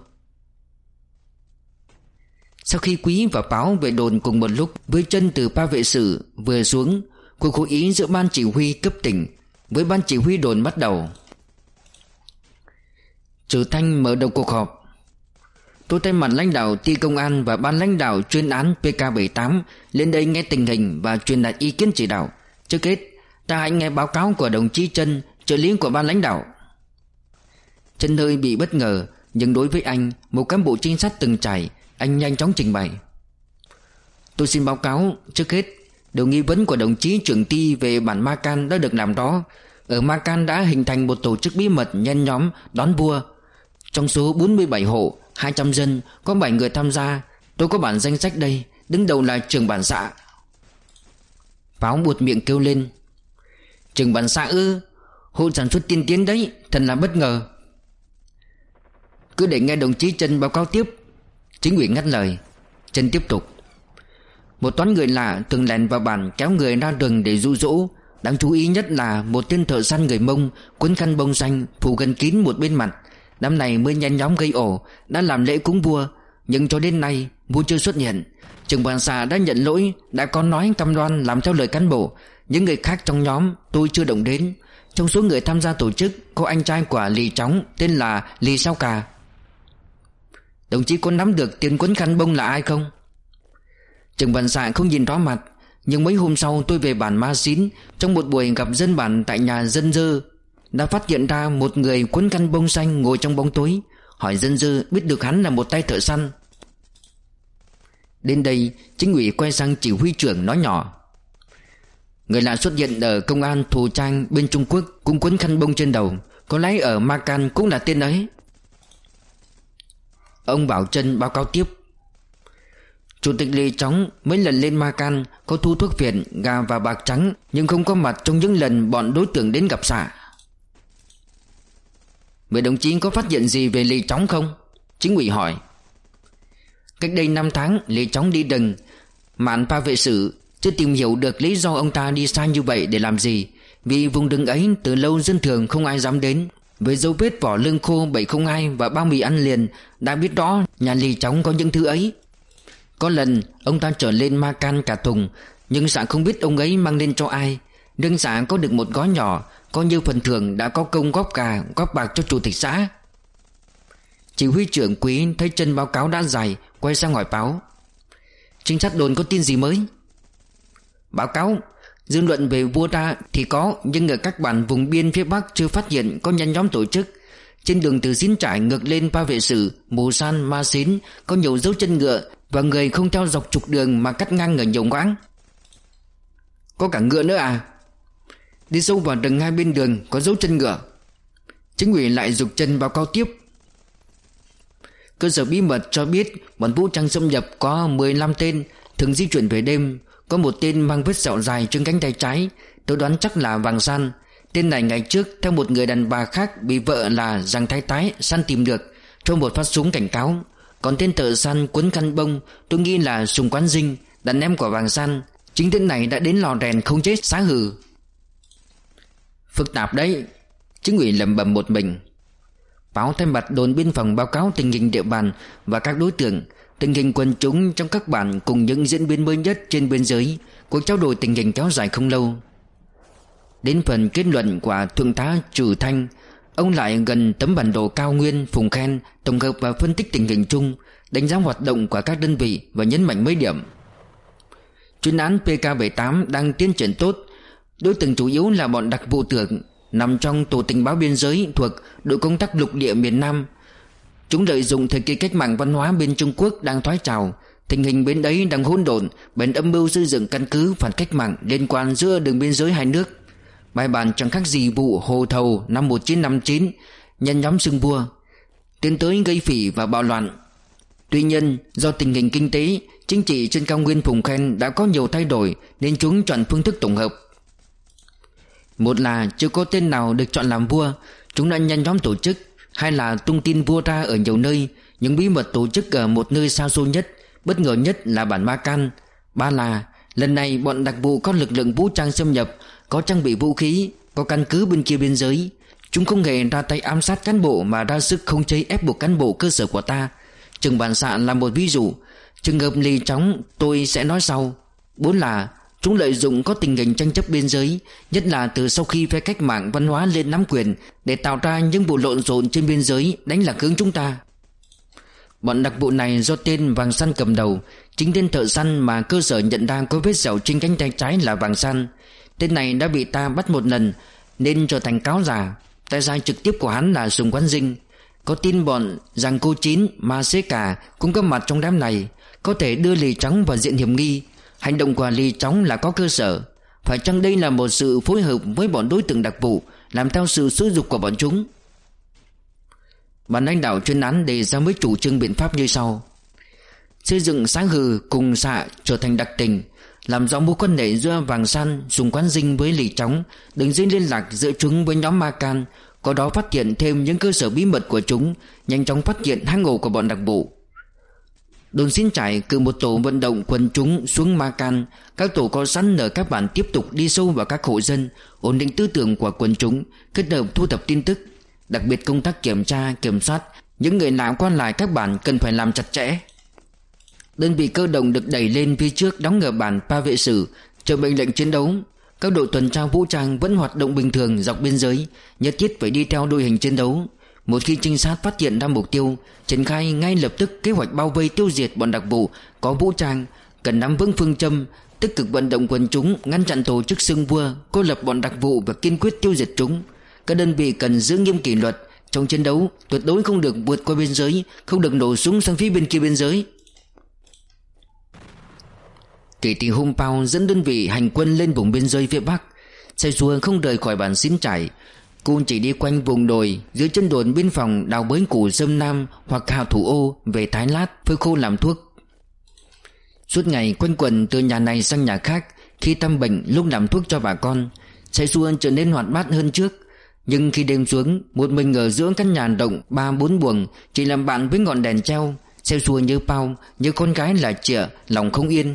Sau khi Quý và Báo về đồn cùng một lúc với chân từ ba vệ sử vừa xuống, cuộc hội ý giữa ban chỉ huy cấp tỉnh với ban chỉ huy đồn bắt đầu. Trừ Thanh mở đầu cuộc họp. Tôi thay mặt lãnh đạo ty công an và ban lãnh đạo chuyên án P K bảy mươi tám lên đây nghe tình hình và truyền đạt ý kiến chỉ đạo. Trước hết, ta hãy nghe báo cáo của đồng chí Trân, trợ lý của ban lãnh đạo. Trân hơi bị bất ngờ, nhưng đối với anh, một cán bộ trinh sát từng trải, anh nhanh chóng trình bày. Tôi xin báo cáo, trước hết, điều nghi vấn của đồng chí trưởng ty về bản Ma Can đã được làm rõ. Ở Ma Can đã hình thành một tổ chức bí mật nhen nhóm đón vua. Trong số bốn mươi bảy hộ, hai trăm dân, có bảy người tham gia. Tôi có bản danh sách đây, đứng đầu là trưởng bản xã. Báo buột miệng kêu lên. Trưởng bản xã ư? Hộ sản xuất tiên tiến đấy, thật là bất ngờ. Cứ để nghe đồng chí Trân báo cáo tiếp. Chính ủy ngắt lời. Trân tiếp tục. Một toán người lạ thường lèn vào bản kéo người ra rừng để dụ dỗ. Đáng chú ý nhất là một tên thợ săn người Mông quấn khăn bông xanh phủ gần kín một bên mặt. Năm này mới nhen nhóm gây ổ, đã làm lễ cúng vua, nhưng cho đến nay vua chưa xuất hiện. Trưởng ban xã đã nhận lỗi, đã có nói cam đoan làm theo lời cán bộ. Những người khác trong nhóm tôi chưa động đến. Trong số người tham gia tổ chức có anh trai của Lì Chóng tên là Lì Sao Cà. Đồng chí có nắm được tiền quấn khăn bông là ai không? Trưởng ban xã không nhìn rõ mặt, nhưng mấy hôm sau tôi về bản Ma Xín, trong một buổi gặp dân bản tại nhà dân dơ, đã phát hiện ra một người quấn khăn bông xanh ngồi trong bóng tối. Hỏi dân dơ biết được hắn là một tay thợ săn. Đến đây chính ủy quay sang chỉ huy trưởng nói nhỏ: người lạ xuất hiện ở công an Thù Trang bên Trung Quốc, cũng quấn khăn bông trên đầu, có lẽ ở Ma Can cũng là tên ấy. Ông Bảo Trân báo cáo tiếp: Chủ tịch Lì Chóng mấy lần lên Ma Can có thu thuốc phiện, gà và bạc trắng, nhưng không có mặt trong những lần bọn đối tượng đến gặp xã. Mấy đồng chí có phát hiện gì về Lì Chóng không? Chính ủy hỏi. Cách đây năm tháng Lì Chóng đi rừng mạn pa vệ sử, chưa tìm hiểu được lý do ông ta đi xa như vậy để làm gì. Vì vùng rừng ấy từ lâu dân thường không ai dám đến. Với dấu vết vỏ lương khô bảy không hai và bao mì ăn liền, đã biết rõ nhà Lì Chóng có những thứ ấy. Có lần ông ta trở lên Ma Can cả thùng, nhưng xã không biết ông ấy mang lên cho ai. Riêng xã có được một gói nhỏ, coi như phần thưởng đã có công góp gà góp bạc cho chủ tịch xã. Chỉ huy trưởng Quý thấy chân báo cáo đã dài, quay sang hỏi báo: trinh sát đồn có tin gì mới? Báo cáo: dư luận về vua ta thì có, nhưng ở các bản vùng biên phía Bắc chưa phát hiện có nhen nhóm tổ chức. Trên đường từ Xín Trải ngược lên Pa Vệ Sử, Mù San, Ma Xín có nhiều dấu chân ngựa, và người không theo dọc trục đường mà cắt ngang ở nhiều quãng. Có cả ngựa nữa à? Đi sâu vào rừng hai bên đường có dấu chân ngựa. Chính ủy lại giục chân báo cáo tiếp: cơ sở bí mật cho biết bọn vũ trang xâm nhập có mười lăm tên, thường di chuyển về đêm. Có một tên mang vết sẹo dài trên cánh tay trái, tôi đoán chắc là Vàng San. Tên này ngày trước theo một người đàn bà khác bị vợ là Giàng Thái Tái săn tìm được, cho một phát súng cảnh cáo. Còn tên thợ săn quấn khăn bông tôi nghĩ là Sùng Quán Dinh, đàn em của Vàng San. Chính tên này đã đến lò rèn không chết xá hừ. Phức tạp đấy, chính ủy lẩm bẩm một mình. Báo thay mặt đồn biên phòng báo cáo tình hình địa bàn và các đối tượng, tình hình quần chúng trong các bản cùng những diễn biến mới nhất trên biên giới. Cuộc trao đổi tình hình kéo dài không lâu. Đến phần kết luận của Thượng tá Trừ Thanh, ông lại gần tấm bản đồ cao nguyên Phùng Khen, tổng hợp và phân tích tình hình chung, đánh giá hoạt động của các đơn vị và nhấn mạnh mấy điểm. Chuyên án P K bảy tám đang tiến triển tốt. Đối tượng chủ yếu là bọn đặc vụ tưởng, nằm trong tổ tình báo biên giới thuộc đội công tác lục địa miền Nam. Chúng lợi dụng thời kỳ cách mạng văn hóa bên Trung Quốc đang thoái trào, tình hình bên đấy đang hỗn độn, bèn âm mưu xây dựng căn cứ phản cách mạng liên quan giữa đường biên giới hai nước. Bài bản chẳng khác gì vụ Hồ Thầu năm một nghìn chín trăm năm mươi chín, nhân nhóm xưng vua, tiến tới gây phỉ và bạo loạn. Tuy nhiên, do tình hình kinh tế, chính trị trên cao nguyên Phùng Khen đã có nhiều thay đổi, nên chúng chọn phương thức tổng hợp. Một là chưa có tên nào được chọn làm vua, chúng đã nhanh nhóm tổ chức. Hai là tung tin vua ra ở nhiều nơi, những bí mật tổ chức ở một nơi xa xôi nhất, bất ngờ nhất là bản Ma Can. Ba là lần này bọn đặc vụ có lực lượng vũ trang xâm nhập, có trang bị vũ khí, có căn cứ bên kia biên giới. Chúng không hề ra tay ám sát cán bộ mà ra sức khống chế ép buộc cán bộ cơ sở của ta. Trưởng bản xã là một ví dụ. Trường hợp Lì Chóng tôi sẽ nói sau. Bốn là chúng lợi dụng có tình hình tranh chấp biên giới, nhất là từ sau khi phe cách mạng văn hóa lên nắm quyền, để tạo ra những vụ lộn xộn trên biên giới đánh lạc hướng chúng ta. Bọn đặc vụ này do tên Vàng San cầm đầu. Chính tên thợ săn mà cơ sở nhận ra có vết sẹo trên cánh tay trái là Vàng San. Tên này đã bị ta bắt một lần nên trở thành cáo già. Tay sai trực tiếp của hắn là Sùng Quán Dinh. Có tin bọn Giàng Cô Chín, Ma Xế Cả cũng có mặt trong đám này, có thể đưa Lì Chóng vào diện hiểm nghi. Hành động của Lì Chóng là có cơ sở. Phải chăng đây là một sự phối hợp với bọn đối tượng đặc vụ, làm theo sự xúi giục của bọn chúng? Ban lãnh đạo chuyên án đề ra mấy chủ trương biện pháp như sau: xây dựng xã hừ cùng xã trở thành đặc tình, làm rõ mối quan hệ giữa Vàng San, Sùng Quán Dinh với Lì Chóng, đường dây liên lạc giữa chúng với nhóm Ma Can, có đó phát hiện thêm những cơ sở bí mật của chúng, nhanh chóng phát hiện hang ổ của bọn đặc vụ. Đồn Xín Trải cử một tổ vận động quần chúng xuống Ma Can. Các tổ có sẵn ở các bản tiếp tục đi sâu vào các hộ dân, ổn định tư tưởng của quần chúng, kết hợp thu thập tin tức. Đặc biệt công tác kiểm tra, kiểm soát những người lạ qua lại các bản cần phải làm chặt chẽ. Đơn vị cơ động được đẩy lên phía trước đóng ở bản Pa Vệ Sử, chờ mệnh lệnh chiến đấu. Các đội tuần tra vũ trang vẫn hoạt động bình thường dọc biên giới, nhất thiết phải đi theo đội hình chiến đấu. Một khi trinh sát phát hiện ra mục tiêu, triển khai ngay lập tức kế hoạch bao vây tiêu diệt bọn đặc vụ có vũ trang, cần nắm vững phương châm, tích cực vận động quần chúng, ngăn chặn tổ chức xưng vua, cô lập bọn đặc vụ và kiên quyết tiêu diệt chúng. Các đơn vị cần giữ nghiêm kỷ luật trong chiến đấu, tuyệt đối không được vượt qua biên giới, không được nổ súng sang phía bên kia biên giới. Kể từ hôm Pao dẫn đơn vị hành quân lên vùng biên giới phía Bắc, xe xua không rời khỏi bản Xín Trải. Cô chỉ đi quanh vùng đồi dưới chân đồn biên phòng đào bới củ Sâm Nam hoặc Hào Thủ Ô về Thái Lát phơi khô làm thuốc. Suốt ngày quanh quẩn từ nhà này sang nhà khác, khi tăm bệnh lúc làm thuốc cho bà con. Xe xua trở nên hoạt bát hơn trước. Nhưng khi đêm xuống, một mình ở giữa căn nhà rộng ba bốn buồng, chỉ làm bạn với ngọn đèn treo, xe xua nhớ Pao, nhớ con gái là Chịa, lòng không yên.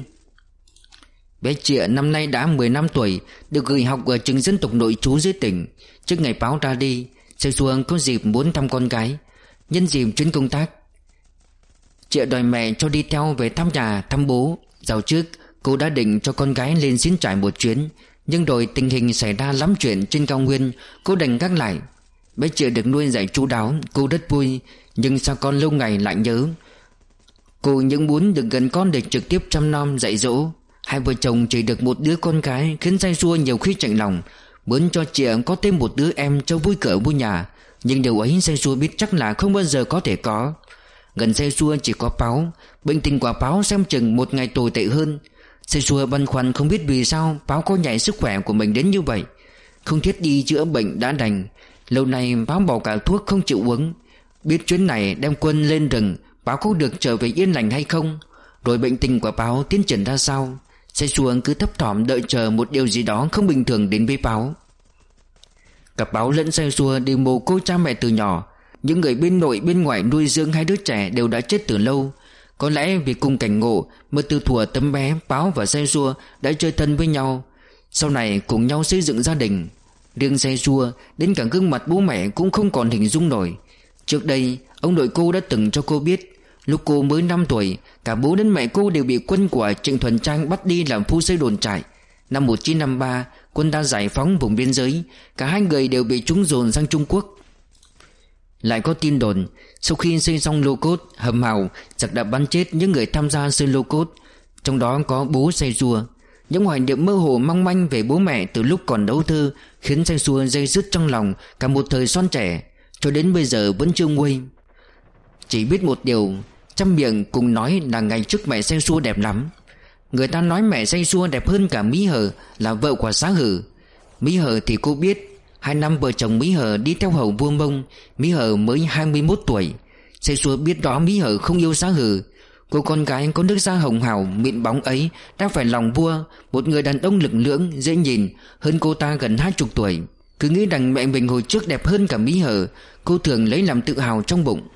Bé Chịa năm nay đã mười lăm tuổi, được gửi học ở trường dân tộc nội trú dưới tỉnh. Trước ngày Pao ra đi, xe xua có dịp muốn thăm con gái. Nhân dịp chuyến công tác, Chịa đòi mẹ cho đi theo về thăm nhà, thăm bố. Dạo trước, cô đã định cho con gái lên Xín Trải một chuyến, nhưng rồi tình hình xảy ra lắm chuyện trên cao nguyên, cô đành gác lại. Bé Chịa được nuôi dạy chu đáo, cô rất vui, nhưng sao con lâu ngày lại nhớ. Cô những muốn được gần con để trực tiếp chăm nom dạy dỗ. Hai vợ chồng chỉ được một đứa con gái khiến say xua nhiều khi chạnh lòng, muốn cho Chịa có thêm một đứa em cho vui cửa vui nhà. Nhưng điều ấy say xua biết chắc là không bao giờ có thể có. Gần say xua chỉ có Páo, bệnh tình của Páo xem chừng một ngày tồi tệ hơn. Say xua băn khoăn không biết vì sao Páo có nhạy sức khỏe của mình đến như vậy. Không thiết đi chữa bệnh đã đành, lâu nay Páo bỏ cả thuốc không chịu uống. Biết chuyến này đem quân lên rừng, Páo có được trở về yên lành hay không, rồi bệnh tình của Páo tiến triển ra sao. Say xua cứ thấp thỏm đợi chờ một điều gì đó không bình thường đến với Páo. Cả Páo lẫn say xua đều mồ côi cha mẹ từ nhỏ. Những người bên nội bên ngoại nuôi dưỡng hai đứa trẻ đều đã chết từ lâu. Có lẽ vì cùng cảnh ngộ mà từ thuở tấm bé, Páo và say xua đã chơi thân với nhau, sau này cùng nhau xây dựng gia đình. Riêng say xua, đến cả gương mặt bố mẹ cũng không còn hình dung nổi. Trước đây ông nội cô đã từng cho cô biết, lúc cô mới năm tuổi, cả bố đến mẹ cô đều bị quân của Trịnh Thuần Trang bắt đi làm phu xây đồn trại. Năm một nghìn chín trăm năm mươi ba, quân ta giải phóng vùng biên giới, cả hai người đều bị chúng dồn sang Trung Quốc. Lại có tin đồn, sau khi xây xong lô cốt, hầm hào, giặc đã bắn chết những người tham gia xây lô cốt, trong đó có bố say xua. Những hoài niệm mơ hồ mong manh về bố mẹ từ lúc còn ấu thơ khiến say xua dây dứt trong lòng cả một thời son trẻ, cho đến bây giờ vẫn chưa nguôi. Chỉ biết một điều, trăm miệng cùng nói là ngày trước mẹ say xua đẹp lắm. Người ta nói mẹ say xua đẹp hơn cả Mỹ Hờ, là vợ của Xá Hử. Mỹ Hờ thì cô biết, hai năm vợ chồng Mỹ Hờ đi theo hầu vua Mông, Mỹ Hờ mới hai mươi mốt tuổi. Say xua biết rõ Mỹ Hờ không yêu Xá Hử. Cô con gái có nước da hồng hào mịn bóng ấy đang phải lòng vua, một người đàn ông lực lưỡng dễ nhìn, hơn cô ta gần hai chục tuổi. Cứ nghĩ rằng mẹ mình hồi trước đẹp hơn cả Mỹ Hờ, cô thường lấy làm tự hào trong bụng.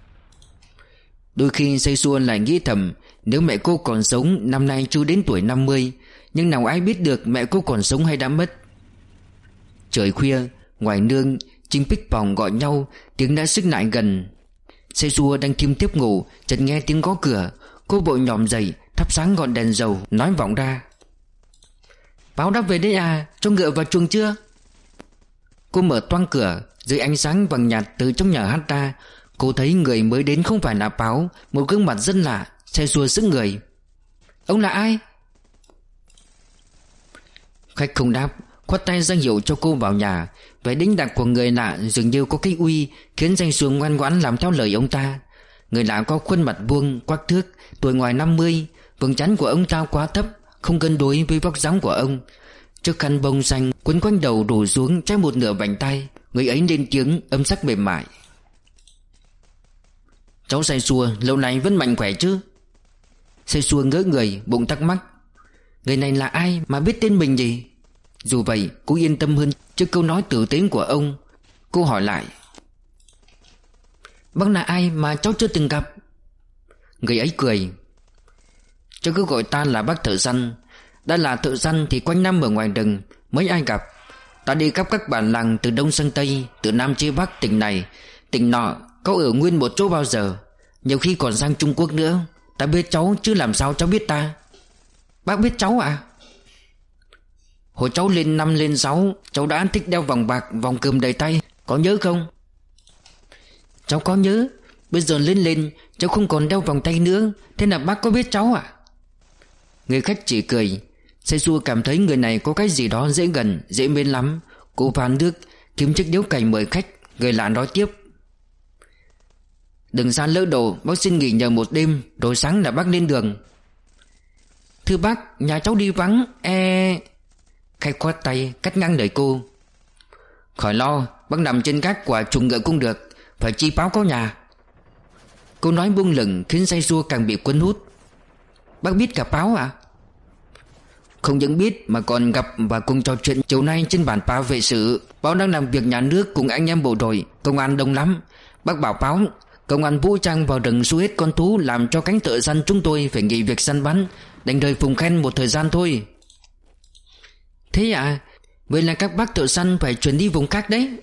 Đôi khi say xua lại nghĩ thầm, nếu mẹ cô còn sống, năm nay chưa đến tuổi năm mươi, nhưng nào ai biết được mẹ cô còn sống hay đã mất. Trời khuya, ngoài nương, chim pích vòng gọi nhau, tiếng đã xích lại gần. Say xua đang thiêm thiếp ngủ, chợt nghe tiếng gõ cửa. Cô vội nhòm dậy, thắp sáng ngọn đèn dầu, nói vọng ra: "Báo đã về đấy à, cho ngựa vào chuồng chưa?" Cô mở toang cửa, dưới ánh sáng vàng nhạt từ trong nhà hát ra, cô thấy người mới đến không phải là Báo, một gương mặt rất lạ. Say xua sững người: "Ông là ai?" Khách không đáp, khoát tay ra hiệu cho cô vào nhà. Vẻ đĩnh đạc của người lạ dường như có cái uy khiến say xua ngoan ngoãn làm theo lời ông ta. Người lạ có khuôn mặt vuông, quắc thước, tuổi ngoài năm mươi. Vầng trán của ông ta quá thấp, không cân đối với vóc dáng của ông. Chiếc khăn bông xanh quấn quanh đầu đổ xuống trái một nửa vành tay. Người ấy lên tiếng âm sắc mềm mại: "Cháu say xua lâu nay vẫn mạnh khỏe chứ?" Say xua ngỡ người, bụng thắc mắc, người này là ai mà biết tên mình gì. Dù vậy cô yên tâm hơn trước câu nói tử tế của ông. Cô hỏi lại: "Bác là ai mà cháu chưa từng gặp?" Người ấy cười: "Cháu cứ gọi ta là bác thợ săn. Đã là thợ săn thì quanh năm ở ngoài rừng, mấy ai gặp. Ta đi khắp các bản làng từ đông sang tây, từ nam chí bắc, tỉnh này tỉnh nọ, có ở nguyên một chỗ bao giờ. Nhiều khi còn sang Trung Quốc nữa. Ta biết cháu chứ làm sao cháu biết ta. Bác biết cháu à? Hồi cháu lên năm lên sáu, cháu đã thích đeo vòng bạc, vòng cườm đầy tay, có nhớ không? Cháu có nhớ. Bây giờ lên lên cháu không còn đeo vòng tay nữa. Thế là bác có biết cháu à? Người khách chỉ cười. Say xua cảm thấy người này có cái gì đó dễ gần, dễ mến lắm. Cô phan nước, kiếm chiếc điếu cày mời khách. Người lạ nói tiếp: Đừng xa lỡ đồ, bác xin nghỉ nhờ một đêm, rồi sáng là bác lên đường. Thưa bác, nhà cháu đi vắng. E... Khách khoát tay cắt ngang lời cô. Khỏi lo, bác nằm trên gác của chuồng ngựa cũng được. Phải chi báo có nhà. Cô nói buông lửng khiến say xua càng bị cuốn hút. Bác biết cả báo à? Không những biết mà còn gặp và cùng trò chuyện chiều nay trên bản báo vệ sự. Báo đang làm việc nhà nước cùng anh em bộ đội, công an đông lắm. Bác bảo báo công an vũ trang vào rừng xua hết con thú, làm cho cánh thợ săn chúng tôi phải nghỉ việc săn bắn, đánh đời Phùng Khen một thời gian thôi. Thế à? Vậy là các bác thợ săn phải chuyển đi vùng khác đấy.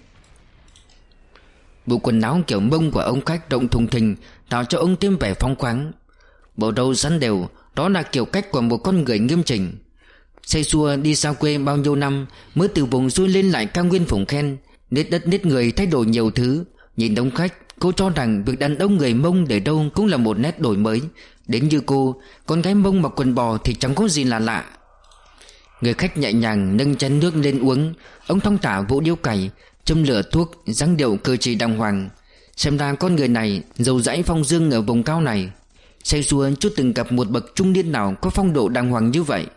Bộ quần áo kiểu mông của ông khách rộng thùng thình tạo cho ông thêm vẻ phong khoáng. Bộ râu sắn đều, đó là kiểu cách của một con người nghiêm chỉnh. Say xua đi xa quê bao nhiêu năm, mới từ vùng xuôi lên lại cao nguyên Phùng Khen, nết đất nết người thay đổi nhiều thứ. Nhìn ông khách, cô cho rằng việc đàn ông người Mông để đâu cũng là một nét đổi mới. Đến như cô, con gái Mông mặc quần bò thì chẳng có gì là lạ. Người khách nhẹ nhàng nâng chén nước lên uống. Ông thong thả vỗ điếu cày, châm lửa thuốc, dáng điệu cơ trí đàng hoàng. Xem ra con người này giàu dãi phong dương ở vùng cao này. Say xua chưa từng gặp một bậc trung niên nào có phong độ đàng hoàng như vậy.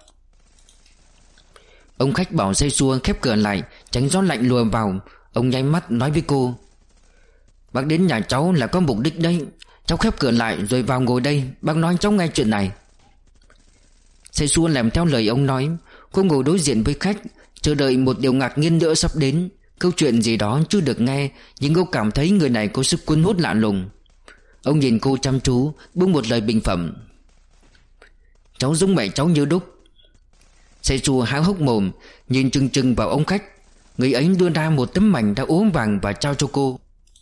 Ông khách bảo say xua khép cửa lại, tránh gió lạnh lùa vào. Ông nháy mắt nói với cô: Bác đến nhà cháu là có mục đích đấy. Cháu khép cửa lại rồi vào ngồi đây, bác nói cháu nghe chuyện này. Say xua làm theo lời ông nói. Cô ngồi đối diện với khách, chờ đợi một điều ngạc nhiên nữa sắp đến. Câu chuyện gì đó chưa được nghe, nhưng cô cảm thấy người này có sức cuốn hút lạ lùng. Ông nhìn cô chăm chú, buông một lời bình phẩm: Cháu giống mẹ cháu như đúc. Say xua há hốc mồm, nhìn chừng chừng vào ông khách. Người ấy đưa ra một tấm mảnh đã ốm vàng và trao cho cô.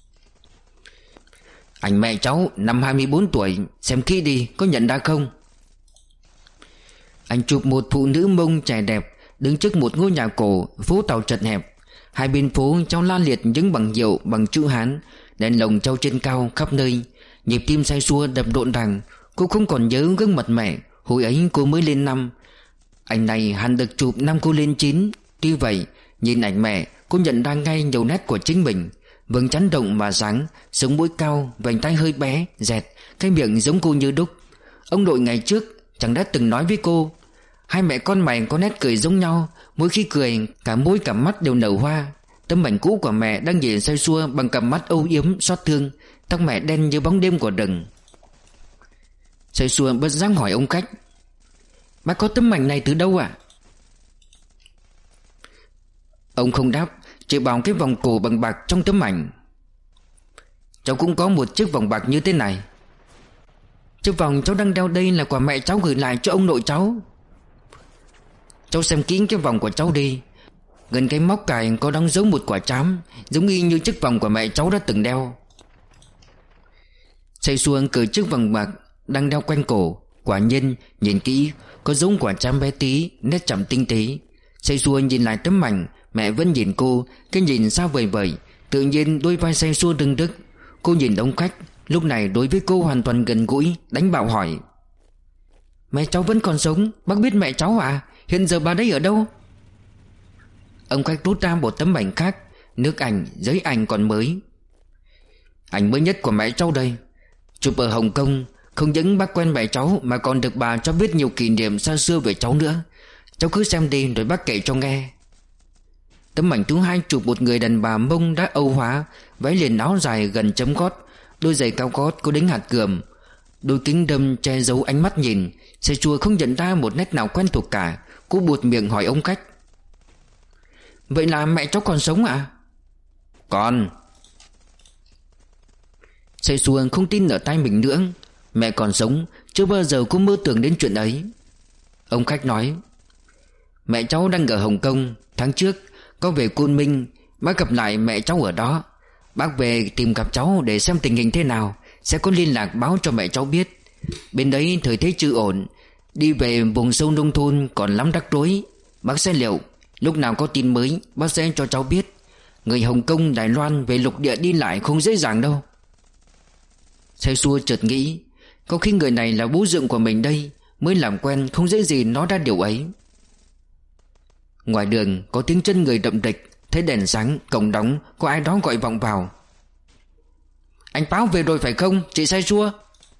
Ảnh mẹ cháu năm hai mươi bốn tuổi, xem kỹ đi, có nhận ra không? Anh chụp một phụ nữ Mông trẻ đẹp đứng trước một ngôi nhà cổ, phố tàu chật hẹp. Hai bên phố treo la liệt những bảng hiệu bằng chữ Hán, đèn lồng treo trên cao khắp nơi. Nhịp tim say xua đập rộn ràng. Cô không còn nhớ gương mặt mẹ. Hồi ấy cô mới lên năm. Ảnh này hẳn được chụp năm cô lên chín. Tuy vậy, nhìn ảnh mẹ, cô nhận ra ngay nhiều nét của chính mình. Vầng trán rộng mà sáng, sống mũi cao, vành tai hơi bé, dẹt, cái miệng giống cô như đúc. Ông nội ngày trước chẳng đã từng nói với cô: Hai mẹ con mày có nét cười giống nhau. Mỗi khi cười, cả môi cả mắt đều nở hoa. Tấm ảnh cũ của mẹ đang nhìn say xua bằng cặp mắt âu yếm xót thương. Tóc mẹ đen như bóng đêm của rừng. Say xua bất giác hỏi ông khách: Bác có tấm ảnh này từ đâu ạ? Ông không đáp, chỉ bảo cái vòng cổ bằng bạc trong tấm ảnh. Cháu cũng có một chiếc vòng bạc như thế này. Chiếc vòng cháu đang đeo đây là của mẹ cháu gửi lại cho ông nội cháu. Cháu xem kỹ cái vòng của cháu đi. Gần cái móc cài có đóng dấu một quả trám, giống y như chiếc vòng của mẹ cháu đã từng đeo. Say xua cởi chiếc vòng bạc đang đeo quanh cổ. Quả nhiên, nhìn kỹ, có giống quả trám bé tí, nét chậm tinh tế. Say xua nhìn lại tấm ảnh, mẹ vẫn nhìn cô, cái nhìn sao vời vời. Tự nhiên đôi vai say xua rưng rức. Cô nhìn ông khách, lúc này đối với cô hoàn toàn gần gũi, đánh bạo hỏi: Mẹ cháu vẫn còn sống, bác biết mẹ cháu à? Hiện giờ bà đấy ở đâu? Ông khách rút ra một tấm ảnh khác, nước ảnh, giấy ảnh còn mới. Ảnh mới nhất của mẹ cháu đây, chụp ở Hồng Kông. Không những bác quen mẹ cháu mà còn được bà cho biết nhiều kỷ niệm xa xưa về cháu nữa. Cháu cứ xem đi rồi bác kể cho nghe. Tấm ảnh thứ hai chụp một người đàn bà Mông đã Âu hóa, váy liền áo dài gần chấm gót, đôi giày cao gót có đính hạt cườm, đôi kính đâm che giấu ánh mắt nhìn. Say xua không nhận ra một nét nào quen thuộc cả. Cô buột miệng hỏi ông khách: Vậy là mẹ cháu còn sống à? Còn. Say xua không tin ở tai mình nữa. Mẹ còn sống, chưa bao giờ cô mơ tưởng đến chuyện ấy. Ông khách nói: Mẹ cháu đang ở Hồng Kông. Tháng trước có về Côn Minh, bác gặp lại mẹ cháu ở đó. Bác về tìm gặp cháu để xem tình hình thế nào, sẽ có liên lạc báo cho mẹ cháu biết. Bên đấy thời thế chưa ổn, đi về vùng sâu nông thôn còn lắm rắc rối. Bác sẽ liệu, lúc nào có tin mới bác sẽ cho cháu biết. Người Hồng Kông, Đài Loan về lục địa đi lại không dễ dàng đâu. Say xua chợt nghĩ, có khi người này là bố dượng của mình đây, mới làm quen không dễ gì nói ra điều ấy. Ngoài đường có tiếng chân người đậm địch, thấy đèn sáng, cổng đóng, có ai đó gọi vọng vào. Anh Báo về rồi phải không, chị Say xua?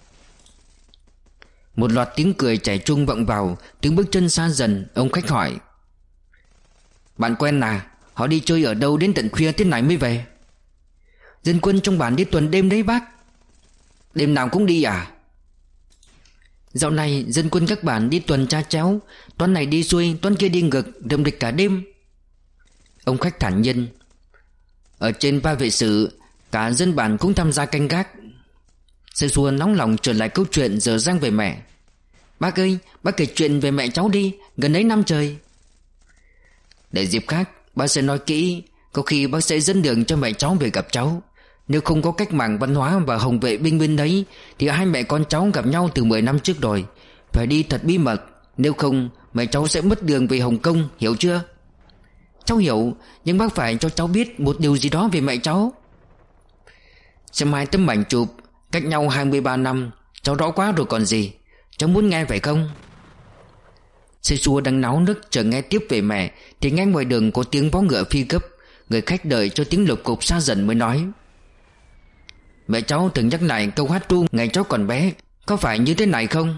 Một loạt tiếng cười trẻ trung vọng vào, tiếng bước chân xa dần. Ông khách hỏi, bạn quen à? Họ đi chơi ở đâu đến tận khuya thế này mới về? Dân quân trong bản đi tuần đêm đấy bác. Đêm nào cũng đi à? Dạo này dân quân các bản đi tuần tra chéo, toán này đi xuôi, toán kia đi ngược, đâm địch cả đêm. Ông khách thản nhiên, ở trên ba vệ sử, cả dân bản cũng tham gia canh gác. Say xua nóng lòng trở lại câu chuyện giờ giang về mẹ. Bác ơi, bác kể chuyện về mẹ cháu đi, gần ấy năm trời. Để dịp khác bác sẽ nói kỹ, có khi bác sẽ dẫn đường cho mẹ cháu về gặp cháu. Nếu không có cách mạng văn hóa và hồng vệ binh bên đấy thì hai mẹ con cháu gặp nhau từ mười năm trước rồi. Phải đi thật bí mật, nếu không mẹ cháu sẽ mất đường về Hồng Kông, hiểu chưa? Cháu hiểu, nhưng bác phải cho cháu biết một điều gì đó về mẹ cháu. Xem hai tấm ảnh chụp cách nhau hai mươi ba năm, cháu rõ quá rồi còn gì. Cháu muốn nghe phải không? Say xua đang náo nức chờ nghe tiếp về mẹ thì nghe ngoài đường có tiếng vó ngựa phi gấp. Người khách đợi cho tiếng lục cục xa dần mới nói, mẹ cháu từng nhắc lại câu hát ru ngày cháu còn bé, có phải như thế này không?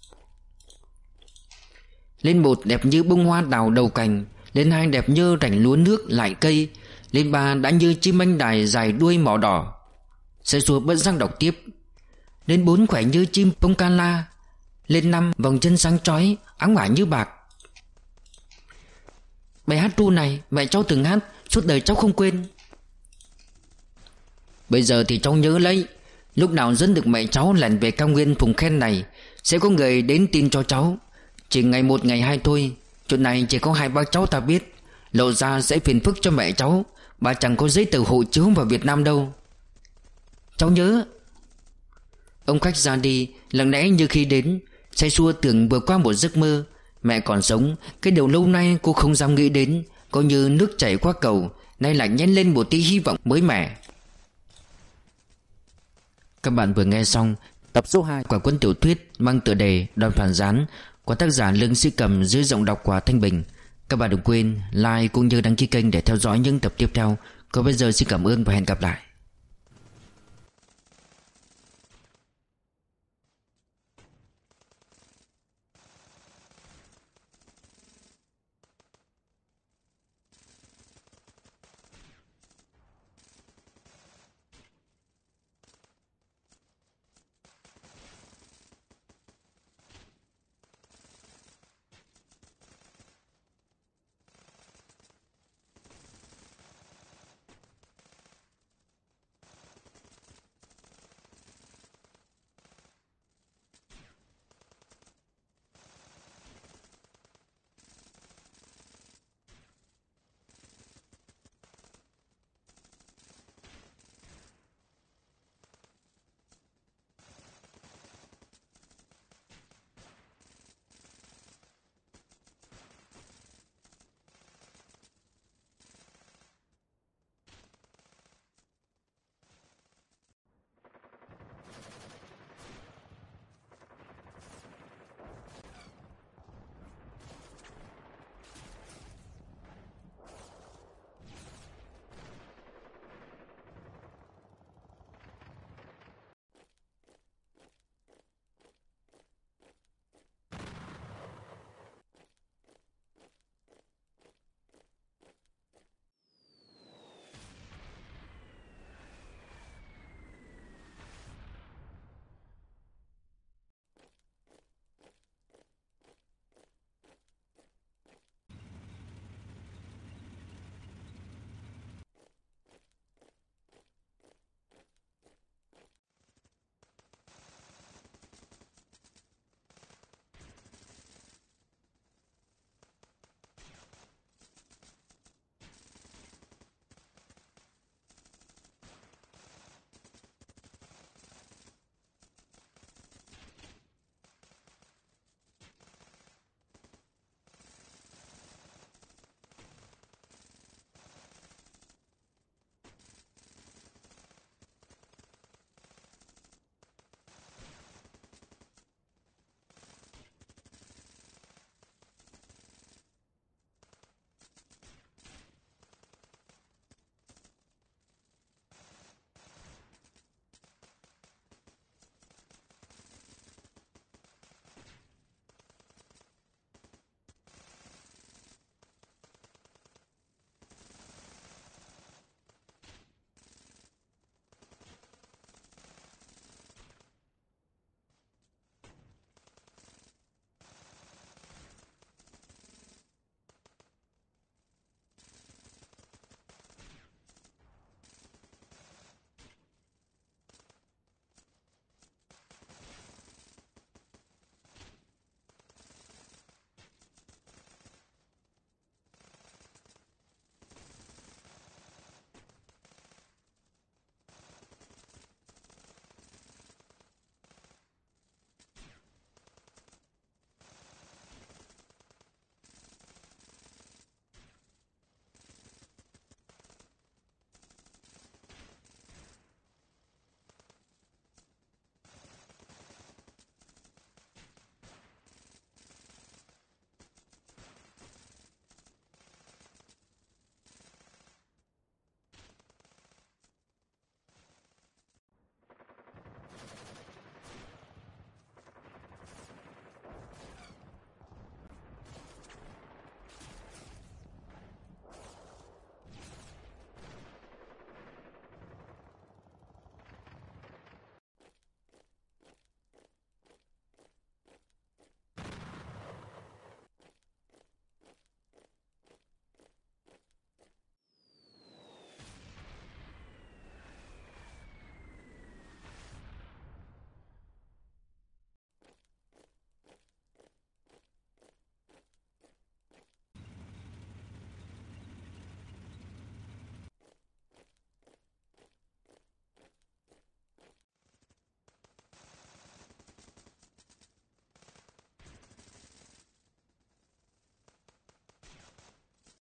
Lên một đẹp như bông hoa đào đầu cành, lên hai đẹp như rảnh lúa nước lại cây, lên ba đã như chim anh đài dài đuôi mỏ đỏ. Say xua bất giác đọc tiếp, lên bốn khỏe như chim bông ca la, lên năm vòng chân sáng chói, áng ả như bạc. Bài hát ru này mẹ cháu từng hát, suốt đời cháu không quên. Bây giờ thì cháu nhớ lấy, lúc nào dẫn được mẹ cháu lẻn về cao nguyên vùng khen này, sẽ có người đến tin cho cháu. Chỉ ngày một ngày hai thôi, chuyện này chỉ có hai bác cháu ta biết, lộ ra sẽ phiền phức cho mẹ cháu. Bà chẳng có giấy tờ hộ chiếu vào Việt Nam đâu. Cháu nhớ. Ông khách ra đi, lặng lẽ như khi đến. Say xua tưởng vừa qua một giấc mơ. Mẹ còn sống, cái điều lâu nay cô không dám nghĩ đến, có như nước chảy qua cầu, nay lại nhén lên một tí hy vọng mới mẻ. Các bạn vừa nghe xong tập số hai của cuốn tiểu thuyết mang tựa đề Đoàn Phản Gián của tác giả Lương Sĩ Cầm dưới giọng đọc của Thanh Bình. Các bạn đừng quên like cũng như đăng ký kênh để theo dõi những tập tiếp theo. Còn bây giờ xin cảm ơn và hẹn gặp lại.